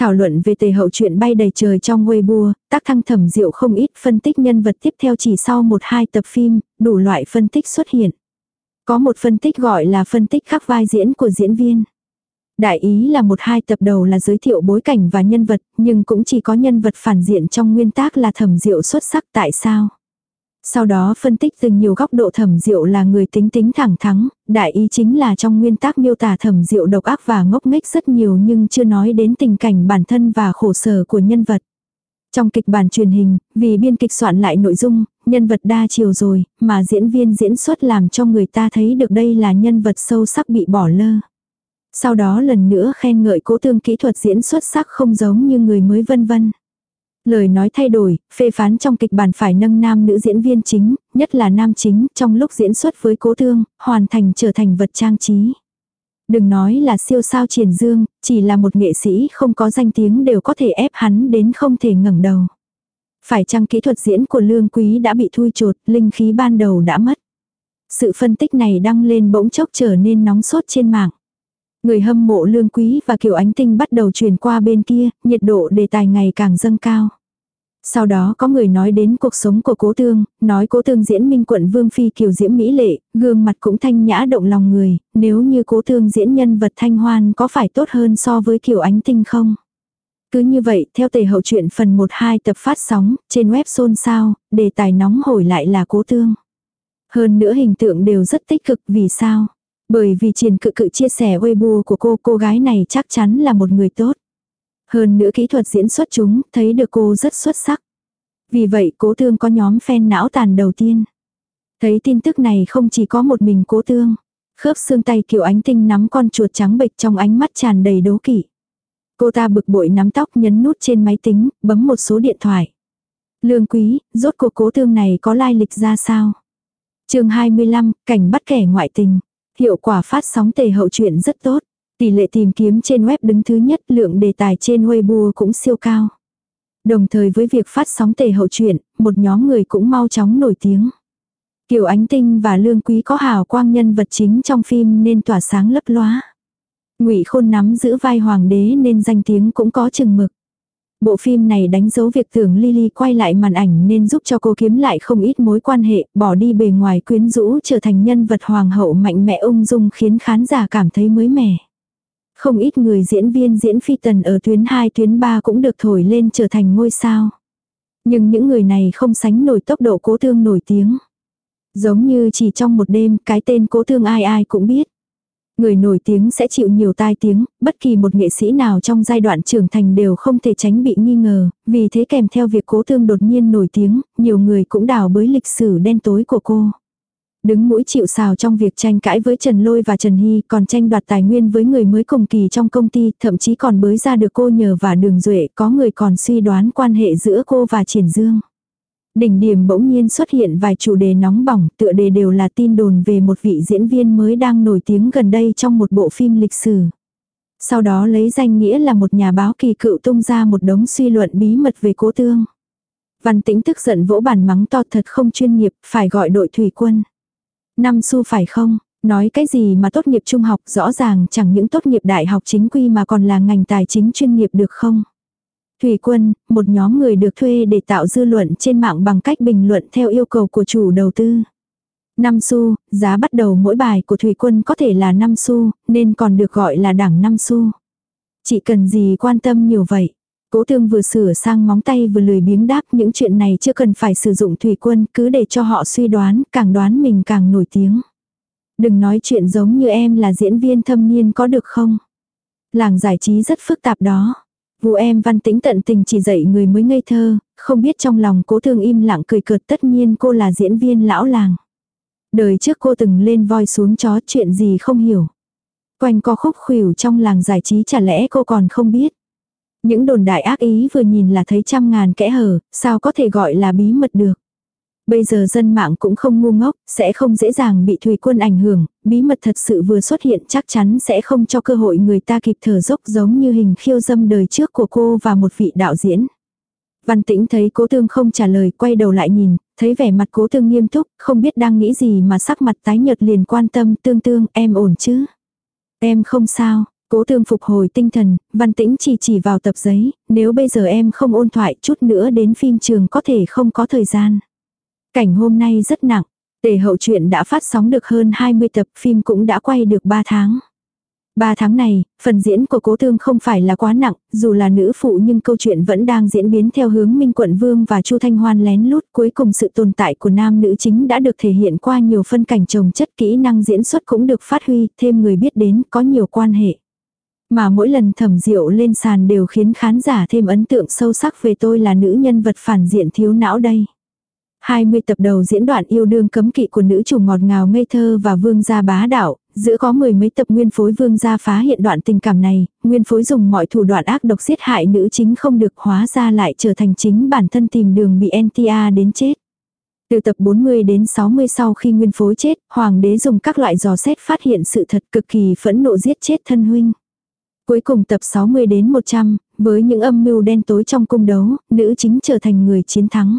Thảo luận về tề hậu chuyện bay đầy trời trong Weibo, tác thăng Thẩm Diệu không ít, phân tích nhân vật tiếp theo chỉ sau một hai tập phim, đủ loại phân tích xuất hiện. Có một phân tích gọi là phân tích khắc vai diễn của diễn viên. Đại ý là một hai tập đầu là giới thiệu bối cảnh và nhân vật, nhưng cũng chỉ có nhân vật phản diện trong nguyên tác là Thẩm Diệu xuất sắc tại sao. Sau đó phân tích từ nhiều góc độ Thẩm Diệu là người tính tính thẳng thắn, đại ý chính là trong nguyên tác miêu tả Thẩm Diệu độc ác và ngốc nghếch rất nhiều nhưng chưa nói đến tình cảnh bản thân và khổ sở của nhân vật. Trong kịch bản truyền hình, vì biên kịch soạn lại nội dung, nhân vật đa chiều rồi, mà diễn viên diễn xuất làm cho người ta thấy được đây là nhân vật sâu sắc bị bỏ lơ. Sau đó lần nữa khen ngợi Cố Tương kỹ thuật diễn xuất sắc không giống như người mới vân vân. Lời nói thay đổi, phê phán trong kịch bản phải nâng nam nữ diễn viên chính, nhất là nam chính, trong lúc diễn xuất với Cố Tương, hoàn thành trở thành vật trang trí. Đừng nói là siêu sao Triển Dương, chỉ là một nghệ sĩ không có danh tiếng đều có thể ép hắn đến không thể ngẩng đầu. Phải chăng kỹ thuật diễn của Lương Quý đã bị thui chột, linh khí ban đầu đã mất. Sự phân tích này đăng lên bỗng chốc trở nên nóng sốt trên mạng. Người hâm mộ Lương Quý và Kiều Ánh Tinh bắt đầu truyền qua bên kia, nhiệt độ đề tài ngày càng dâng cao. Sau đó có người nói đến cuộc sống của Cố Tương, nói Cố Tương diễn Minh Quận Vương Phi kiều diễm mỹ lệ, gương mặt cũng thanh nhã động lòng người, nếu như Cố Tương diễn nhân vật Thanh Hoan có phải tốt hơn so với Kiều Ánh Tinh không? Cứ như vậy, theo tề hậu truyện phần một hai tập phát sóng, trên web xôn xao, đề tài nóng hổi lại là Cố Tương. Hơn nữa hình tượng đều rất tích cực, vì sao? Bởi vì Triển Cự Cự chia sẻ Weibo của cô, cô gái này chắc chắn là một người tốt. Hơn nữa kỹ thuật diễn xuất chúng, thấy được cô rất xuất sắc. Vì vậy Cố Tương có nhóm fan não tàn đầu tiên. Thấy tin tức này không chỉ có một mình Cố Tương. Khớp xương tay Kiều Ánh Tinh nắm con chuột trắng bệch trong ánh mắt tràn đầy đố kỵ. Cô ta bực bội nắm tóc nhấn nút trên máy tính, bấm một số điện thoại. Lương Quý, rốt cuộc Cố Tương này có lai lịch ra sao? Chương hai mươi lăm, cảnh bắt kẻ ngoại tình. Hiệu quả phát sóng tề hậu truyện rất tốt. Tỷ lệ tìm kiếm trên web đứng thứ nhất, lượng đề tài trên Weibo cũng siêu cao. Đồng thời với việc phát sóng tề hậu truyện, một nhóm người cũng mau chóng nổi tiếng. Kiều Ánh Tinh và Lương Quý có hào quang nhân vật chính trong phim nên tỏa sáng lấp lóa. Ngụy Khôn nắm giữ vai hoàng đế nên danh tiếng cũng có chừng mực. Bộ phim này đánh dấu việc tưởng Lily quay lại màn ảnh nên giúp cho cô kiếm lại không ít mối quan hệ, bỏ đi bề ngoài quyến rũ trở thành nhân vật hoàng hậu mạnh mẽ ung dung khiến khán giả cảm thấy mới mẻ. Không ít người diễn viên diễn phi tần ở tuyến hai tuyến ba cũng được thổi lên trở thành ngôi sao. Nhưng những người này không sánh nổi tốc độ Cố Tương nổi tiếng. Giống như chỉ trong một đêm, cái tên Cố Tương ai ai cũng biết. Người nổi tiếng sẽ chịu nhiều tai tiếng, bất kỳ một nghệ sĩ nào trong giai đoạn trưởng thành đều không thể tránh bị nghi ngờ, vì thế kèm theo việc Cố Tương đột nhiên nổi tiếng, nhiều người cũng đào bới lịch sử đen tối của cô. Đứng mũi chịu sào trong việc tranh cãi với Trần Lôi và Trần Hy, còn tranh đoạt tài nguyên với người mới cùng kỳ trong công ty, thậm chí còn bới ra được cô nhờ và Đường Duệ, có người còn suy đoán quan hệ giữa cô và Triển Dương. Đỉnh điểm bỗng nhiên xuất hiện vài chủ đề nóng bỏng, tựa đề đều là tin đồn về một vị diễn viên mới đang nổi tiếng gần đây trong một bộ phim lịch sử. Sau đó lấy danh nghĩa là một nhà báo kỳ cựu tung ra một đống suy luận bí mật về Cố Tương. Văn Tĩnh tức giận vỗ bàn mắng to thật không chuyên nghiệp, phải gọi đội thủy quân. Năm xu phải không, nói cái gì mà tốt nghiệp trung học, rõ ràng chẳng những tốt nghiệp đại học chính quy mà còn là ngành tài chính chuyên nghiệp được không? Thủy quân, một nhóm người được thuê để tạo dư luận trên mạng bằng cách bình luận theo yêu cầu của chủ đầu tư. Năm xu, giá bắt đầu mỗi bài của Thủy quân có thể là năm xu, nên còn được gọi là đảng năm xu. Chị cần gì quan tâm nhiều vậy? Cố Tương vừa sửa sang móng tay vừa lười biếng đáp những chuyện này chưa cần phải sử dụng Thủy quân, cứ để cho họ suy đoán, càng đoán mình càng nổi tiếng. Đừng nói chuyện giống như em là diễn viên thâm niên có được không? Làng giải trí rất phức tạp đó. Vụ em Văn Tĩnh tận tình chỉ dạy người mới ngây thơ, không biết trong lòng Cố Tương im lặng cười cợt, tất nhiên cô là diễn viên lão làng. Đời trước cô từng lên voi xuống chó, chuyện gì không hiểu. Quanh co khúc khuỷu trong làng giải trí chả lẽ cô còn không biết. Những đồn đại ác ý vừa nhìn là thấy trăm ngàn kẽ hở, sao có thể gọi là bí mật được. Bây giờ dân mạng cũng không ngu ngốc, sẽ không dễ dàng bị Thủy quân ảnh hưởng, bí mật thật sự vừa xuất hiện chắc chắn sẽ không cho cơ hội người ta kịp thở dốc, giống như hình khiêu dâm đời trước của cô và một vị đạo diễn. Văn Tĩnh thấy Cố Tương không trả lời, quay đầu lại nhìn, thấy vẻ mặt Cố Tương nghiêm túc, không biết đang nghĩ gì mà sắc mặt tái nhợt liền quan tâm, Tương Tương, em ổn chứ? Em không sao. Cố Tương phục hồi tinh thần, Văn Tĩnh chỉ chỉ vào tập giấy, nếu bây giờ em không ôn thoại chút nữa đến phim trường có thể không có thời gian. Cảnh hôm nay rất nặng, tề hậu truyện đã phát sóng được hơn hai mươi tập, phim cũng đã quay được ba tháng. ba tháng này, phần diễn của Cố Tương không phải là quá nặng, dù là nữ phụ nhưng câu chuyện vẫn đang diễn biến theo hướng Minh Quận Vương và Chu Thanh Hoan lén lút. Cuối cùng sự tồn tại của nam nữ chính đã được thể hiện qua nhiều phân cảnh chồng chất, kỹ năng diễn xuất cũng được phát huy, thêm người biết đến, có nhiều quan hệ. Mà mỗi lần Thẩm Diệu lên sàn đều khiến khán giả thêm ấn tượng sâu sắc về tôi là nữ nhân vật phản diện thiếu não đây. hai mươi tập đầu diễn đoạn yêu đương cấm kỵ của nữ chủ ngọt ngào ngây thơ và vương gia bá đạo, giữa có mười mấy tập nguyên phối vương gia phá hiện đoạn tình cảm này, nguyên phối dùng mọi thủ đoạn ác độc giết hại nữ chính không được, hóa ra lại trở thành chính bản thân tìm đường bị en tê a đến chết. Từ tập bốn mươi đến sáu mươi sau khi nguyên phối chết, hoàng đế dùng các loại dò xét phát hiện sự thật, cực kỳ phẫn nộ giết chết thân huynh. Cuối cùng tập sáu mươi đến một trăm, với những âm mưu đen tối trong cung đấu, nữ chính trở thành người chiến thắng.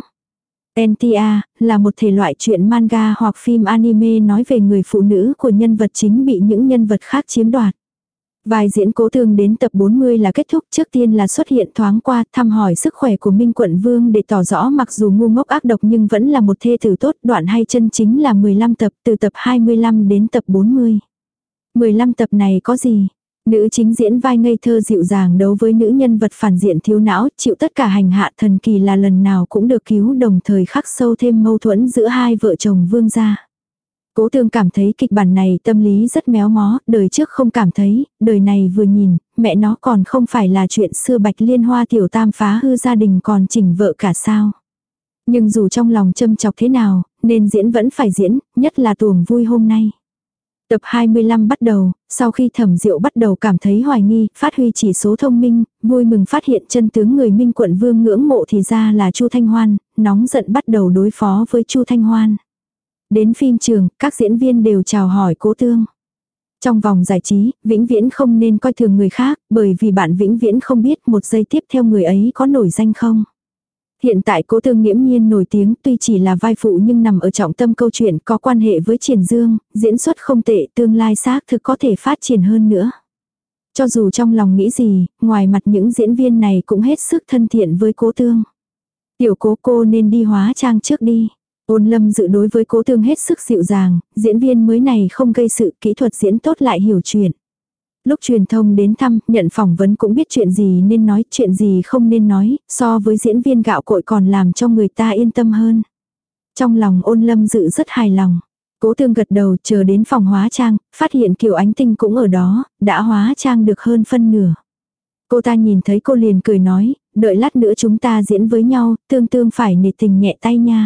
en tê a là một thể loại truyện manga hoặc phim anime nói về người phụ nữ của nhân vật chính bị những nhân vật khác chiếm đoạt. Vai diễn Cố Tương đến tập bốn mươi là kết thúc, trước tiên là xuất hiện thoáng qua thăm hỏi sức khỏe của Minh Quận Vương để tỏ rõ mặc dù ngu ngốc ác độc nhưng vẫn là một thê tử tốt. Đoạn hay chân chính là mười lăm tập, từ tập hai mươi lăm đến tập bốn mươi. mười lăm tập này có gì? Nữ chính diễn vai ngây thơ dịu dàng đấu với nữ nhân vật phản diện thiếu não, chịu tất cả hành hạ, thần kỳ là lần nào cũng được cứu, đồng thời khắc sâu thêm mâu thuẫn giữa hai vợ chồng vương gia. Cố Tương cảm thấy kịch bản này tâm lý rất méo mó, đời trước không cảm thấy, đời này vừa nhìn, mẹ nó còn không phải là chuyện xưa Bạch Liên Hoa tiểu tam phá hư gia đình còn chỉnh vợ cả sao. Nhưng dù trong lòng châm chọc thế nào, nên diễn vẫn phải diễn, nhất là tuồng vui hôm nay. Tập hai mươi lăm bắt đầu, sau khi Thẩm Diệu bắt đầu cảm thấy hoài nghi, phát huy chỉ số thông minh, vui mừng phát hiện chân tướng người Minh Quận Vương ngưỡng mộ thì ra là Chu Thanh Hoan, nóng giận bắt đầu đối phó với Chu Thanh Hoan. Đến phim trường, các diễn viên đều chào hỏi Cố Tương. Trong vòng giải trí, vĩnh viễn không nên coi thường người khác, bởi vì bạn vĩnh viễn không biết một giây tiếp theo người ấy có nổi danh không. Hiện tại Cố Tương nghiễm nhiên nổi tiếng, tuy chỉ là vai phụ nhưng nằm ở trọng tâm câu chuyện, có quan hệ với Triển Dương, diễn xuất không tệ, tương lai xác thực có thể phát triển hơn nữa. Cho dù trong lòng nghĩ gì, ngoài mặt những diễn viên này cũng hết sức thân thiện với Cố Tương. Tiểu Cố, cô nên đi hóa trang trước đi. Ôn Lâm Dự đối với Cố Tương hết sức dịu dàng, diễn viên mới này không gây sự, kỹ thuật diễn tốt lại hiểu chuyện. Lúc truyền thông đến thăm, nhận phỏng vấn cũng biết chuyện gì nên nói, chuyện gì không nên nói, so với diễn viên gạo cội còn làm cho người ta yên tâm hơn. Trong lòng Ôn Lâm Dự rất hài lòng. Cố Tương gật đầu, chờ đến phòng hóa trang, phát hiện Kiều Ánh Tinh cũng ở đó, đã hóa trang được hơn phân nửa. Cô ta nhìn thấy cô liền cười nói, đợi lát nữa chúng ta diễn với nhau, Tương Tương phải nể tình nhẹ tay nha.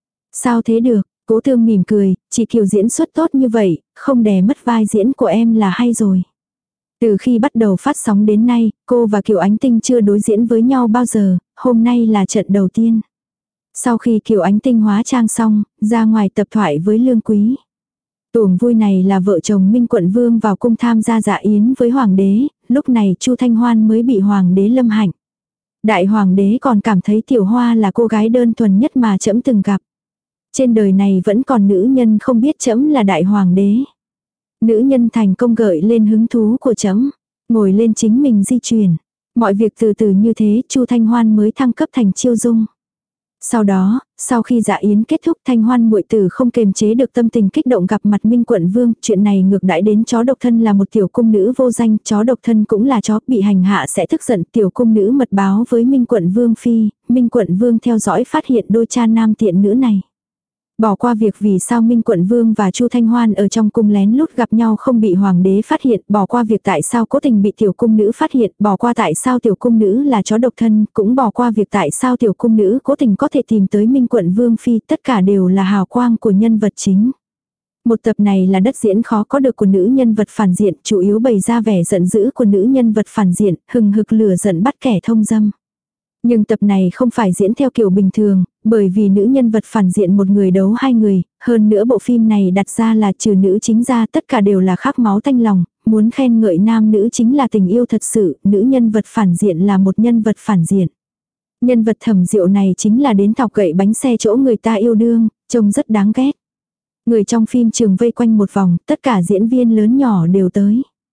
Sao thế được, Cố Tương mỉm cười, chị Kiều diễn xuất tốt như vậy, không đè mất vai diễn của em là hay rồi. Từ khi bắt đầu phát sóng đến nay, cô và Kiều Ánh Tinh chưa đối diễn với nhau bao giờ, hôm nay là trận đầu tiên. Sau khi Kiều Ánh Tinh hóa trang xong, ra ngoài tập thoại với Lương Quý. Tuồng vui này là vợ chồng Minh Quận Vương vào cung tham gia dạ yến với Hoàng đế, lúc này Chu Thanh Hoan mới bị Hoàng đế lâm hạnh. Đại Hoàng đế còn cảm thấy Tiểu Hoa là cô gái đơn thuần nhất mà trẫm từng gặp. Trên đời này vẫn còn nữ nhân không biết trẫm là Đại Hoàng đế. Nữ nhân thành công gợi lên hứng thú của trẫm, ngồi lên chính mình di chuyển. Mọi việc từ từ như thế, Chu Thanh Hoan mới thăng cấp thành Chiêu Dung. Sau đó, sau khi dạ yến kết thúc, Thanh Hoan muội tử không kềm chế được tâm tình kích động gặp mặt Minh Quận Vương, chuyện này ngược đãi đến chó độc thân là một tiểu cung nữ vô danh, chó độc thân cũng là chó, bị hành hạ sẽ tức giận, tiểu cung nữ mật báo với Minh Quận Vương phi, Minh Quận Vương theo dõi phát hiện đôi cha nam tiện nữ này. Bỏ qua việc vì sao Minh Quận Vương và Chu Thanh Hoan ở trong cung lén lút gặp nhau không bị hoàng đế phát hiện, bỏ qua việc tại sao cố tình bị tiểu cung nữ phát hiện, bỏ qua tại sao tiểu cung nữ là chó độc thân, cũng bỏ qua việc tại sao tiểu cung nữ cố tình có thể tìm tới Minh Quận Vương phi, tất cả đều là hào quang của nhân vật chính. Một tập này là đất diễn khó có được của nữ nhân vật phản diện, chủ yếu bày ra vẻ giận dữ của nữ nhân vật phản diện, hừng hực lửa giận bắt kẻ thông dâm. Nhưng tập này không phải diễn theo kiểu bình thường, bởi vì nữ nhân vật phản diện một người đấu hai người, hơn nữa bộ phim này đặt ra là trừ nữ chính ra tất cả đều là khắc máu tanh lòng, muốn khen ngợi nam nữ chính là tình yêu thật sự, nữ nhân vật phản diện là một nhân vật phản diện. Nhân vật Thẩm Diệu này chính là đến thọc gậy bánh xe chỗ người ta yêu đương, trông rất đáng ghét. Người trong phim trường vây quanh một vòng, tất cả diễn viên lớn nhỏ đều tới.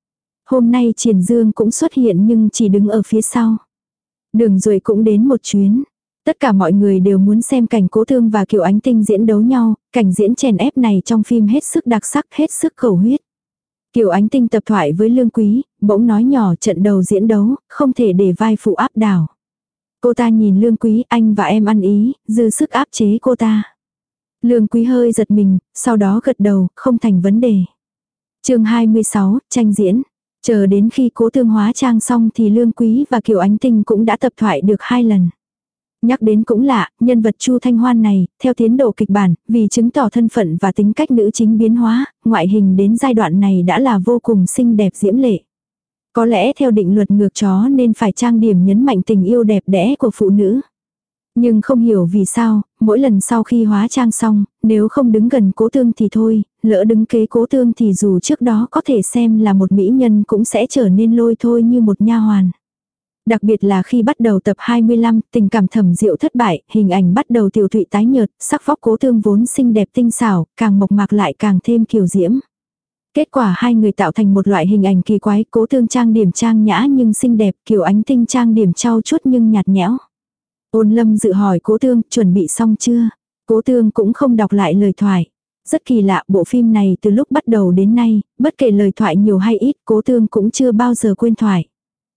Hôm nay Triển Dương cũng xuất hiện nhưng chỉ đứng ở phía sau. Đường Duệ cũng đến một chuyến. Tất cả mọi người đều muốn xem cảnh Cố Thương và Kiều Ánh Tinh diễn đấu nhau, cảnh diễn chèn ép này trong phim hết sức đặc sắc, hết sức khẩu huyết. Kiều Ánh Tinh tập thoại với Lương Quý, bỗng nói nhỏ trận đầu diễn đấu, không thể để vai phụ áp đảo. Cô ta nhìn Lương Quý, anh và em ăn ý, dư sức áp chế cô ta. Lương Quý hơi giật mình, sau đó gật đầu, không thành vấn đề. Chương hai mươi sáu, tranh diễn. Chờ đến khi Cố Thương hóa trang xong thì Lương Quý và Kiều Ánh Tinh cũng đã tập thoại được hai lần. Nhắc đến cũng lạ, nhân vật Chu Thanh Hoan này, theo tiến độ kịch bản, vì chứng tỏ thân phận và tính cách nữ chính biến hóa, ngoại hình đến giai đoạn này đã là vô cùng xinh đẹp diễm lệ. Có lẽ theo định luật ngược chó nên phải trang điểm nhấn mạnh tình yêu đẹp đẽ của phụ nữ. Nhưng không hiểu vì sao, mỗi lần sau khi hóa trang xong, nếu không đứng gần Cố Thương thì thôi, lỡ đứng kế Cố Thương thì dù trước đó có thể xem là một mỹ nhân cũng sẽ trở nên lôi thôi như một nha hoàn. Đặc biệt là khi bắt đầu tập hai mươi lăm, tình cảm Thẩm Diệu thất bại, hình ảnh bắt đầu tiểu thụy tái nhợt, sắc vóc Cố Thương vốn xinh đẹp tinh xảo, càng mộc mạc lại càng thêm kiều diễm. Kết quả hai người tạo thành một loại hình ảnh kỳ quái, Cố Thương trang điểm trang nhã nhưng xinh đẹp, Kiều Ánh Tinh trang điểm trau chuốt nhưng nhạt nhẽo. Ôn Lâm dự hỏi Cố Thương, chuẩn bị xong chưa? Cố Thương cũng không đọc lại lời thoại. Rất kỳ lạ, bộ phim này từ lúc bắt đầu đến nay, bất kể lời thoại nhiều hay ít, Cố Thương cũng chưa bao giờ quên thoại.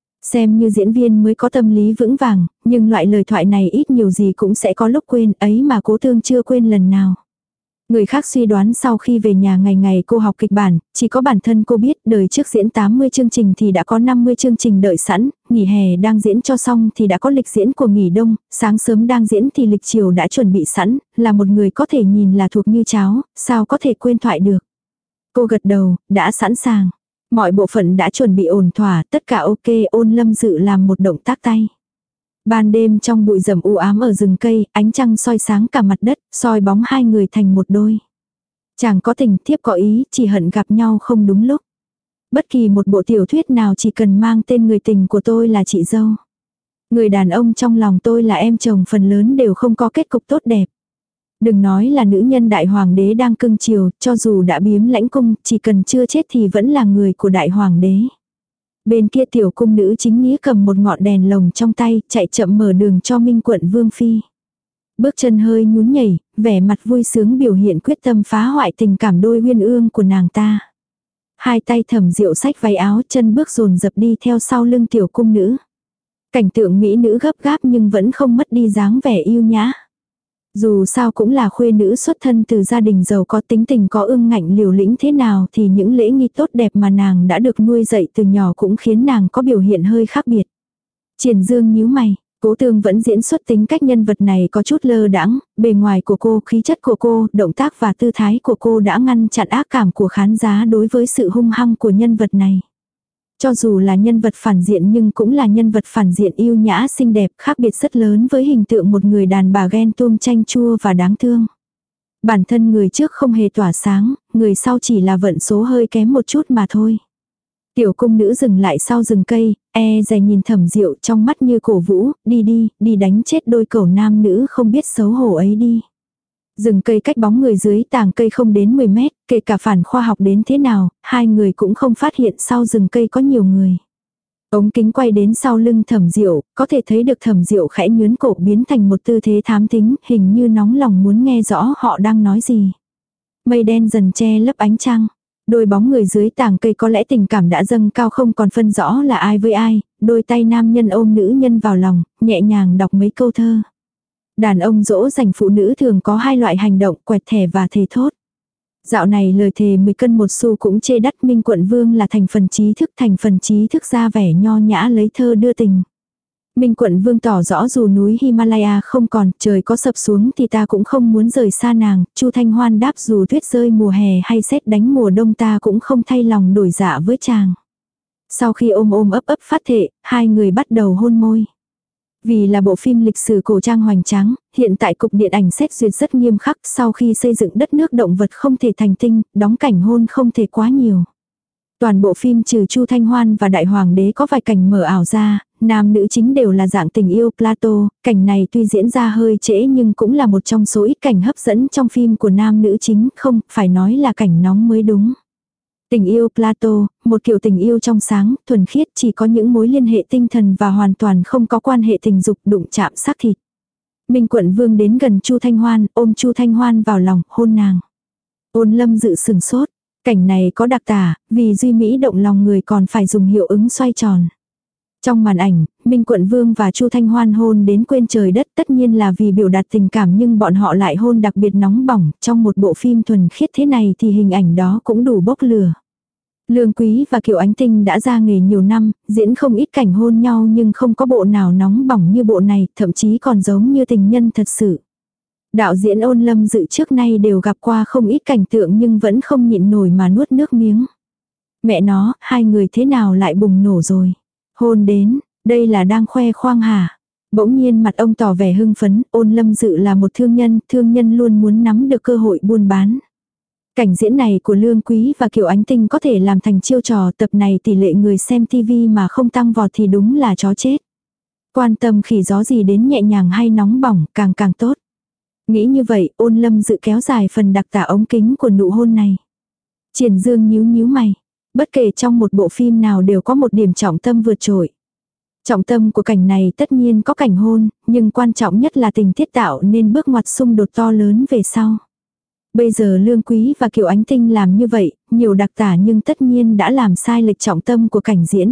Xem như diễn viên mới có tâm lý vững vàng, nhưng loại lời thoại này ít nhiều gì cũng sẽ có lúc quên, ấy mà Cố Thương chưa quên lần nào. Người khác suy đoán sau khi về nhà ngày ngày cô học kịch bản, chỉ có bản thân cô biết đời trước diễn tám mươi chương trình thì đã có năm mươi chương trình đợi sẵn, nghỉ hè đang diễn cho xong thì đã có lịch diễn của nghỉ đông, sáng sớm đang diễn thì lịch chiều đã chuẩn bị sẵn, là một người có thể nhìn là thuộc như cháo, sao có thể quên thoại được. Cô gật đầu, đã sẵn sàng. Mọi bộ phận đã chuẩn bị ổn thỏa, tất cả ok. Ôn Lâm dự làm một động tác tay. Ban đêm trong bụi rậm u ám ở rừng cây, ánh trăng soi sáng cả mặt đất, soi bóng hai người thành một đôi. Chàng có tình, thiếp có ý, chỉ hận gặp nhau không đúng lúc. Bất kỳ một bộ tiểu thuyết nào chỉ cần mang tên người tình của tôi là chị dâu. Người đàn ông trong lòng tôi là em chồng phần lớn đều không có kết cục tốt đẹp. Đừng nói là nữ nhân đại hoàng đế đang cưng chiều, cho dù đã biếm lãnh cung, chỉ cần chưa chết thì vẫn là người của đại hoàng đế. Bên kia tiểu cung nữ chính nghĩa cầm một ngọn đèn lồng trong tay, chạy chậm mở đường cho Minh quận Vương Phi. Bước chân hơi nhún nhảy, vẻ mặt vui sướng biểu hiện quyết tâm phá hoại tình cảm đôi uyên ương của nàng ta. Hai tay Thẩm Diệu xách váy áo, chân bước dồn dập đi theo sau lưng tiểu cung nữ. Cảnh tượng mỹ nữ gấp gáp nhưng vẫn không mất đi dáng vẻ yêu nhã. Dù sao cũng là khuê nữ xuất thân từ gia đình giàu có, tính tình có ương ngạnh liều lĩnh thế nào thì những lễ nghi tốt đẹp mà nàng đã được nuôi dạy từ nhỏ cũng khiến nàng có biểu hiện hơi khác biệt. Triển Dương nhíu mày, Cố Thương vẫn diễn xuất tính cách nhân vật này có chút lơ đãng, bề ngoài của cô, khí chất của cô, động tác và tư thái của cô đã ngăn chặn ác cảm của khán giả đối với sự hung hăng của nhân vật này. Cho dù là nhân vật phản diện nhưng cũng là nhân vật phản diện yêu nhã xinh đẹp, khác biệt rất lớn với hình tượng một người đàn bà ghen tuông chanh chua và đáng thương. Bản thân người trước không hề tỏa sáng, người sau chỉ là vận số hơi kém một chút mà thôi. Tiểu cung nữ dừng lại sau rừng cây, e dè nhìn Thẩm Diệu trong mắt như cổ vũ, đi đi, đi đánh chết đôi cẩu nam nữ không biết xấu hổ ấy đi. Rừng cây cách bóng người dưới tàng cây không đến mười mét, kể cả phản khoa học đến thế nào, hai người cũng không phát hiện sau rừng cây có nhiều người. Ống kính quay đến sau lưng Thẩm Diệu, có thể thấy được Thẩm Diệu khẽ nhướn cổ biến thành một tư thế thám thính, hình như nóng lòng muốn nghe rõ họ đang nói gì. Mây đen dần che lấp ánh trăng. Đôi bóng người dưới tàng cây có lẽ tình cảm đã dâng cao không còn phân rõ là ai với ai, đôi tay nam nhân ôm nữ nhân vào lòng, nhẹ nhàng đọc mấy câu thơ. Đàn ông dỗ dành phụ nữ thường có hai loại hành động, quẹt thẻ và thề thốt. Dạo này lời thề mười cân một xu cũng chê đắt. Minh quận Vương là thành phần trí thức, thành phần trí thức ra vẻ nho nhã lấy thơ đưa tình. Minh quận Vương tỏ rõ dù núi Himalaya không còn, trời có sập xuống thì ta cũng không muốn rời xa nàng. Chu Thanh Hoan đáp dù tuyết rơi mùa hè hay sét đánh mùa đông ta cũng không thay lòng đổi dạ với chàng. Sau khi ôm ôm ấp ấp phát thệ, hai người bắt đầu hôn môi. Vì là bộ phim lịch sử cổ trang hoành tráng, hiện tại cục điện ảnh xét duyệt rất nghiêm khắc, sau khi xây dựng đất nước động vật không thể thành tinh, đóng cảnh hôn không thể quá nhiều. Toàn bộ phim trừ Chu Thanh Hoan và Đại Hoàng đế có vài cảnh mờ ảo ra, nam nữ chính đều là dạng tình yêu Plato, cảnh này tuy diễn ra hơi trễ nhưng cũng là một trong số ít cảnh hấp dẫn trong phim của nam nữ chính, không phải nói là cảnh nóng mới đúng. Tình yêu Plato, một kiểu tình yêu trong sáng, thuần khiết, chỉ có những mối liên hệ tinh thần và hoàn toàn không có quan hệ tình dục đụng chạm xác thịt. Minh Quận Vương đến gần Chu Thanh Hoan, ôm Chu Thanh Hoan vào lòng, hôn nàng. Ôn Lâm Dự sừng sốt, cảnh này có đặc tả, vì duy mỹ động lòng người còn phải dùng hiệu ứng xoay tròn. Trong màn ảnh, Minh Quận Vương và Chu Thanh Hoan hôn đến quên trời đất, tất nhiên là vì biểu đạt tình cảm, nhưng bọn họ lại hôn đặc biệt nóng bỏng, trong một bộ phim thuần khiết thế này thì hình ảnh đó cũng đủ bốc lửa. Lương Quý và Kiều Ánh Tinh đã ra nghề nhiều năm, diễn không ít cảnh hôn nhau nhưng không có bộ nào nóng bỏng như bộ này, thậm chí còn giống như tình nhân thật sự. Đạo diễn Ôn Lâm Dự trước nay đều gặp qua không ít cảnh tượng nhưng vẫn không nhịn nổi mà nuốt nước miếng. Mẹ nó, hai người thế nào lại bùng nổ rồi? Hôn đến, đây là đang khoe khoang hả? Bỗng nhiên mặt ông tỏ vẻ hưng phấn, Ôn Lâm Dự là một thương nhân, thương nhân luôn muốn nắm được cơ hội buôn bán. Cảnh diễn này của Lương Quý và Kiều Ánh Tinh có thể làm thành chiêu trò, tập này tỷ lệ người xem tivi mà không tăng vọt thì đúng là chó chết. Quan tâm khỉ gió gì đến nhẹ nhàng hay nóng bỏng, càng càng tốt. Nghĩ như vậy, Ôn Lâm Dự kéo dài phần đặc tả ống kính của nụ hôn này. Triển Dương nhíu nhíu mày. Bất kể trong một bộ phim nào đều có một điểm trọng tâm vượt trội. Trọng tâm của cảnh này tất nhiên có cảnh hôn, nhưng quan trọng nhất là tình tiết tạo nên bước ngoặt xung đột to lớn về sau. Bây giờ Lương Quý và Kiều Ánh Tinh làm như vậy, nhiều đặc tả nhưng tất nhiên đã làm sai lệch trọng tâm của cảnh diễn.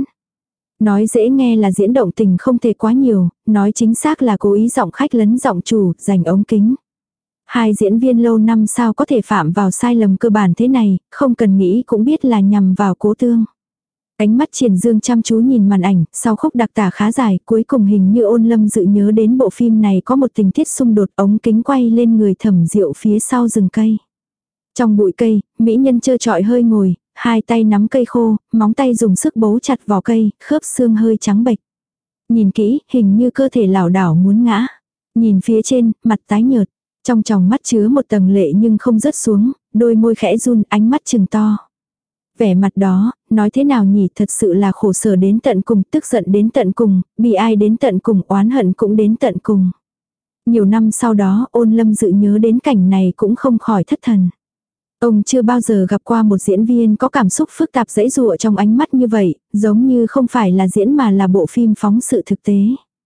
Nói dễ nghe là diễn động tình không thể quá nhiều, nói chính xác là cố ý giọng khách lấn giọng chủ, giành ống kính. Hai diễn viên lâu năm sao có thể phạm vào sai lầm cơ bản thế này, không cần nghĩ cũng biết là nhằm vào Cố Tương. Ánh mắt Triển Dương chăm chú nhìn màn ảnh, sau khúc đặc tả khá dài, cuối cùng hình như Ôn Lâm Dự nhớ đến bộ phim này có một tình tiết xung đột, ống kính quay lên người Thẩm Diệu phía sau rừng cây. Trong bụi cây, mỹ nhân trơ trọi hơi ngồi, hai tay nắm cây khô, móng tay dùng sức bấu chặt vỏ cây, khớp xương hơi trắng bệch. Nhìn kỹ, hình như cơ thể lảo đảo muốn ngã. Nhìn phía trên, mặt tái nhợt. Trong tròng mắt chứa một tầng lệ nhưng không rớt xuống, đôi môi khẽ run, ánh mắt trừng to. Vẻ mặt đó, nói thế nào nhỉ, thật sự là khổ sở đến tận cùng, tức giận đến tận cùng, bi ai đến tận cùng, oán hận cũng đến tận cùng. Nhiều năm sau đó, Ôn Lâm Dự nhớ đến cảnh này cũng không khỏi thất thần. Ông chưa bao giờ gặp qua một diễn viên có cảm xúc phức tạp giãy giụa trong ánh mắt như vậy, giống như không phải là diễn mà là bộ phim phóng sự thực tế.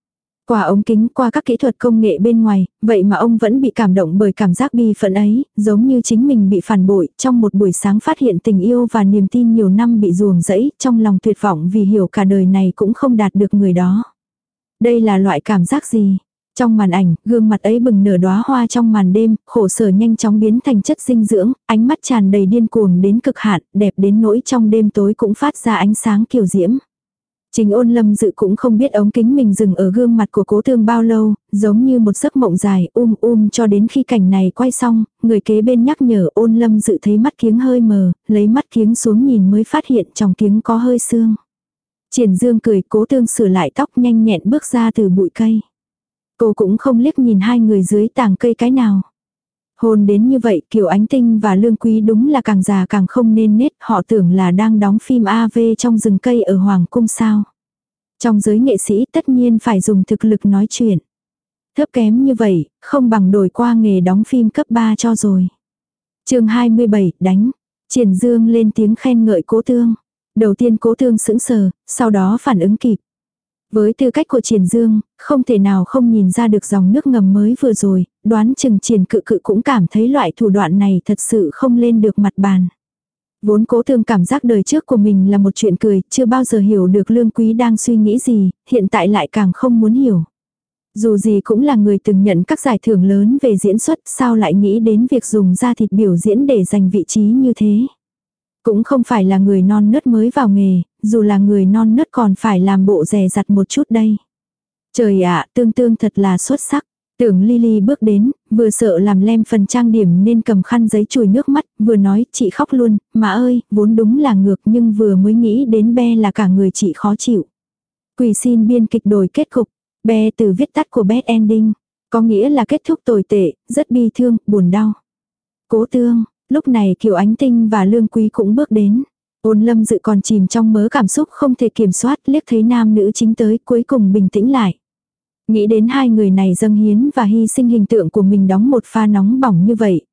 Qua ống kính, qua các kỹ thuật công nghệ bên ngoài, vậy mà ông vẫn bị cảm động bởi cảm giác bi phẫn ấy, giống như chính mình bị phản bội, trong một buổi sáng phát hiện tình yêu và niềm tin nhiều năm bị ruồng rẫy, trong lòng tuyệt vọng vì hiểu cả đời này cũng không đạt được người đó. Đây là loại cảm giác gì? Trong màn ảnh, gương mặt ấy bừng nở đóa hoa trong màn đêm, khổ sở nhanh chóng biến thành chất dinh dưỡng, ánh mắt tràn đầy điên cuồng đến cực hạn, đẹp đến nỗi trong đêm tối cũng phát ra ánh sáng kiều diễm. Chính Ôn Lâm Dự cũng không biết ống kính mình dừng ở gương mặt của Cố Tương bao lâu, giống như một giấc mộng dài um um cho đến khi cảnh này quay xong, người kế bên nhắc nhở Ôn Lâm Dự thấy mắt kiếng hơi mờ, lấy mắt kiếng xuống nhìn mới phát hiện trong kiếng có hơi sương. Triển Dương cười, Cố Tương sửa lại tóc nhanh nhẹn bước ra từ bụi cây. Cô cũng không liếc nhìn hai người dưới tàng cây cái nào. Hôn đến như vậy, Kiều Ánh Tinh và Lương Quý đúng là càng già càng không nên nết, họ tưởng là đang đóng phim a vê trong rừng cây ở Hoàng Cung sao. Trong giới nghệ sĩ tất nhiên phải dùng thực lực nói chuyện. Thấp kém như vậy, không bằng đổi qua nghề đóng phim cấp ba cho rồi. Chương hai mươi bảy, đánh. Triển Dương lên tiếng khen ngợi Cố Tương. Đầu tiên Cố Tương sững sờ, sau đó phản ứng kịp. Với tư cách của Triển Dương, không thể nào không nhìn ra được dòng nước ngầm mới vừa rồi, đoán chừng Triển Cự Cự cũng cảm thấy loại thủ đoạn này thật sự không lên được mặt bàn. Vốn Cố Tương cảm giác đời trước của mình là một chuyện cười, chưa bao giờ hiểu được Lương Quý đang suy nghĩ gì, hiện tại lại càng không muốn hiểu. Dù gì cũng là người từng nhận các giải thưởng lớn về diễn xuất, sao lại nghĩ đến việc dùng da thịt biểu diễn để giành vị trí như thế. Cũng không phải là người non nớt mới vào nghề, dù là người non nớt còn phải làm bộ dè dặt một chút đây. Trời ạ, Tương Tương thật là xuất sắc. Tưởng Lily bước đến, vừa sợ làm lem phần trang điểm nên cầm khăn giấy chùi nước mắt, vừa nói chị khóc luôn, má ơi, vốn đúng là ngược nhưng vừa mới nghĩ đến Be là cả người chị khó chịu. Quỳ xin biên kịch đổi kết cục, Be từ viết tắt của bad ending, có nghĩa là kết thúc tồi tệ, rất bi thương, buồn đau. Cố Tương, lúc này Kiều Ánh Tinh và Lương Quý cũng bước đến. Ôn Lâm Dự còn chìm trong mớ cảm xúc không thể kiểm soát, liếc thấy nam nữ chính tới, cuối cùng bình tĩnh lại. Nghĩ đến hai người này dâng hiến và hy sinh hình tượng của mình đóng một pha nóng bỏng như vậy,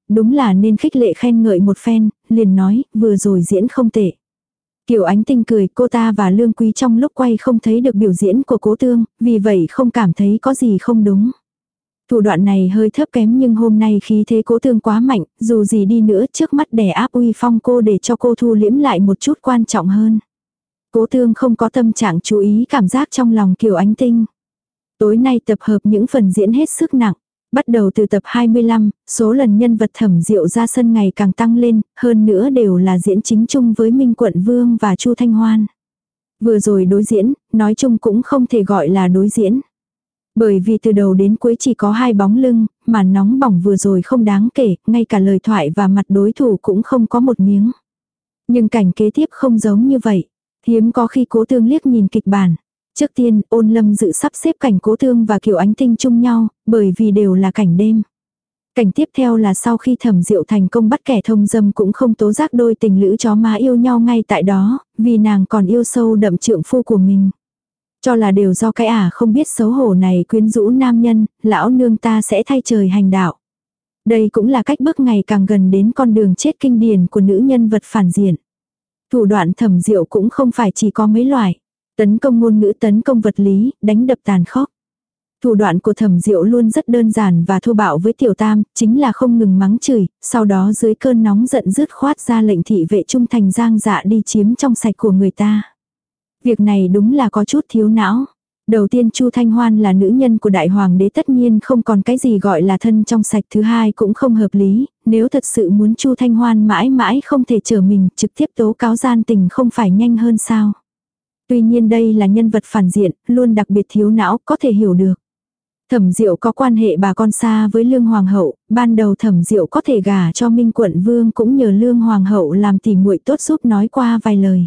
đúng là nên khích lệ khen ngợi một phen, liền nói, vừa rồi diễn không tệ. Kiều Ánh Tinh cười, cô ta và Lương Quý trong lúc quay không thấy được biểu diễn của Cố Tương, vì vậy không cảm thấy có gì không đúng. Thủ đoạn này hơi thấp kém nhưng hôm nay khí thế Cố Tương quá mạnh, dù gì đi nữa trước mắt đè áp uy phong cô để cho cô thu liễm lại một chút quan trọng hơn. Cố Tương không có tâm trạng chú ý cảm giác trong lòng Kiều Ánh Tinh. Tối nay tập hợp những phần diễn hết sức nặng. Bắt đầu từ tập hai mươi lăm, số lần nhân vật Thẩm Diệu ra sân ngày càng tăng lên, hơn nữa đều là diễn chính chung với Minh Quận Vương và Chu Thanh Hoan. Vừa rồi đối diễn, nói chung cũng không thể gọi là đối diễn. Bởi vì từ đầu đến cuối chỉ có hai bóng lưng, mà nóng bỏng vừa rồi không đáng kể, ngay cả lời thoại và mặt đối thủ cũng không có một miếng. Nhưng cảnh kế tiếp không giống như vậy. Hiếm có khi Cố Tương liếc nhìn kịch bản. Trước tiên, Ôn Lâm dự sắp xếp cảnh Cố Tương và Kiều Ánh Tinh chung nhau, bởi vì đều là cảnh đêm. Cảnh tiếp theo là sau khi Thẩm Diệu thành công bắt kẻ thông dâm cũng không tố giác đôi tình lữ chó má yêu nhau ngay tại đó, vì nàng còn yêu sâu đậm trượng phu của mình. Cho là đều do cái ả không biết xấu hổ này quyến rũ nam nhân, lão nương ta sẽ thay trời hành đạo. Đây cũng là cách bước ngày càng gần đến con đường chết kinh điển của nữ nhân vật phản diện. Thủ đoạn Thẩm Diệu cũng không phải chỉ có mấy loại. Tấn công ngôn ngữ, tấn công vật lý, đánh đập tàn khốc. Thủ đoạn của Thẩm Diệu luôn rất đơn giản và thô bạo với Tiểu Tam, chính là không ngừng mắng chửi, sau đó dưới cơn nóng giận dứt khoát ra lệnh thị vệ trung thành giang dạ đi chiếm trong sạch của người ta. Việc này đúng là có chút thiếu não. Đầu tiên Chu Thanh Hoan là nữ nhân của đại hoàng đế tất nhiên không còn cái gì gọi là thân trong sạch, thứ hai cũng không hợp lý, nếu thật sự muốn Chu Thanh Hoan mãi mãi không thể trở mình trực tiếp tố cáo gian tình không phải nhanh hơn sao. Tuy nhiên đây là nhân vật phản diện, luôn đặc biệt thiếu não, có thể hiểu được. Thẩm Diệu có quan hệ bà con xa với Lương Hoàng hậu, ban đầu Thẩm Diệu có thể gả cho Minh Quận Vương cũng nhờ Lương Hoàng hậu làm tỉ muội tốt giúp nói qua vài lời.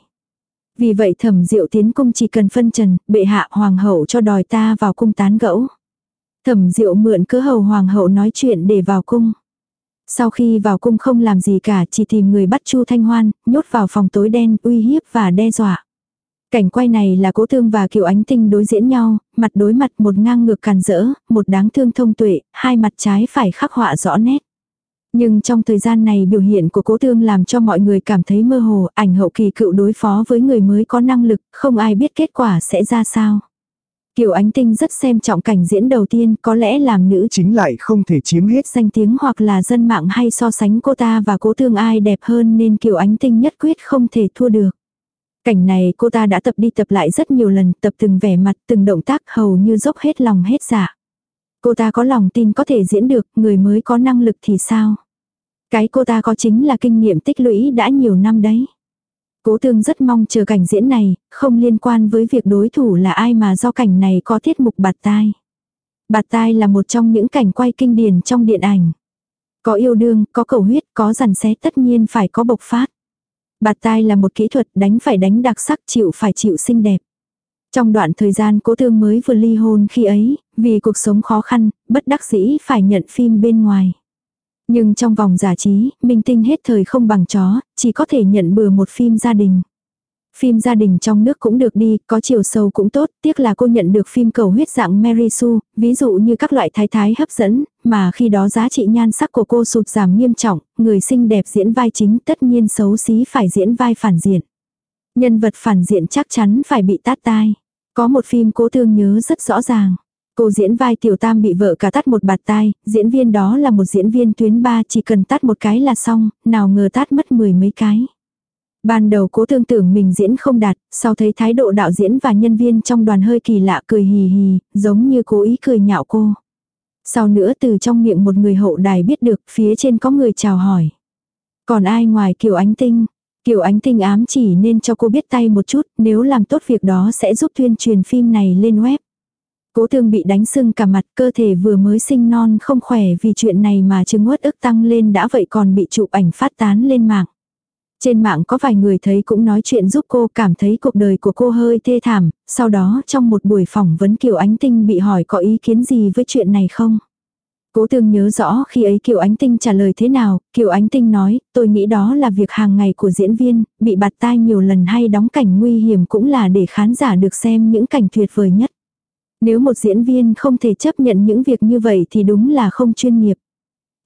Vì vậy Thẩm Diệu tiến cung chỉ cần phân trần, bệ hạ Hoàng hậu cho đòi ta vào cung tán gẫu. Thẩm Diệu mượn cớ hầu Hoàng hậu nói chuyện để vào cung. Sau khi vào cung không làm gì cả, chỉ tìm người bắt Chu Thanh Hoan, nhốt vào phòng tối đen, uy hiếp và đe dọa. Cảnh quay này là Cố Tương và Kiều Ánh Tinh đối diễn nhau, mặt đối mặt, một ngang ngược càn rỡ, một đáng thương thông tuệ, hai mặt trái phải khắc họa rõ nét. Nhưng trong thời gian này biểu hiện của Cố Tương làm cho mọi người cảm thấy mơ hồ, ảnh hậu kỳ cựu đối phó với người mới có năng lực, không ai biết kết quả sẽ ra sao. Kiều Ánh Tinh rất xem trọng cảnh diễn đầu tiên, có lẽ làm nữ chính lại không thể chiếm hết danh tiếng, hoặc là dân mạng hay so sánh cô ta và Cố Tương ai đẹp hơn nên Kiều Ánh Tinh nhất quyết không thể thua được. Cảnh này cô ta đã tập đi tập lại rất nhiều lần, tập từng vẻ mặt, từng động tác hầu như dốc hết lòng hết dạ. Cô ta có lòng tin có thể diễn được, người mới có năng lực thì sao? Cái cô ta có chính là kinh nghiệm tích lũy đã nhiều năm đấy. Cố Tương rất mong chờ cảnh diễn này, không liên quan với việc đối thủ là ai mà do cảnh này có tiết mục bạt tai. Bạt tai là một trong những cảnh quay kinh điển trong điện ảnh. Có yêu đương, có cầu huyết, có giằng xé, tất nhiên phải có bộc phát. Bạt tai là một kỹ thuật, đánh phải đánh đặc sắc, chịu phải chịu xinh đẹp. Trong đoạn thời gian Cố Tương mới vừa ly hôn khi ấy, vì cuộc sống khó khăn, bất đắc dĩ phải nhận phim bên ngoài. Nhưng trong vòng giải trí, minh tinh hết thời không bằng chó, chỉ có thể nhận bừa một phim gia đình. Phim gia đình trong nước cũng được đi, có chiều sâu cũng tốt, tiếc là cô nhận được phim cầu huyết dạng Mary Sue, ví dụ như các loại thái thái hấp dẫn, mà khi đó giá trị nhan sắc của cô sụt giảm nghiêm trọng, người xinh đẹp diễn vai chính tất nhiên xấu xí phải diễn vai phản diện. Nhân vật phản diện chắc chắn phải bị tát tai. Có một phim Cố Tương nhớ rất rõ ràng. Cô diễn vai Tiểu Tam bị vợ cả tát một bạt tai, diễn viên đó là một diễn viên tuyến ba, chỉ cần tát một cái là xong, nào ngờ tát mất mười mấy cái. Ban đầu Cố Tương tưởng mình diễn không đạt, sau thấy thái độ đạo diễn và nhân viên trong đoàn hơi kỳ lạ cười hì hì, giống như cố ý cười nhạo cô. Sau nữa từ trong miệng một người hậu đài biết được phía trên có người chào hỏi. Còn ai ngoài Kiều Ánh Tinh? Kiều Ánh Tinh ám chỉ nên cho cô biết tay một chút, nếu làm tốt việc đó sẽ giúp tuyên truyền phim này lên web. Cố Tương bị đánh sưng cả mặt, cơ thể vừa mới sinh non không khỏe vì chuyện này mà chứng uất ức tăng lên đã vậy còn bị chụp ảnh phát tán lên mạng. Trên mạng có vài người thấy cũng nói chuyện giúp cô, cảm thấy cuộc đời của cô hơi thê thảm, sau đó trong một buổi phỏng vấn Kiều Ánh Tinh bị hỏi có ý kiến gì với chuyện này không. Cố Tương nhớ rõ khi ấy Kiều Ánh Tinh trả lời thế nào, Kiều Ánh Tinh nói, tôi nghĩ đó là việc hàng ngày của diễn viên, bị bạt tai nhiều lần hay đóng cảnh nguy hiểm cũng là để khán giả được xem những cảnh tuyệt vời nhất. Nếu một diễn viên không thể chấp nhận những việc như vậy thì đúng là không chuyên nghiệp.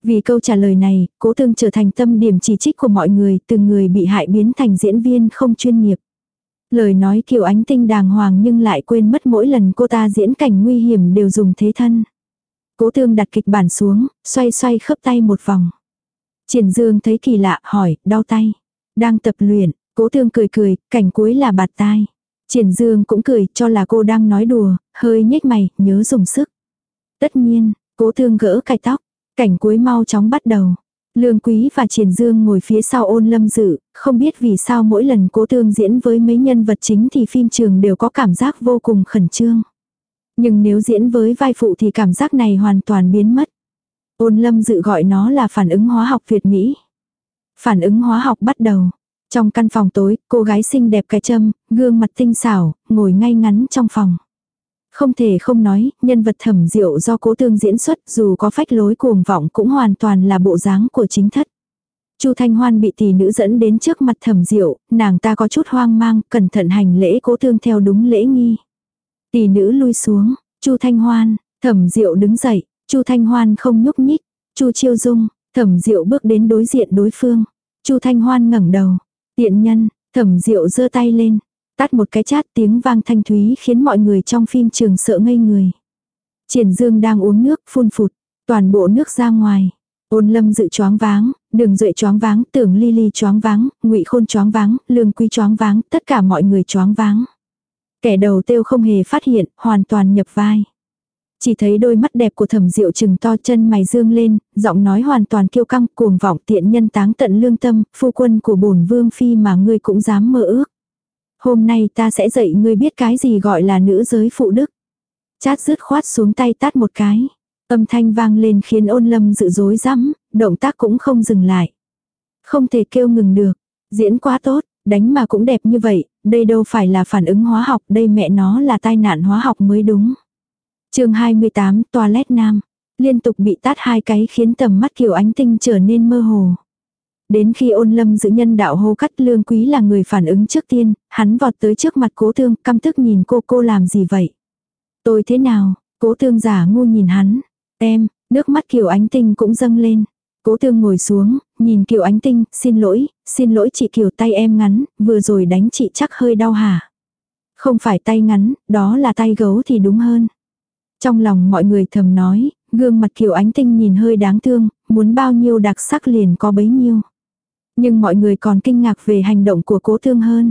Vì câu trả lời này, Cố Tương trở thành tâm điểm chỉ trích của mọi người, từ người bị hại biến thành diễn viên không chuyên nghiệp. Lời nói Kiều Ánh Tinh đàng hoàng nhưng lại quên mất mỗi lần cô ta diễn cảnh nguy hiểm đều dùng thế thân. Cố Tương đặt kịch bản xuống, xoay xoay khớp tay một vòng. Triển Dương thấy kỳ lạ, hỏi, đau tay. Đang tập luyện, Cố Tương cười cười, cảnh cuối là bạt tai. Triển Dương cũng cười, cho là cô đang nói đùa, hơi nhếch mày, nhớ dùng sức. Tất nhiên, Cố Tương gỡ cài tóc, cảnh cuối mau chóng bắt đầu. Lương Quý và Triển Dương ngồi phía sau Ôn Lâm Dự, không biết vì sao mỗi lần Cố Tương diễn với mấy nhân vật chính thì phim trường đều có cảm giác vô cùng khẩn trương. Nhưng nếu diễn với vai phụ thì cảm giác này hoàn toàn biến mất. Ôn Lâm Dự gọi nó là phản ứng hóa học Việt Mỹ. Phản ứng hóa học bắt đầu. Trong căn phòng tối, cô gái xinh đẹp cái châm, gương mặt tinh xảo, ngồi ngay ngắn trong phòng. Không thể không nói, nhân vật Thẩm Diệu do Cố Tương diễn xuất dù có phách lối cuồng vọng cũng hoàn toàn là bộ dáng của chính thất. Chu Thanh Hoan bị tỷ nữ dẫn đến trước mặt Thẩm Diệu, nàng ta có chút hoang mang, cẩn thận hành lễ Cố Tương theo đúng lễ nghi. Tỷ nữ lui xuống, Chu Thanh Hoan, Thẩm Diệu đứng dậy, Chu Thanh Hoan không nhúc nhích, Chu Chiêu Dung, Thẩm Diệu bước đến đối diện đối phương. Chu Thanh Hoan ngẩng đầu, tiện nhân, Thẩm Diệu giơ tay lên, tát một cái chát, tiếng vang thanh thúy khiến mọi người trong phim trường sợ ngây người. Triển Dương đang uống nước, phun phụt, toàn bộ nước ra ngoài. Ôn Lâm Dự choáng váng, Đường Duệ choáng váng, Tưởng Ly Ly choáng váng, Ngụy Khôn choáng váng, Lương Quý choáng váng, tất cả mọi người choáng váng. Kẻ đầu tiêu không hề phát hiện, hoàn toàn nhập vai. Chỉ thấy đôi mắt đẹp của Thẩm Diệu trừng to, chân mày dương lên, giọng nói hoàn toàn kiêu căng, cuồng vọng, tiện nhân táng tận lương tâm, phu quân của bổn vương phi mà ngươi cũng dám mơ ước. Hôm nay ta sẽ dạy ngươi biết cái gì gọi là nữ giới phụ đức. Chát dứt khoát xuống tay tát một cái. Âm thanh vang lên khiến Ôn Lâm Dự rối rắm, động tác cũng không dừng lại. Không thể kêu ngừng được, diễn quá tốt, đánh mà cũng đẹp như vậy, đây đâu phải là phản ứng hóa học, đây mẹ nó là tai nạn hóa học mới đúng. Chương hai mươi tám, toilet nam. Liên tục bị tát hai cái khiến tầm mắt Kiều Ánh Tinh trở nên mơ hồ. Đến khi Ôn Lâm Dự nhân đạo hô cắt, Lương Quý là người phản ứng trước tiên, hắn vọt tới trước mặt Cố Tương, căm tức nhìn cô, cô làm gì vậy? Tôi thế nào? Cố Tương giả ngu nhìn hắn. Em, nước mắt Kiều Ánh Tinh cũng dâng lên. Cố Tương ngồi xuống, nhìn Kiều Ánh Tinh, xin lỗi, xin lỗi chị Kiều, tay em ngắn, vừa rồi đánh chị chắc hơi đau hả? Không phải tay ngắn, đó là tay gấu thì đúng hơn. Trong lòng mọi người thầm nói, gương mặt Kiều Ánh Tinh nhìn hơi đáng thương, muốn bao nhiêu đặc sắc liền có bấy nhiêu. Nhưng mọi người còn kinh ngạc về hành động của Cố Tương hơn.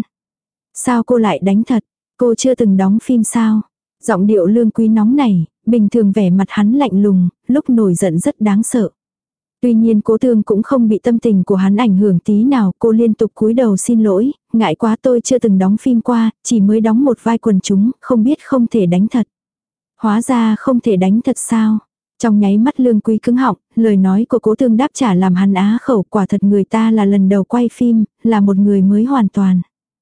Sao cô lại đánh thật? Cô chưa từng đóng phim sao? Giọng điệu Lương Quý nóng này, bình thường vẻ mặt hắn lạnh lùng, lúc nổi giận rất đáng sợ. Tuy nhiên Cố Tương cũng không bị tâm tình của hắn ảnh hưởng tí nào, cô liên tục cúi đầu xin lỗi, ngại quá tôi chưa từng đóng phim qua, chỉ mới đóng một vai quần chúng, không biết không thể đánh thật. Hóa ra không thể đánh thật sao? Trong nháy mắt Lương Quý cứng họng, lời nói của Cố Tương đáp trả làm hắn á khẩu, quả thật người ta là lần đầu quay phim, là một người mới hoàn toàn.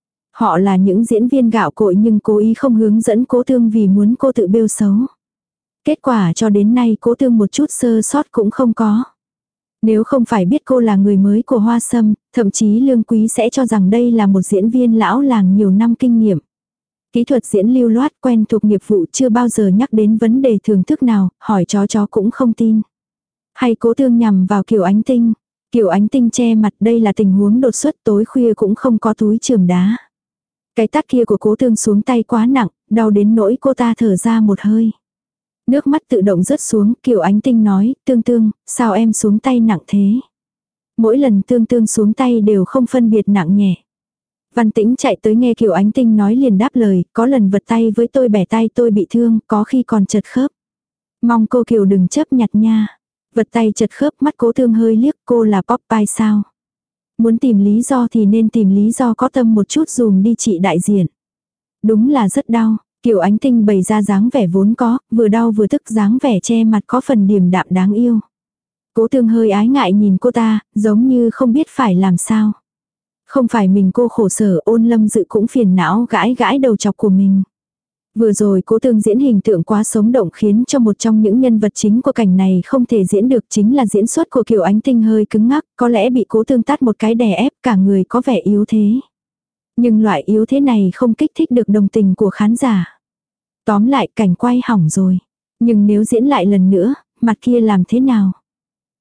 Họ là những diễn viên gạo cội nhưng cố ý không hướng dẫn Cố Tương vì muốn cô tự bêu xấu. Kết quả cho đến nay Cố Tương một chút sơ sót cũng không có. Nếu không phải biết cô là người mới của Hoa Sâm, thậm chí Lương Quý sẽ cho rằng đây là một diễn viên lão làng nhiều năm kinh nghiệm. Kỹ thuật diễn lưu loát, quen thuộc nghiệp vụ, chưa bao giờ nhắc đến vấn đề thưởng thức nào, hỏi chó chó cũng không tin. Hay Cố Tương nhằm vào Kiều Ánh Tinh. Kiều Ánh Tinh che mặt, đây là tình huống đột xuất, tối khuya cũng không có túi chườm đá. Cái tát kia của Cố Tương xuống tay quá nặng, đau đến nỗi cô ta thở ra một hơi. Nước mắt tự động rớt xuống, Kiều Ánh Tinh nói, Tương Tương, sao em xuống tay nặng thế? Mỗi lần Tương Tương xuống tay đều không phân biệt nặng nhẹ. Văn Tĩnh chạy tới nghe Kiều Ánh Tinh nói liền đáp lời, có lần vật tay với tôi bẻ tay tôi bị thương, có khi còn chật khớp. Mong cô Kiều đừng chấp nhặt nha. Vật tay chật khớp, mắt Cố Tương hơi liếc, cô là Popeye sao? Muốn tìm lý do thì nên tìm lý do có tâm một chút dùm đi chị đại diện. Đúng là rất đau, Kiều Ánh Tinh bày ra dáng vẻ vốn có, vừa đau vừa tức, dáng vẻ che mặt có phần điềm đạm đáng yêu. Cố Tương hơi ái ngại nhìn cô ta, giống như không biết phải làm sao. Không phải mình cô khổ sở, Ôn Lâm Dự cũng phiền não gãi gãi đầu chọc của mình. Vừa rồi Cố Tương diễn hình tượng quá sống động khiến cho một trong những nhân vật chính của cảnh này không thể diễn được, chính là diễn xuất của Kiều Ánh Tinh hơi cứng ngắc, có lẽ bị Cố Tương tát một cái đè ép, cả người có vẻ yếu thế. Nhưng loại yếu thế này không kích thích được đồng tình của khán giả. Tóm lại cảnh quay hỏng rồi. Nhưng nếu diễn lại lần nữa, mặt kia làm thế nào?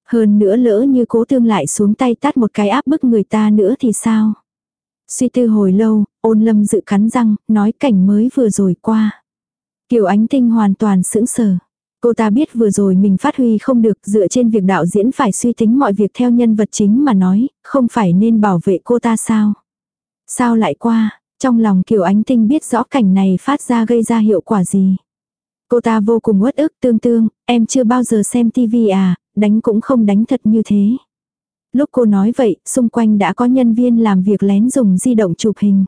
Hơn nữa lỡ như Cố Tương lại xuống tay tát một cái áp bức người ta nữa thì sao? Suy tư hồi lâu, Ôn Lâm Dự cắn răng, nói cảnh mới vừa rồi qua. Kiều Ánh Tinh hoàn toàn sững sờ. Cô ta biết vừa rồi mình phát huy không được, dựa trên việc đạo diễn phải suy tính mọi việc theo nhân vật chính mà nói, không phải nên bảo vệ cô ta sao? Sao lại qua? Trong lòng Kiều Ánh Tinh biết rõ cảnh này phát ra gây ra hiệu quả gì. Cô ta vô cùng uất ức, tương tương, em chưa bao giờ xem tivi à, đánh cũng không đánh thật như thế. Lúc cô nói vậy, xung quanh đã có nhân viên làm việc lén dùng di động chụp hình.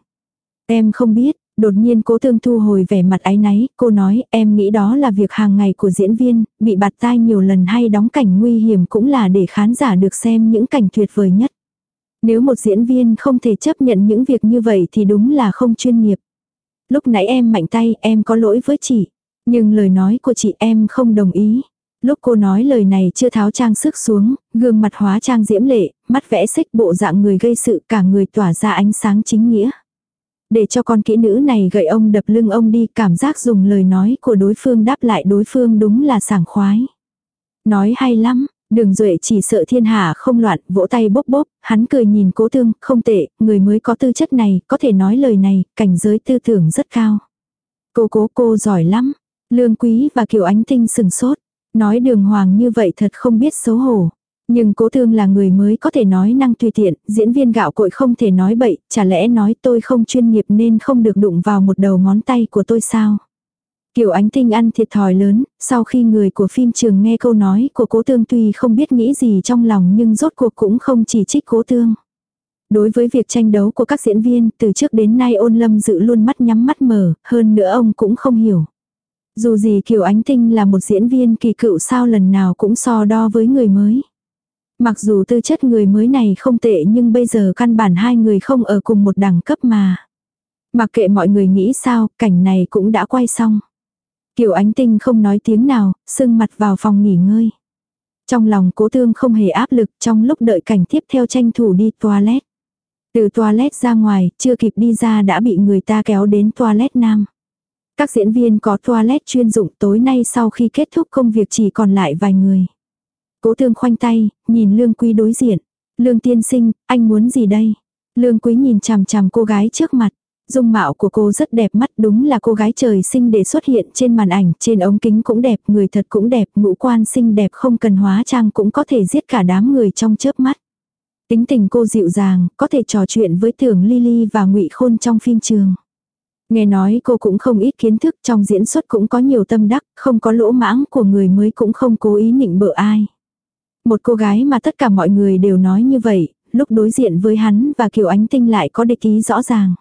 Em không biết, đột nhiên Cố Tương thu hồi vẻ mặt áy náy, cô nói em nghĩ đó là việc hàng ngày của diễn viên, bị bạt tai nhiều lần hay đóng cảnh nguy hiểm cũng là để khán giả được xem những cảnh tuyệt vời nhất. Nếu một diễn viên không thể chấp nhận những việc như vậy thì đúng là không chuyên nghiệp. Lúc nãy em mạnh tay, em có lỗi với chị. Nhưng lời nói của chị em không đồng ý. Lúc cô nói lời này chưa tháo trang sức xuống, gương mặt hóa trang diễm lệ, mắt vẽ xích bộ dạng người gây sự, cả người tỏa ra ánh sáng chính nghĩa. Để cho con kỹ nữ này gậy ông đập lưng ông đi, cảm giác dùng lời nói của đối phương đáp lại đối phương đúng là sảng khoái. Nói hay lắm, Đường Duệ chỉ sợ thiên hạ không loạn, vỗ tay bốp bốp, hắn cười nhìn Cố Tương, không tệ, người mới có tư chất này, có thể nói lời này, cảnh giới tư tưởng rất cao. Cô cố cô giỏi lắm. Lương Quý và Kiều Ánh Tinh sừng sốt. Nói đường hoàng như vậy thật không biết xấu hổ. Nhưng Cố Tương là người mới có thể nói năng tùy tiện, diễn viên gạo cội không thể nói bậy, chả lẽ nói tôi không chuyên nghiệp nên không được đụng vào một đầu ngón tay của tôi sao? Kiều Ánh Tinh ăn thiệt thòi lớn, sau khi người của phim trường nghe câu nói của Cố Tương tuy không biết nghĩ gì trong lòng nhưng rốt cuộc cũng không chỉ trích Cố Tương. Đối với việc tranh đấu của các diễn viên, từ trước đến nay Ôn Lâm Dự luôn mắt nhắm mắt mở, hơn nữa ông cũng không hiểu. Dù gì Kiều Ánh Tinh là một diễn viên kỳ cựu sao lần nào cũng so đo với người mới. Mặc dù tư chất người mới này không tệ nhưng bây giờ căn bản hai người không ở cùng một đẳng cấp mà. Mặc kệ mọi người nghĩ sao, cảnh này cũng đã quay xong. Kiều Ánh Tinh không nói tiếng nào, sưng mặt vào phòng nghỉ ngơi. Trong lòng Cố Tương không hề áp lực, trong lúc đợi cảnh tiếp theo tranh thủ đi toilet. Từ toilet ra ngoài, chưa kịp đi ra đã bị người ta kéo đến toilet nam. Các diễn viên có toilet chuyên dụng, tối nay sau khi kết thúc công việc chỉ còn lại vài người. Cố Tương khoanh tay, nhìn Lương Quý đối diện. Lương tiên sinh, anh muốn gì đây? Lương Quý nhìn chằm chằm cô gái trước mặt. Dung mạo của cô rất đẹp mắt, đúng là cô gái trời sinh để xuất hiện trên màn ảnh, trên ống kính cũng đẹp, người thật cũng đẹp, ngũ quan xinh đẹp không cần hóa trang cũng có thể giết cả đám người trong chớp mắt. Tính tình cô dịu dàng, có thể trò chuyện với Tưởng Lily và Ngụy Khôn trong phim trường. Nghe nói cô cũng không ít kiến thức, trong diễn xuất cũng có nhiều tâm đắc, không có lỗ mãng của người mới cũng không cố ý nịnh bợ ai. Một cô gái mà tất cả mọi người đều nói như vậy, lúc đối diện với hắn và Kiều Ánh Tinh lại có địch ý rõ ràng.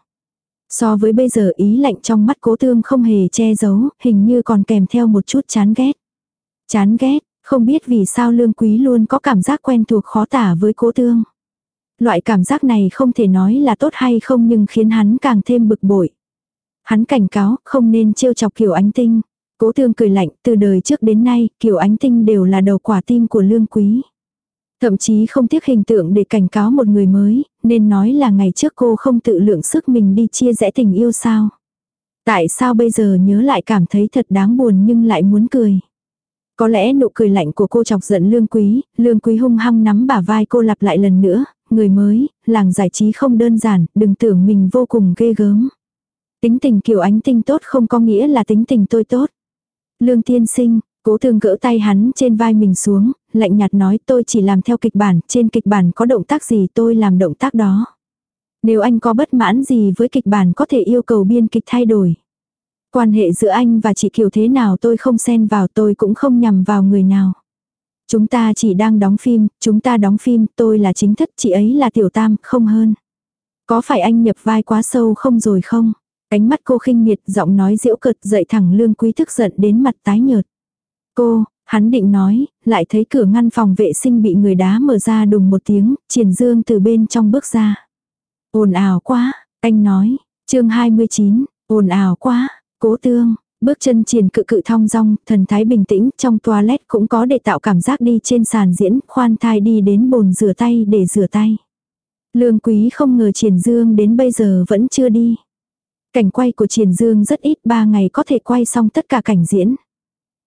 So với bây giờ ý lạnh trong mắt Cố Tương không hề che giấu, hình như còn kèm theo một chút chán ghét. Chán ghét, không biết vì sao Lương Quý luôn có cảm giác quen thuộc khó tả với Cố Tương. Loại cảm giác này không thể nói là tốt hay không nhưng khiến hắn càng thêm bực bội. Hắn cảnh cáo không nên trêu chọc Kiều Ánh Tinh. Cố Tương cười lạnh, từ đời trước đến nay, Kiều Ánh Tinh đều là đầu quả tim của Lương Quý. Thậm chí không tiếc hình tượng để cảnh cáo một người mới, nên nói là ngày trước cô không tự lượng sức mình đi chia rẽ tình yêu sao. Tại sao bây giờ nhớ lại cảm thấy thật đáng buồn nhưng lại muốn cười. Có lẽ nụ cười lạnh của cô chọc giận Lương Quý, Lương Quý hung hăng nắm bả vai cô lặp lại lần nữa, người mới, làng giải trí không đơn giản, đừng tưởng mình vô cùng ghê gớm. Tính tình Kiều Ánh Tinh tốt không có nghĩa là tính tình tôi tốt. Lương tiên sinh, Cố Tương gỡ tay hắn trên vai mình xuống, lạnh nhạt nói tôi chỉ làm theo kịch bản, trên kịch bản có động tác gì tôi làm động tác đó. Nếu anh có bất mãn gì với kịch bản có thể yêu cầu biên kịch thay đổi. Quan hệ giữa anh và chị Kiều thế nào tôi không xen vào, tôi cũng không nhằm vào người nào. Chúng ta chỉ đang đóng phim, chúng ta đóng phim, tôi là chính thất, chị ấy là tiểu tam, không hơn. Có phải anh nhập vai quá sâu không rồi không? Ánh mắt cô khinh miệt, giọng nói giễu cợt, dậy thẳng Lương Quý tức giận đến mặt tái nhợt. Cô, hắn định nói, lại thấy cửa ngăn phòng vệ sinh bị người đá mở ra đùng một tiếng, Triển Dương từ bên trong bước ra. Ồn ào quá, anh nói, chương hai mươi chín, ồn ào quá, Cố Tương, bước chân Triển cự cự thong dong, thần thái bình tĩnh, trong toilet cũng có để tạo cảm giác đi trên sàn diễn, khoan thai đi đến bồn rửa tay để rửa tay. Lương Quý không ngờ Triển Dương đến bây giờ vẫn chưa đi. Cảnh quay của Triển Dương rất ít, ba ngày có thể quay xong tất cả cảnh diễn.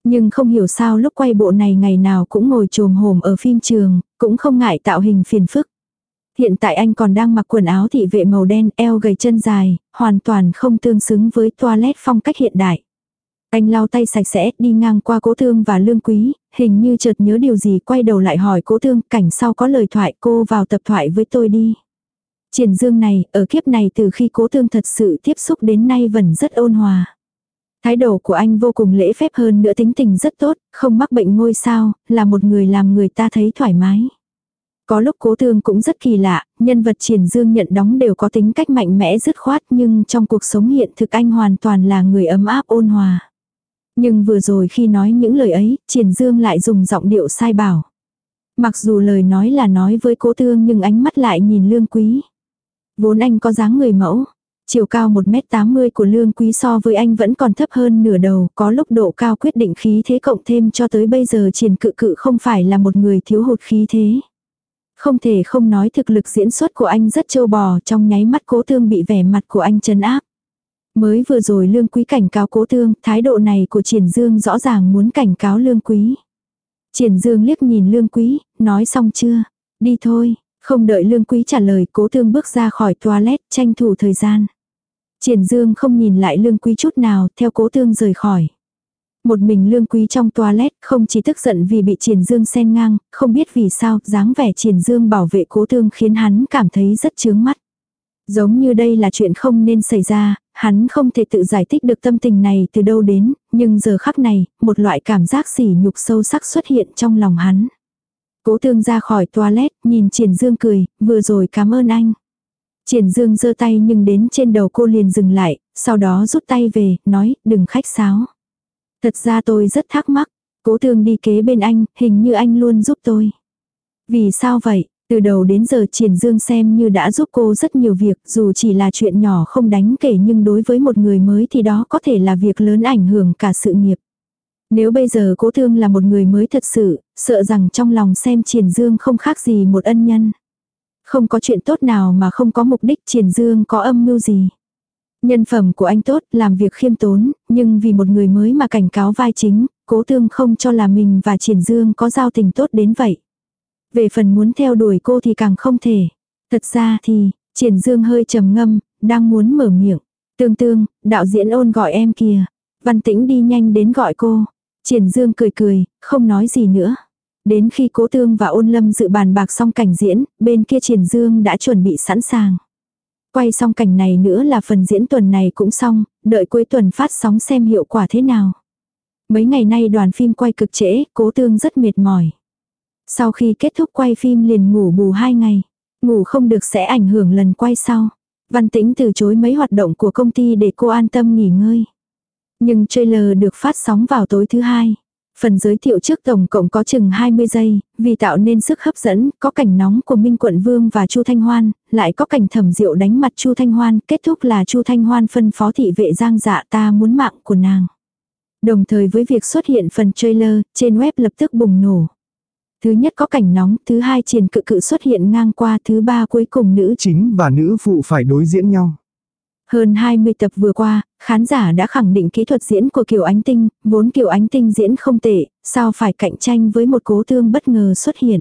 Nhưng không hiểu sao lúc quay bộ này ngày nào cũng ngồi chồm hổm ở phim trường, cũng không ngại tạo hình phiền phức. Hiện tại anh còn đang mặc quần áo thị vệ màu đen, eo gầy chân dài, hoàn toàn không tương xứng với toilet phong cách hiện đại. Anh lau tay sạch sẽ, đi ngang qua Cố Thương và Lương Quý, hình như chợt nhớ điều gì, quay đầu lại hỏi Cố Thương, cảnh sau có lời thoại, cô vào tập thoại với tôi đi. Triển Dương này, ở kiếp này từ khi Cố Thương thật sự tiếp xúc đến nay vẫn rất ôn hòa. Thái độ của anh vô cùng lễ phép, hơn nữa tính tình rất tốt, không mắc bệnh ngôi sao, là một người làm người ta thấy thoải mái. Có lúc Cố Thương cũng rất kỳ lạ, nhân vật Triển Dương nhận đóng đều có tính cách mạnh mẽ dứt khoát, nhưng trong cuộc sống hiện thực anh hoàn toàn là người ấm áp ôn hòa. Nhưng vừa rồi khi nói những lời ấy, Triển Dương lại dùng giọng điệu sai bảo. Mặc dù lời nói là nói với Cố Thương nhưng ánh mắt lại nhìn Lương Quý. Vốn anh có dáng người mẫu, chiều cao một mét tám mươi của Lương Quý so với anh vẫn còn thấp hơn nửa đầu, có lúc độ cao quyết định khí thế cộng thêm cho tới bây giờ Triển Cự Cự không phải là một người thiếu hụt khí thế. Không thể không nói thực lực diễn xuất của anh rất trâu bò, trong nháy mắt Cố Thương bị vẻ mặt của anh trấn áp. Mới vừa rồi Lương Quý cảnh cáo Cố Thương, thái độ này của Triển Dương rõ ràng muốn cảnh cáo Lương Quý. Triển Dương liếc nhìn Lương Quý, nói xong chưa? Đi thôi. Không đợi Lương Quý trả lời, Cố Thương bước ra khỏi toilet, tranh thủ thời gian. Triển Dương không nhìn lại Lương Quý chút nào, theo Cố Thương rời khỏi. Một mình Lương Quý trong toilet, không chỉ tức giận vì bị Triển Dương xen ngang, không biết vì sao, dáng vẻ Triển Dương bảo vệ Cố Thương khiến hắn cảm thấy rất chướng mắt. Giống như đây là chuyện không nên xảy ra, hắn không thể tự giải thích được tâm tình này từ đâu đến, nhưng giờ khắc này, một loại cảm giác sỉ nhục sâu sắc xuất hiện trong lòng hắn. Cố Thương ra khỏi toilet, nhìn Triển Dương cười, vừa rồi cảm ơn anh. Triển Dương giơ tay nhưng đến trên đầu cô liền dừng lại, sau đó rút tay về, nói, đừng khách sáo. Thật ra tôi rất thắc mắc, Cố Thương đi kế bên anh, hình như anh luôn giúp tôi. Vì sao vậy? Từ đầu đến giờ Triển Dương xem như đã giúp cô rất nhiều việc, dù chỉ là chuyện nhỏ không đáng kể nhưng đối với một người mới thì đó có thể là việc lớn ảnh hưởng cả sự nghiệp. Nếu bây giờ Cố Thương là một người mới thật sự, sợ rằng trong lòng xem Triển Dương không khác gì một ân nhân. Không có chuyện tốt nào mà không có mục đích, Triển Dương có âm mưu gì. Nhân phẩm của anh tốt, làm việc khiêm tốn, nhưng vì một người mới mà cảnh cáo vai chính, Cố Thương không cho là mình và Triển Dương có giao tình tốt đến vậy. Về phần muốn theo đuổi cô thì càng không thể. Thật ra thì, Triển Dương hơi trầm ngâm, đang muốn mở miệng. Tương Tương, đạo diễn Ôn gọi em kìa. Văn Tĩnh đi nhanh đến gọi cô. Triển Dương cười cười, không nói gì nữa. Đến khi Cố Thương và Ôn Lâm dự bàn bạc xong cảnh diễn, bên kia Triển Dương đã chuẩn bị sẵn sàng. Quay xong cảnh này nữa là phần diễn tuần này cũng xong, đợi cuối tuần phát sóng xem hiệu quả thế nào. Mấy ngày nay đoàn phim quay cực trễ, Cố Thương rất mệt mỏi. Sau khi kết thúc quay phim liền ngủ bù hai ngày. Ngủ không được sẽ ảnh hưởng lần quay sau. Văn Tĩnh từ chối mấy hoạt động của công ty để cô an tâm nghỉ ngơi. Nhưng trailer được phát sóng vào tối thứ hai. Phần giới thiệu trước tổng cộng có chừng hai mươi giây, vì tạo nên sức hấp dẫn, có cảnh nóng của Minh Quận Vương và Chu Thanh Hoan, lại có cảnh Thẩm Diệu đánh mặt Chu Thanh Hoan, kết thúc là Chu Thanh Hoan phân phó thị vệ Giang Dạ ta muốn mạng của nàng. Đồng thời với việc xuất hiện phần trailer, trên web lập tức bùng nổ. Thứ nhất có cảnh nóng, thứ hai Triển Cự Cự xuất hiện ngang qua, thứ ba cuối cùng nữ chính và nữ phụ phải đối diễn nhau. Hơn hai mươi tập vừa qua, khán giả đã khẳng định kỹ thuật diễn của Kiều Ánh Tinh, vốn Kiều Ánh Tinh diễn không tệ, sao phải cạnh tranh với một Cố Thương bất ngờ xuất hiện.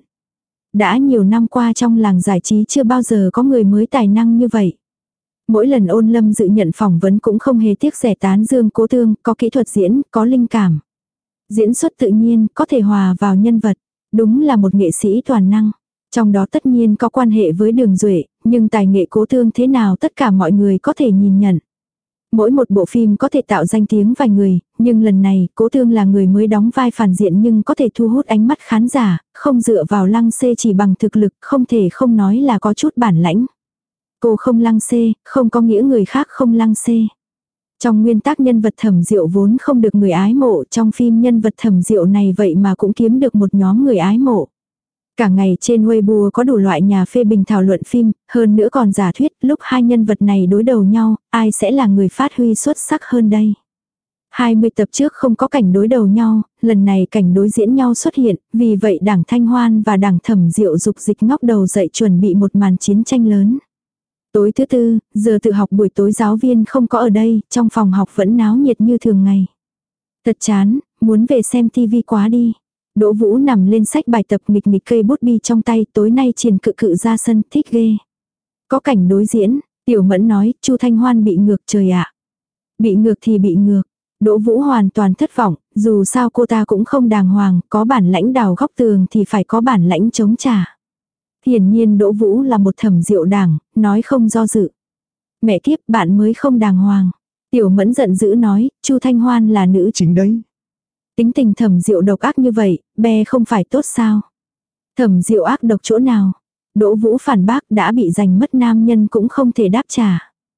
Đã nhiều năm qua trong làng giải trí chưa bao giờ có người mới tài năng như vậy. Mỗi lần Ôn Lâm dự nhận phỏng vấn cũng không hề tiếc rẻ tán dương Cố Thương, có kỹ thuật diễn, có linh cảm. Diễn xuất tự nhiên, có thể hòa vào nhân vật. Đúng là một nghệ sĩ toàn năng. Trong đó tất nhiên có quan hệ với Đường Duệ, nhưng tài nghệ Cố Thương thế nào tất cả mọi người có thể nhìn nhận. Mỗi một bộ phim có thể tạo danh tiếng vài người, nhưng lần này Cố Thương là người mới đóng vai phản diện nhưng có thể thu hút ánh mắt khán giả, không dựa vào lăng xê chỉ bằng thực lực, không thể không nói là có chút bản lãnh. Cô không lăng xê, không có nghĩa người khác không lăng xê. Trong nguyên tắc nhân vật Thẩm Diệu vốn không được người ái mộ, trong phim nhân vật Thẩm Diệu này vậy mà cũng kiếm được một nhóm người ái mộ. Cả ngày trên Weibo có đủ loại nhà phê bình thảo luận phim, hơn nữa còn giả thuyết lúc hai nhân vật này đối đầu nhau, ai sẽ là người phát huy xuất sắc hơn đây. hai mươi tập trước không có cảnh đối đầu nhau, lần này cảnh đối diễn nhau xuất hiện, vì vậy đảng Thanh Hoan và đảng Thẩm Diệu dục dịch ngóc đầu dậy chuẩn bị một màn chiến tranh lớn. Tối thứ tư, giờ tự học buổi tối giáo viên không có ở đây, trong phòng học vẫn náo nhiệt như thường ngày. Thật chán, muốn về xem tivi quá đi. Đỗ Vũ nằm lên sách bài tập nghịch nghịch cây bút bi trong tay, tối nay triền cự cự ra sân, thích ghê. Có cảnh đối diễn, Tiểu Mẫn nói, Chu Thanh Hoan bị ngược trời ạ. Bị ngược thì bị ngược. Đỗ Vũ hoàn toàn thất vọng, dù sao cô ta cũng không đàng hoàng, có bản lãnh đào góc tường thì phải có bản lãnh chống trả. Hiển nhiên Đỗ Vũ là một thẩm diệu đảng, nói không do dự. Mẹ kiếp, bạn mới không đàng hoàng. Tiểu Mẫn giận dữ nói, Chu Thanh Hoan là nữ Chính đấy. tính tình thẩm diệu độc ác như vậy, be không phải tốt sao? Thẩm diệu ác độc chỗ nào? Đỗ Vũ phản bác, đã bị giành mất nam nhân cũng không thể đáp trả.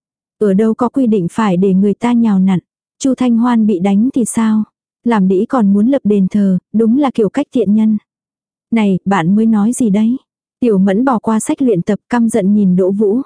Ở đâu có quy định phải để người ta nhào nặn. Chu Thanh Hoan bị đánh thì sao? Làm đĩ còn muốn lập đền thờ, đúng là kiểu cách tiện nhân. Này, bạn mới nói gì đấy? Tiểu Mẫn bỏ qua sách luyện tập, căm giận nhìn Đỗ Vũ.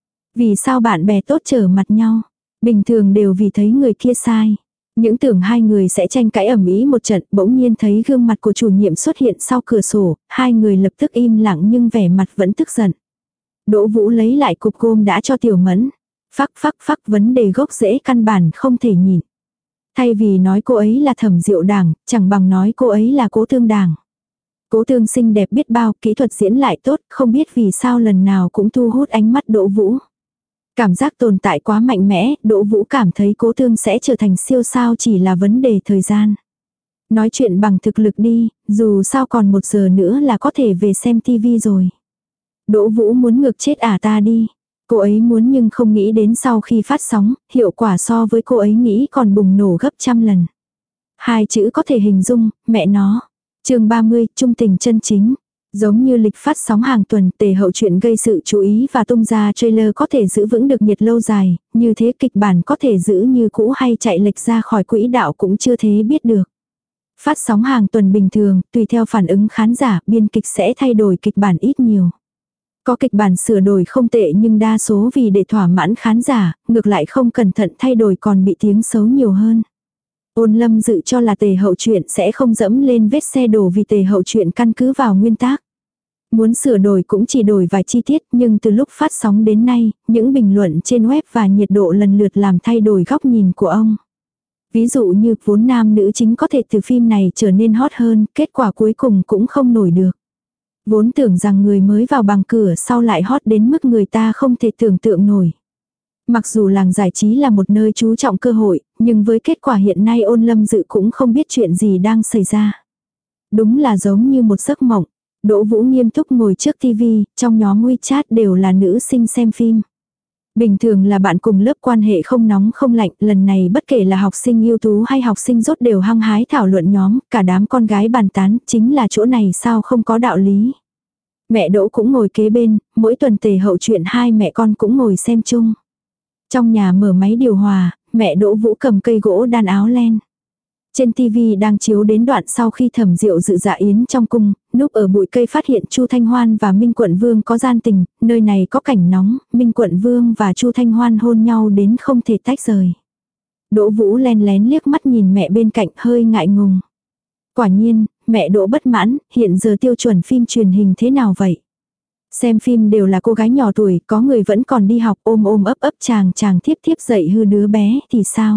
Vì sao bạn bè tốt trở mặt nhau? Bình thường đều vì thấy người kia sai. Những tưởng hai người sẽ tranh cãi ầm ĩ một trận, bỗng nhiên thấy gương mặt của chủ nhiệm xuất hiện sau cửa sổ, hai người lập tức im lặng nhưng vẻ mặt vẫn tức giận. Đỗ Vũ lấy lại cục gôm đã cho Tiểu Mẫn. Phắc phắc phắc, vấn đề gốc rễ căn bản không thể nhìn. Thay vì nói cô ấy là thẩm diệu đảng, chẳng bằng nói cô ấy là Cố Tương đảng. Cố Tương xinh đẹp biết bao, kỹ thuật diễn lại tốt, không biết vì sao lần nào cũng thu hút ánh mắt Đỗ Vũ. Cảm giác tồn tại quá mạnh mẽ, Đỗ Vũ cảm thấy Cố Tương sẽ trở thành siêu sao chỉ là vấn đề thời gian. Nói chuyện bằng thực lực đi, dù sao còn một giờ nữa là có thể về xem tivi rồi. Đỗ Vũ muốn ngược chết ả ta đi. Cô ấy muốn nhưng không nghĩ đến sau khi phát sóng, hiệu quả so với cô ấy nghĩ còn bùng nổ gấp trăm lần. Hai chữ có thể hình dung, mẹ nó. Chương ba mươi, trung tình chân chính. Giống như lịch phát sóng hàng tuần, Tề Hậu chuyện gây sự chú ý và tung ra trailer có thể giữ vững được nhiệt lâu dài, như thế kịch bản có thể giữ như cũ hay chạy lệch ra khỏi quỹ đạo cũng chưa thế biết được. Phát sóng hàng tuần bình thường, tùy theo phản ứng khán giả, biên kịch sẽ thay đổi kịch bản ít nhiều. Có kịch bản sửa đổi không tệ nhưng đa số vì để thỏa mãn khán giả, ngược lại không cẩn thận thay đổi còn bị tiếng xấu nhiều hơn. Ôn Lâm dự cho là Tề Hậu chuyện sẽ không dẫm lên vết xe đổ vì Tề Hậu chuyện căn cứ vào nguyên tác. Muốn sửa đổi cũng chỉ đổi vài chi tiết nhưng từ lúc phát sóng đến nay, những bình luận trên web và nhiệt độ lần lượt làm thay đổi góc nhìn của ông. Ví dụ như vốn nam nữ chính có thể từ phim này trở nên hot hơn, kết quả cuối cùng cũng không nổi được. Vốn tưởng rằng người mới vào bằng cửa sau lại hot đến mức người ta không thể tưởng tượng nổi. Mặc dù làng giải trí là một nơi chú trọng cơ hội, nhưng với kết quả hiện nay Ôn Lâm Dự cũng không biết chuyện gì đang xảy ra. Đúng là giống như một giấc mộng. Đỗ Vũ nghiêm túc ngồi trước tivi, trong nhóm WeChat đều là nữ sinh xem phim. Bình thường là bạn cùng lớp quan hệ không nóng không lạnh, lần này bất kể là học sinh ưu tú hay học sinh dốt đều hăng hái thảo luận nhóm, cả đám con gái bàn tán, chính là chỗ này sao không có đạo lý. Mẹ Đỗ cũng ngồi kế bên, mỗi tuần Tề Hậu chuyện hai mẹ con cũng ngồi xem chung. Trong nhà mở máy điều hòa, mẹ Đỗ Vũ cầm cây gỗ đan áo len. Trên tivi đang chiếu đến đoạn sau khi Thẩm Diệu dự dạ yến trong cung, núp ở bụi cây phát hiện Chu Thanh Hoan và Minh Quận Vương có gian tình, nơi này có cảnh nóng, Minh Quận Vương và Chu Thanh Hoan hôn nhau đến không thể tách rời. Đỗ Vũ len lén liếc mắt nhìn mẹ bên cạnh hơi ngại ngùng. Quả nhiên, mẹ Đỗ bất mãn, hiện giờ tiêu chuẩn phim truyền hình thế nào vậy? Xem phim đều là cô gái nhỏ tuổi, có người vẫn còn đi học ôm ôm ấp ấp chàng chàng thiếp thiếp dạy hư đứa bé thì sao?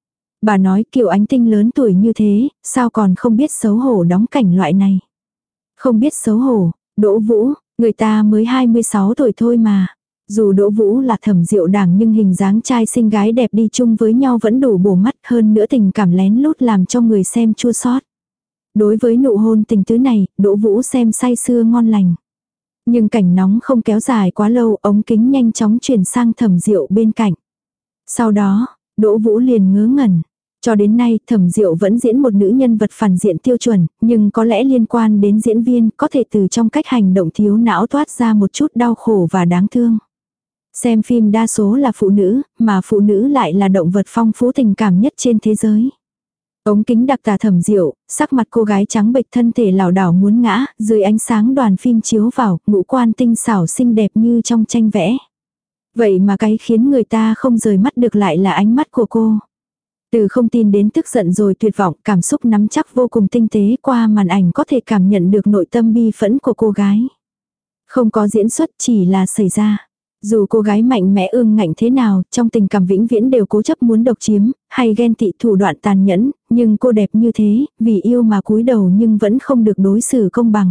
Bà nói Kiều Ánh Tinh lớn tuổi như thế, sao còn không biết xấu hổ đóng cảnh loại này? Không biết xấu hổ, Đỗ Vũ, người ta mới hai mươi sáu tuổi thôi mà. Dù Đỗ Vũ là Thẩm Diệu đảng nhưng hình dáng trai xinh gái đẹp đi chung với nhau vẫn đủ bổ mắt, hơn nữa tình cảm lén lút làm cho người xem chua xót. Đối với nụ hôn tình tứ này, Đỗ Vũ xem say sưa ngon lành. Nhưng cảnh nóng không kéo dài quá lâu, ống kính nhanh chóng chuyển sang Thẩm Diệu bên cạnh. Sau đó, Đỗ Vũ liền ngớ ngẩn. Cho đến nay, Thẩm Diệu vẫn diễn một nữ nhân vật phản diện tiêu chuẩn, nhưng có lẽ liên quan đến diễn viên, có thể từ trong cách hành động thiếu não toát ra một chút đau khổ và đáng thương. Xem phim đa số là phụ nữ, mà phụ nữ lại là động vật phong phú tình cảm nhất trên thế giới. Ống kính đặc tả Thẩm Diệu, sắc mặt cô gái trắng bệch thân thể lảo đảo muốn ngã, dưới ánh sáng đoàn phim chiếu vào, ngũ quan tinh xảo xinh đẹp như trong tranh vẽ. Vậy mà cái khiến người ta không rời mắt được lại là ánh mắt của cô. Từ không tin đến tức giận rồi tuyệt vọng, cảm xúc nắm chắc vô cùng tinh tế, qua màn ảnh có thể cảm nhận được nội tâm bi phẫn của cô gái. Không có diễn xuất, chỉ là xảy ra. Dù cô gái mạnh mẽ ương ngạnh thế nào, trong tình cảm vĩnh viễn đều cố chấp muốn độc chiếm, hay ghen tị thủ đoạn tàn nhẫn, nhưng cô đẹp như thế, vì yêu mà cúi đầu nhưng vẫn không được đối xử công bằng.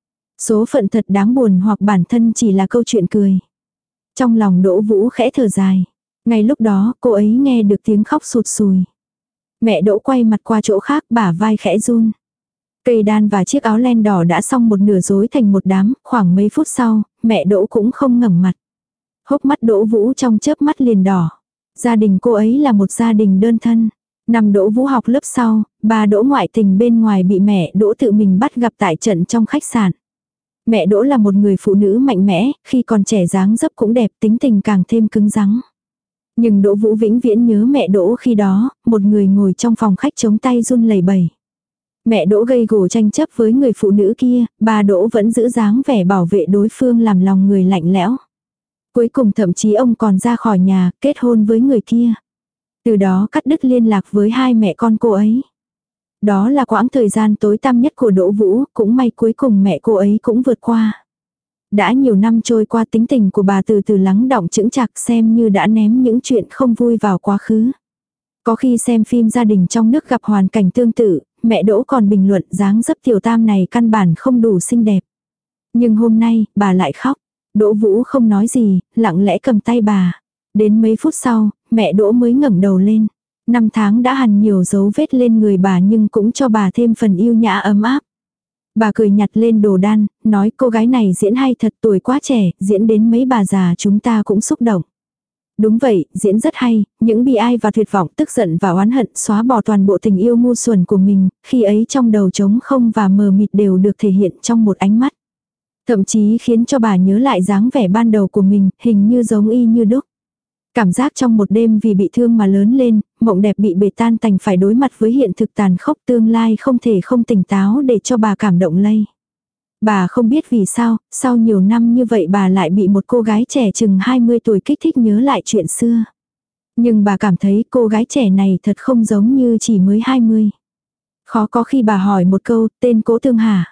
Số phận thật đáng buồn hoặc bản thân chỉ là câu chuyện cười. Trong lòng Đỗ Vũ khẽ thở dài. Ngay lúc đó, cô ấy nghe được tiếng khóc sụt sùi. Mẹ Đỗ quay mặt qua chỗ khác, bả vai khẽ run. Cây đan và chiếc áo len đỏ đã xong một nửa rối thành một đám, khoảng mấy phút sau, mẹ Đỗ cũng không ngẩng mặt. Hốc mắt Đỗ Vũ trong chớp mắt liền đỏ. Gia đình cô ấy là một gia đình đơn thân. Năm Đỗ Vũ học lớp sau, bà Đỗ ngoại tình bên ngoài bị mẹ Đỗ tự mình bắt gặp tại trận trong khách sạn. Mẹ Đỗ là một người phụ nữ mạnh mẽ, khi còn trẻ dáng dấp cũng đẹp, tính tình càng thêm cứng rắn. Nhưng Đỗ Vũ vĩnh viễn nhớ mẹ Đỗ khi đó, một người ngồi trong phòng khách chống tay run lẩy bẩy. Mẹ Đỗ gây gổ tranh chấp với người phụ nữ kia, bà Đỗ vẫn giữ dáng vẻ bảo vệ đối phương làm lòng người lạnh lẽo. Cuối cùng thậm chí ông còn ra khỏi nhà, kết hôn với người kia. Từ đó cắt đứt liên lạc với hai mẹ con cô ấy. Đó là quãng thời gian tối tăm nhất của Đỗ Vũ, cũng may cuối cùng mẹ cô ấy cũng vượt qua. Đã nhiều năm trôi qua, tính tình của bà từ từ lắng đọng chững chạc, xem như đã ném những chuyện không vui vào quá khứ. Có khi xem phim gia đình trong nước gặp hoàn cảnh tương tự, mẹ Đỗ còn bình luận dáng dấp tiểu tam này căn bản không đủ xinh đẹp. Nhưng hôm nay, bà lại khóc. Đỗ Vũ không nói gì, lặng lẽ cầm tay bà. Đến mấy phút sau, mẹ Đỗ mới ngẩng đầu lên. Năm tháng đã hằn nhiều dấu vết lên người bà nhưng cũng cho bà thêm phần yêu nhã ấm áp. Bà cười nhặt lên đồ đan, nói cô gái này diễn hay thật, tuổi quá trẻ, diễn đến mấy bà già chúng ta cũng xúc động. Đúng vậy, diễn rất hay, những bi ai và tuyệt vọng, tức giận và oán hận xóa bỏ toàn bộ tình yêu ngu xuẩn của mình, khi ấy trong đầu trống không và mờ mịt đều được thể hiện trong một ánh mắt. Thậm chí khiến cho bà nhớ lại dáng vẻ ban đầu của mình, hình như giống y như đúc. Cảm giác trong một đêm vì bị thương mà lớn lên, mộng đẹp bị bể tan tành phải đối mặt với hiện thực tàn khốc, tương lai không thể không tỉnh táo để cho bà cảm động lây. Bà không biết vì sao, sau nhiều năm như vậy bà lại bị một cô gái trẻ chừng hai mươi tuổi kích thích nhớ lại chuyện xưa. Nhưng bà cảm thấy cô gái trẻ này thật không giống như chỉ mới hai mươi. Khó có khi bà hỏi một câu, tên Cố Tương hả?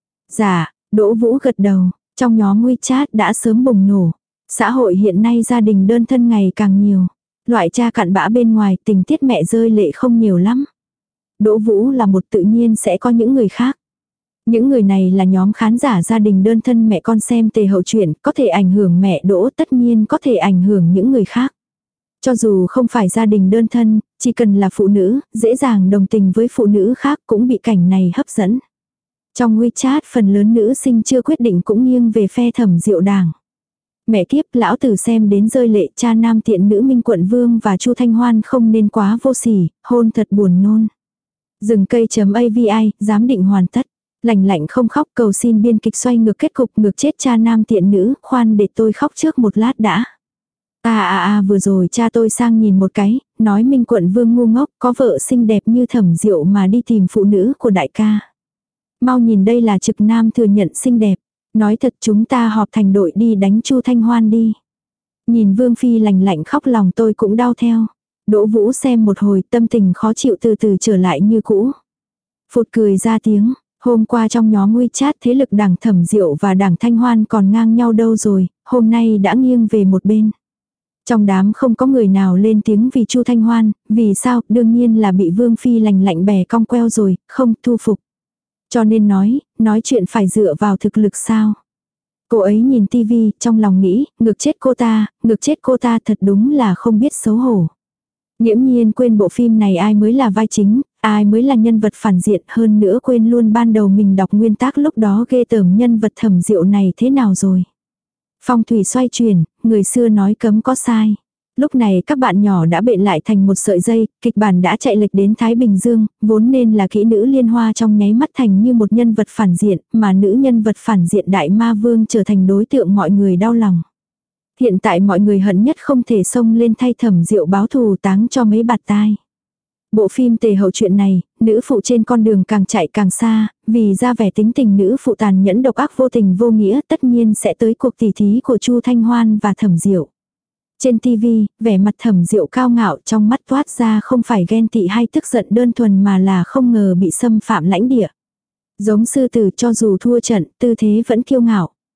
Dạ, Đỗ Vũ gật đầu, trong nhóm WeChat đã sớm bùng nổ. Xã hội hiện nay gia đình đơn thân ngày càng nhiều. Loại cha cặn bã bên ngoài, tình tiết mẹ rơi lệ không nhiều lắm. Đỗ Vũ là một, tự nhiên sẽ có những người khác. Những người này là nhóm khán giả gia đình đơn thân mẹ con xem tề hậu truyện, có thể ảnh hưởng mẹ Đỗ, tất nhiên có thể ảnh hưởng những người khác. Cho dù không phải gia đình đơn thân, chỉ cần là phụ nữ, dễ dàng đồng tình với phụ nữ khác cũng bị cảnh này hấp dẫn. Trong WeChat phần lớn nữ sinh chưa quyết định cũng nghiêng về phe Thẩm Diệu Đảng. Mẹ kiếp, lão tử xem đến rơi lệ, cha nam tiện nữ Minh Quận Vương và Chu Thanh Hoan không nên quá vô sỉ, hôn thật buồn nôn. Dừng cây.avi, giám định hoàn tất. Lành lạnh không khóc, cầu xin biên kịch xoay ngược kết cục, ngược chết cha nam tiện nữ, khoan để tôi khóc trước một lát đã. À à à vừa rồi cha tôi sang nhìn một cái, nói Minh Quận Vương ngu ngốc, có vợ xinh đẹp như Thẩm Diệu mà đi tìm phụ nữ của đại ca. Mau nhìn đây là trực nam thừa nhận xinh đẹp. Nói thật chúng ta họp thành đội đi đánh Chu Thanh Hoan đi. Nhìn Vương Phi lành lạnh khóc lòng tôi cũng đau theo. Đỗ Vũ xem một hồi tâm tình khó chịu từ từ trở lại như cũ. Phụt cười ra tiếng, hôm qua trong nhóm WeChat thế lực đảng Thẩm Diệu và đảng Thanh Hoan còn ngang nhau đâu rồi, hôm nay đã nghiêng về một bên. Trong đám không có người nào lên tiếng vì Chu Thanh Hoan, vì sao, đương nhiên là bị Vương Phi lành lạnh bè cong queo rồi, không thu phục. Cho nên nói, nói chuyện phải dựa vào thực lực sao. Cô ấy nhìn tivi, trong lòng nghĩ, ngược chết cô ta, ngược chết cô ta thật đúng là không biết xấu hổ. Nghiễm nhiên quên bộ phim này ai mới là vai chính, ai mới là nhân vật phản diện, hơn nữa quên luôn ban đầu mình đọc nguyên tác lúc đó ghê tởm nhân vật Thẩm Diệu này thế nào rồi. Phong thủy xoay chuyển, người xưa nói cấm có sai. Lúc này các bạn nhỏ đã bệnh lại thành một sợi dây, kịch bản đã chạy lệch đến Thái Bình Dương, vốn nên là kỹ nữ liên hoa trong nháy mắt thành như một nhân vật phản diện, mà nữ nhân vật phản diện Đại Ma Vương trở thành đối tượng mọi người đau lòng. Hiện tại mọi người hận nhất không thể xông lên thay Thẩm Diệu báo thù táng cho mấy bạt tai. Bộ phim tề hậu chuyện này, nữ phụ trên con đường càng chạy càng xa, vì ra vẻ tính tình nữ phụ tàn nhẫn độc ác vô tình vô nghĩa tất nhiên sẽ tới cuộc tỉ thí của Chu Thanh Hoan và Thẩm Diệu. Trên tivi, vẻ mặt Thẩm Diệu cao ngạo trong mắt toát ra không phải ghen tị hay tức giận đơn thuần mà là không ngờ bị xâm phạm lãnh địa. Giống sư tử cho dù thua trận, tư thế vẫn kiêu ngạo.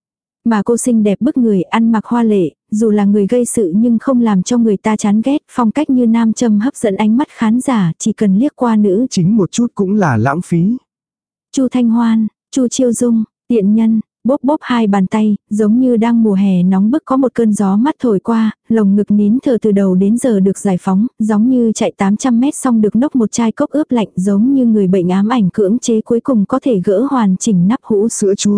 Mà cô xinh đẹp bức người, ăn mặc hoa lệ, dù là người gây sự nhưng không làm cho người ta chán ghét, phong cách như nam châm hấp dẫn ánh mắt khán giả, chỉ cần liếc qua nữ chính một chút cũng là lãng phí. Chu Thanh Hoan, Chu Chiêu Dung, tiện nhân, bóp bóp hai bàn tay, giống như đang mùa hè nóng bức có một cơn gió mát thổi qua, lồng ngực nín thở từ đầu đến giờ được giải phóng, giống như chạy tám trăm mét xong được nốc một chai cốc ướp lạnh, giống như người bệnh ám ảnh cưỡng chế cuối cùng có thể gỡ hoàn chỉnh nắp hũ Sữa chua.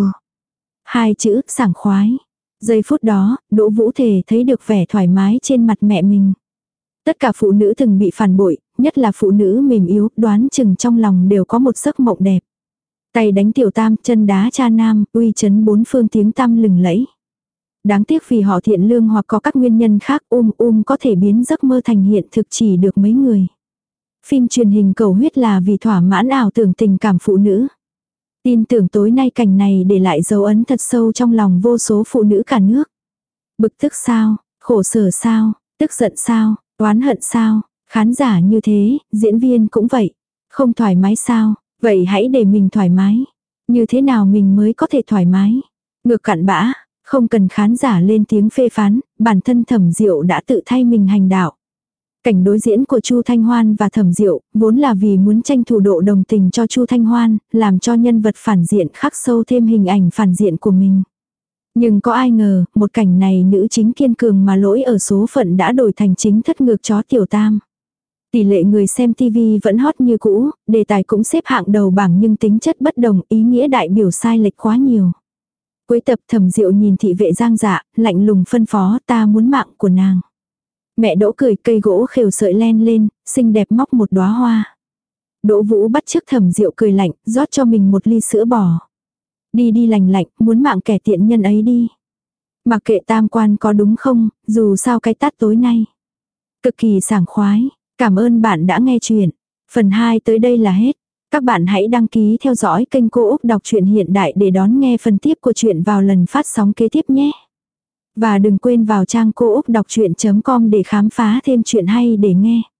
Hai chữ, sảng khoái. Giây phút đó, Đỗ Vũ Thể thấy được vẻ thoải mái trên mặt mẹ mình. Tất cả phụ nữ từng bị phản bội, nhất là phụ nữ mềm yếu, đoán chừng trong lòng đều có một giấc mộng đẹp. Tay đánh tiểu tam, chân đá cha nam, uy chấn bốn phương tiếng tăm lừng lẫy. Đáng tiếc vì họ thiện lương hoặc có các nguyên nhân khác, um um có thể biến giấc mơ thành hiện thực chỉ được mấy người. Phim truyền hình cầu huyết là vì thỏa mãn ảo tưởng tình cảm phụ nữ. Tin tưởng tối nay cảnh này để lại dấu ấn thật sâu trong lòng vô số phụ nữ cả nước. Bực tức sao, khổ sở sao, tức giận sao, oán hận sao, khán giả như thế, diễn viên cũng vậy. Không thoải mái sao, vậy hãy để mình thoải mái. Như thế nào mình mới có thể thoải mái? Ngược cặn bã, không cần khán giả lên tiếng phê phán, bản thân Thẩm Diệu đã tự thay mình hành đạo. Cảnh đối diễn của Chu Thanh Hoan và Thẩm Diệu, vốn là vì muốn tranh thủ độ đồng tình cho Chu Thanh Hoan, làm cho nhân vật phản diện khắc sâu thêm hình ảnh phản diện của mình. Nhưng có ai ngờ, một cảnh này nữ chính kiên cường mà lỗi ở số phận đã đổi thành chính thất ngược chó tiểu tam. Tỷ lệ người xem tivi vẫn hot như cũ, đề tài cũng xếp hạng đầu bảng nhưng tính chất bất đồng, ý nghĩa đại biểu sai lệch quá nhiều. Cuối tập Thẩm Diệu nhìn thị vệ Giang Dạ, lạnh lùng phân phó, ta muốn mạng của nàng. Mẹ Đỗ cười, cây gỗ khều sợi len lên, xinh đẹp móc một đóa hoa. Đỗ Vũ bắt chước Thẩm Diệu cười lạnh, rót cho mình một ly sữa bò. Đi đi lành lạnh, muốn mạng kẻ tiện nhân ấy đi. Mặc kệ tam quan có đúng không, dù sao cái tát tối nay. Cực kỳ sảng khoái. Cảm ơn bạn đã nghe chuyện. Phần hai tới đây là hết. Các bạn hãy đăng ký theo dõi kênh Cô Úc Đọc truyện Hiện Đại để đón nghe phần tiếp của chuyện vào lần phát sóng kế tiếp nhé. Và đừng quên vào trang cô úc đọc chuyện chấm com để khám phá thêm chuyện hay để nghe.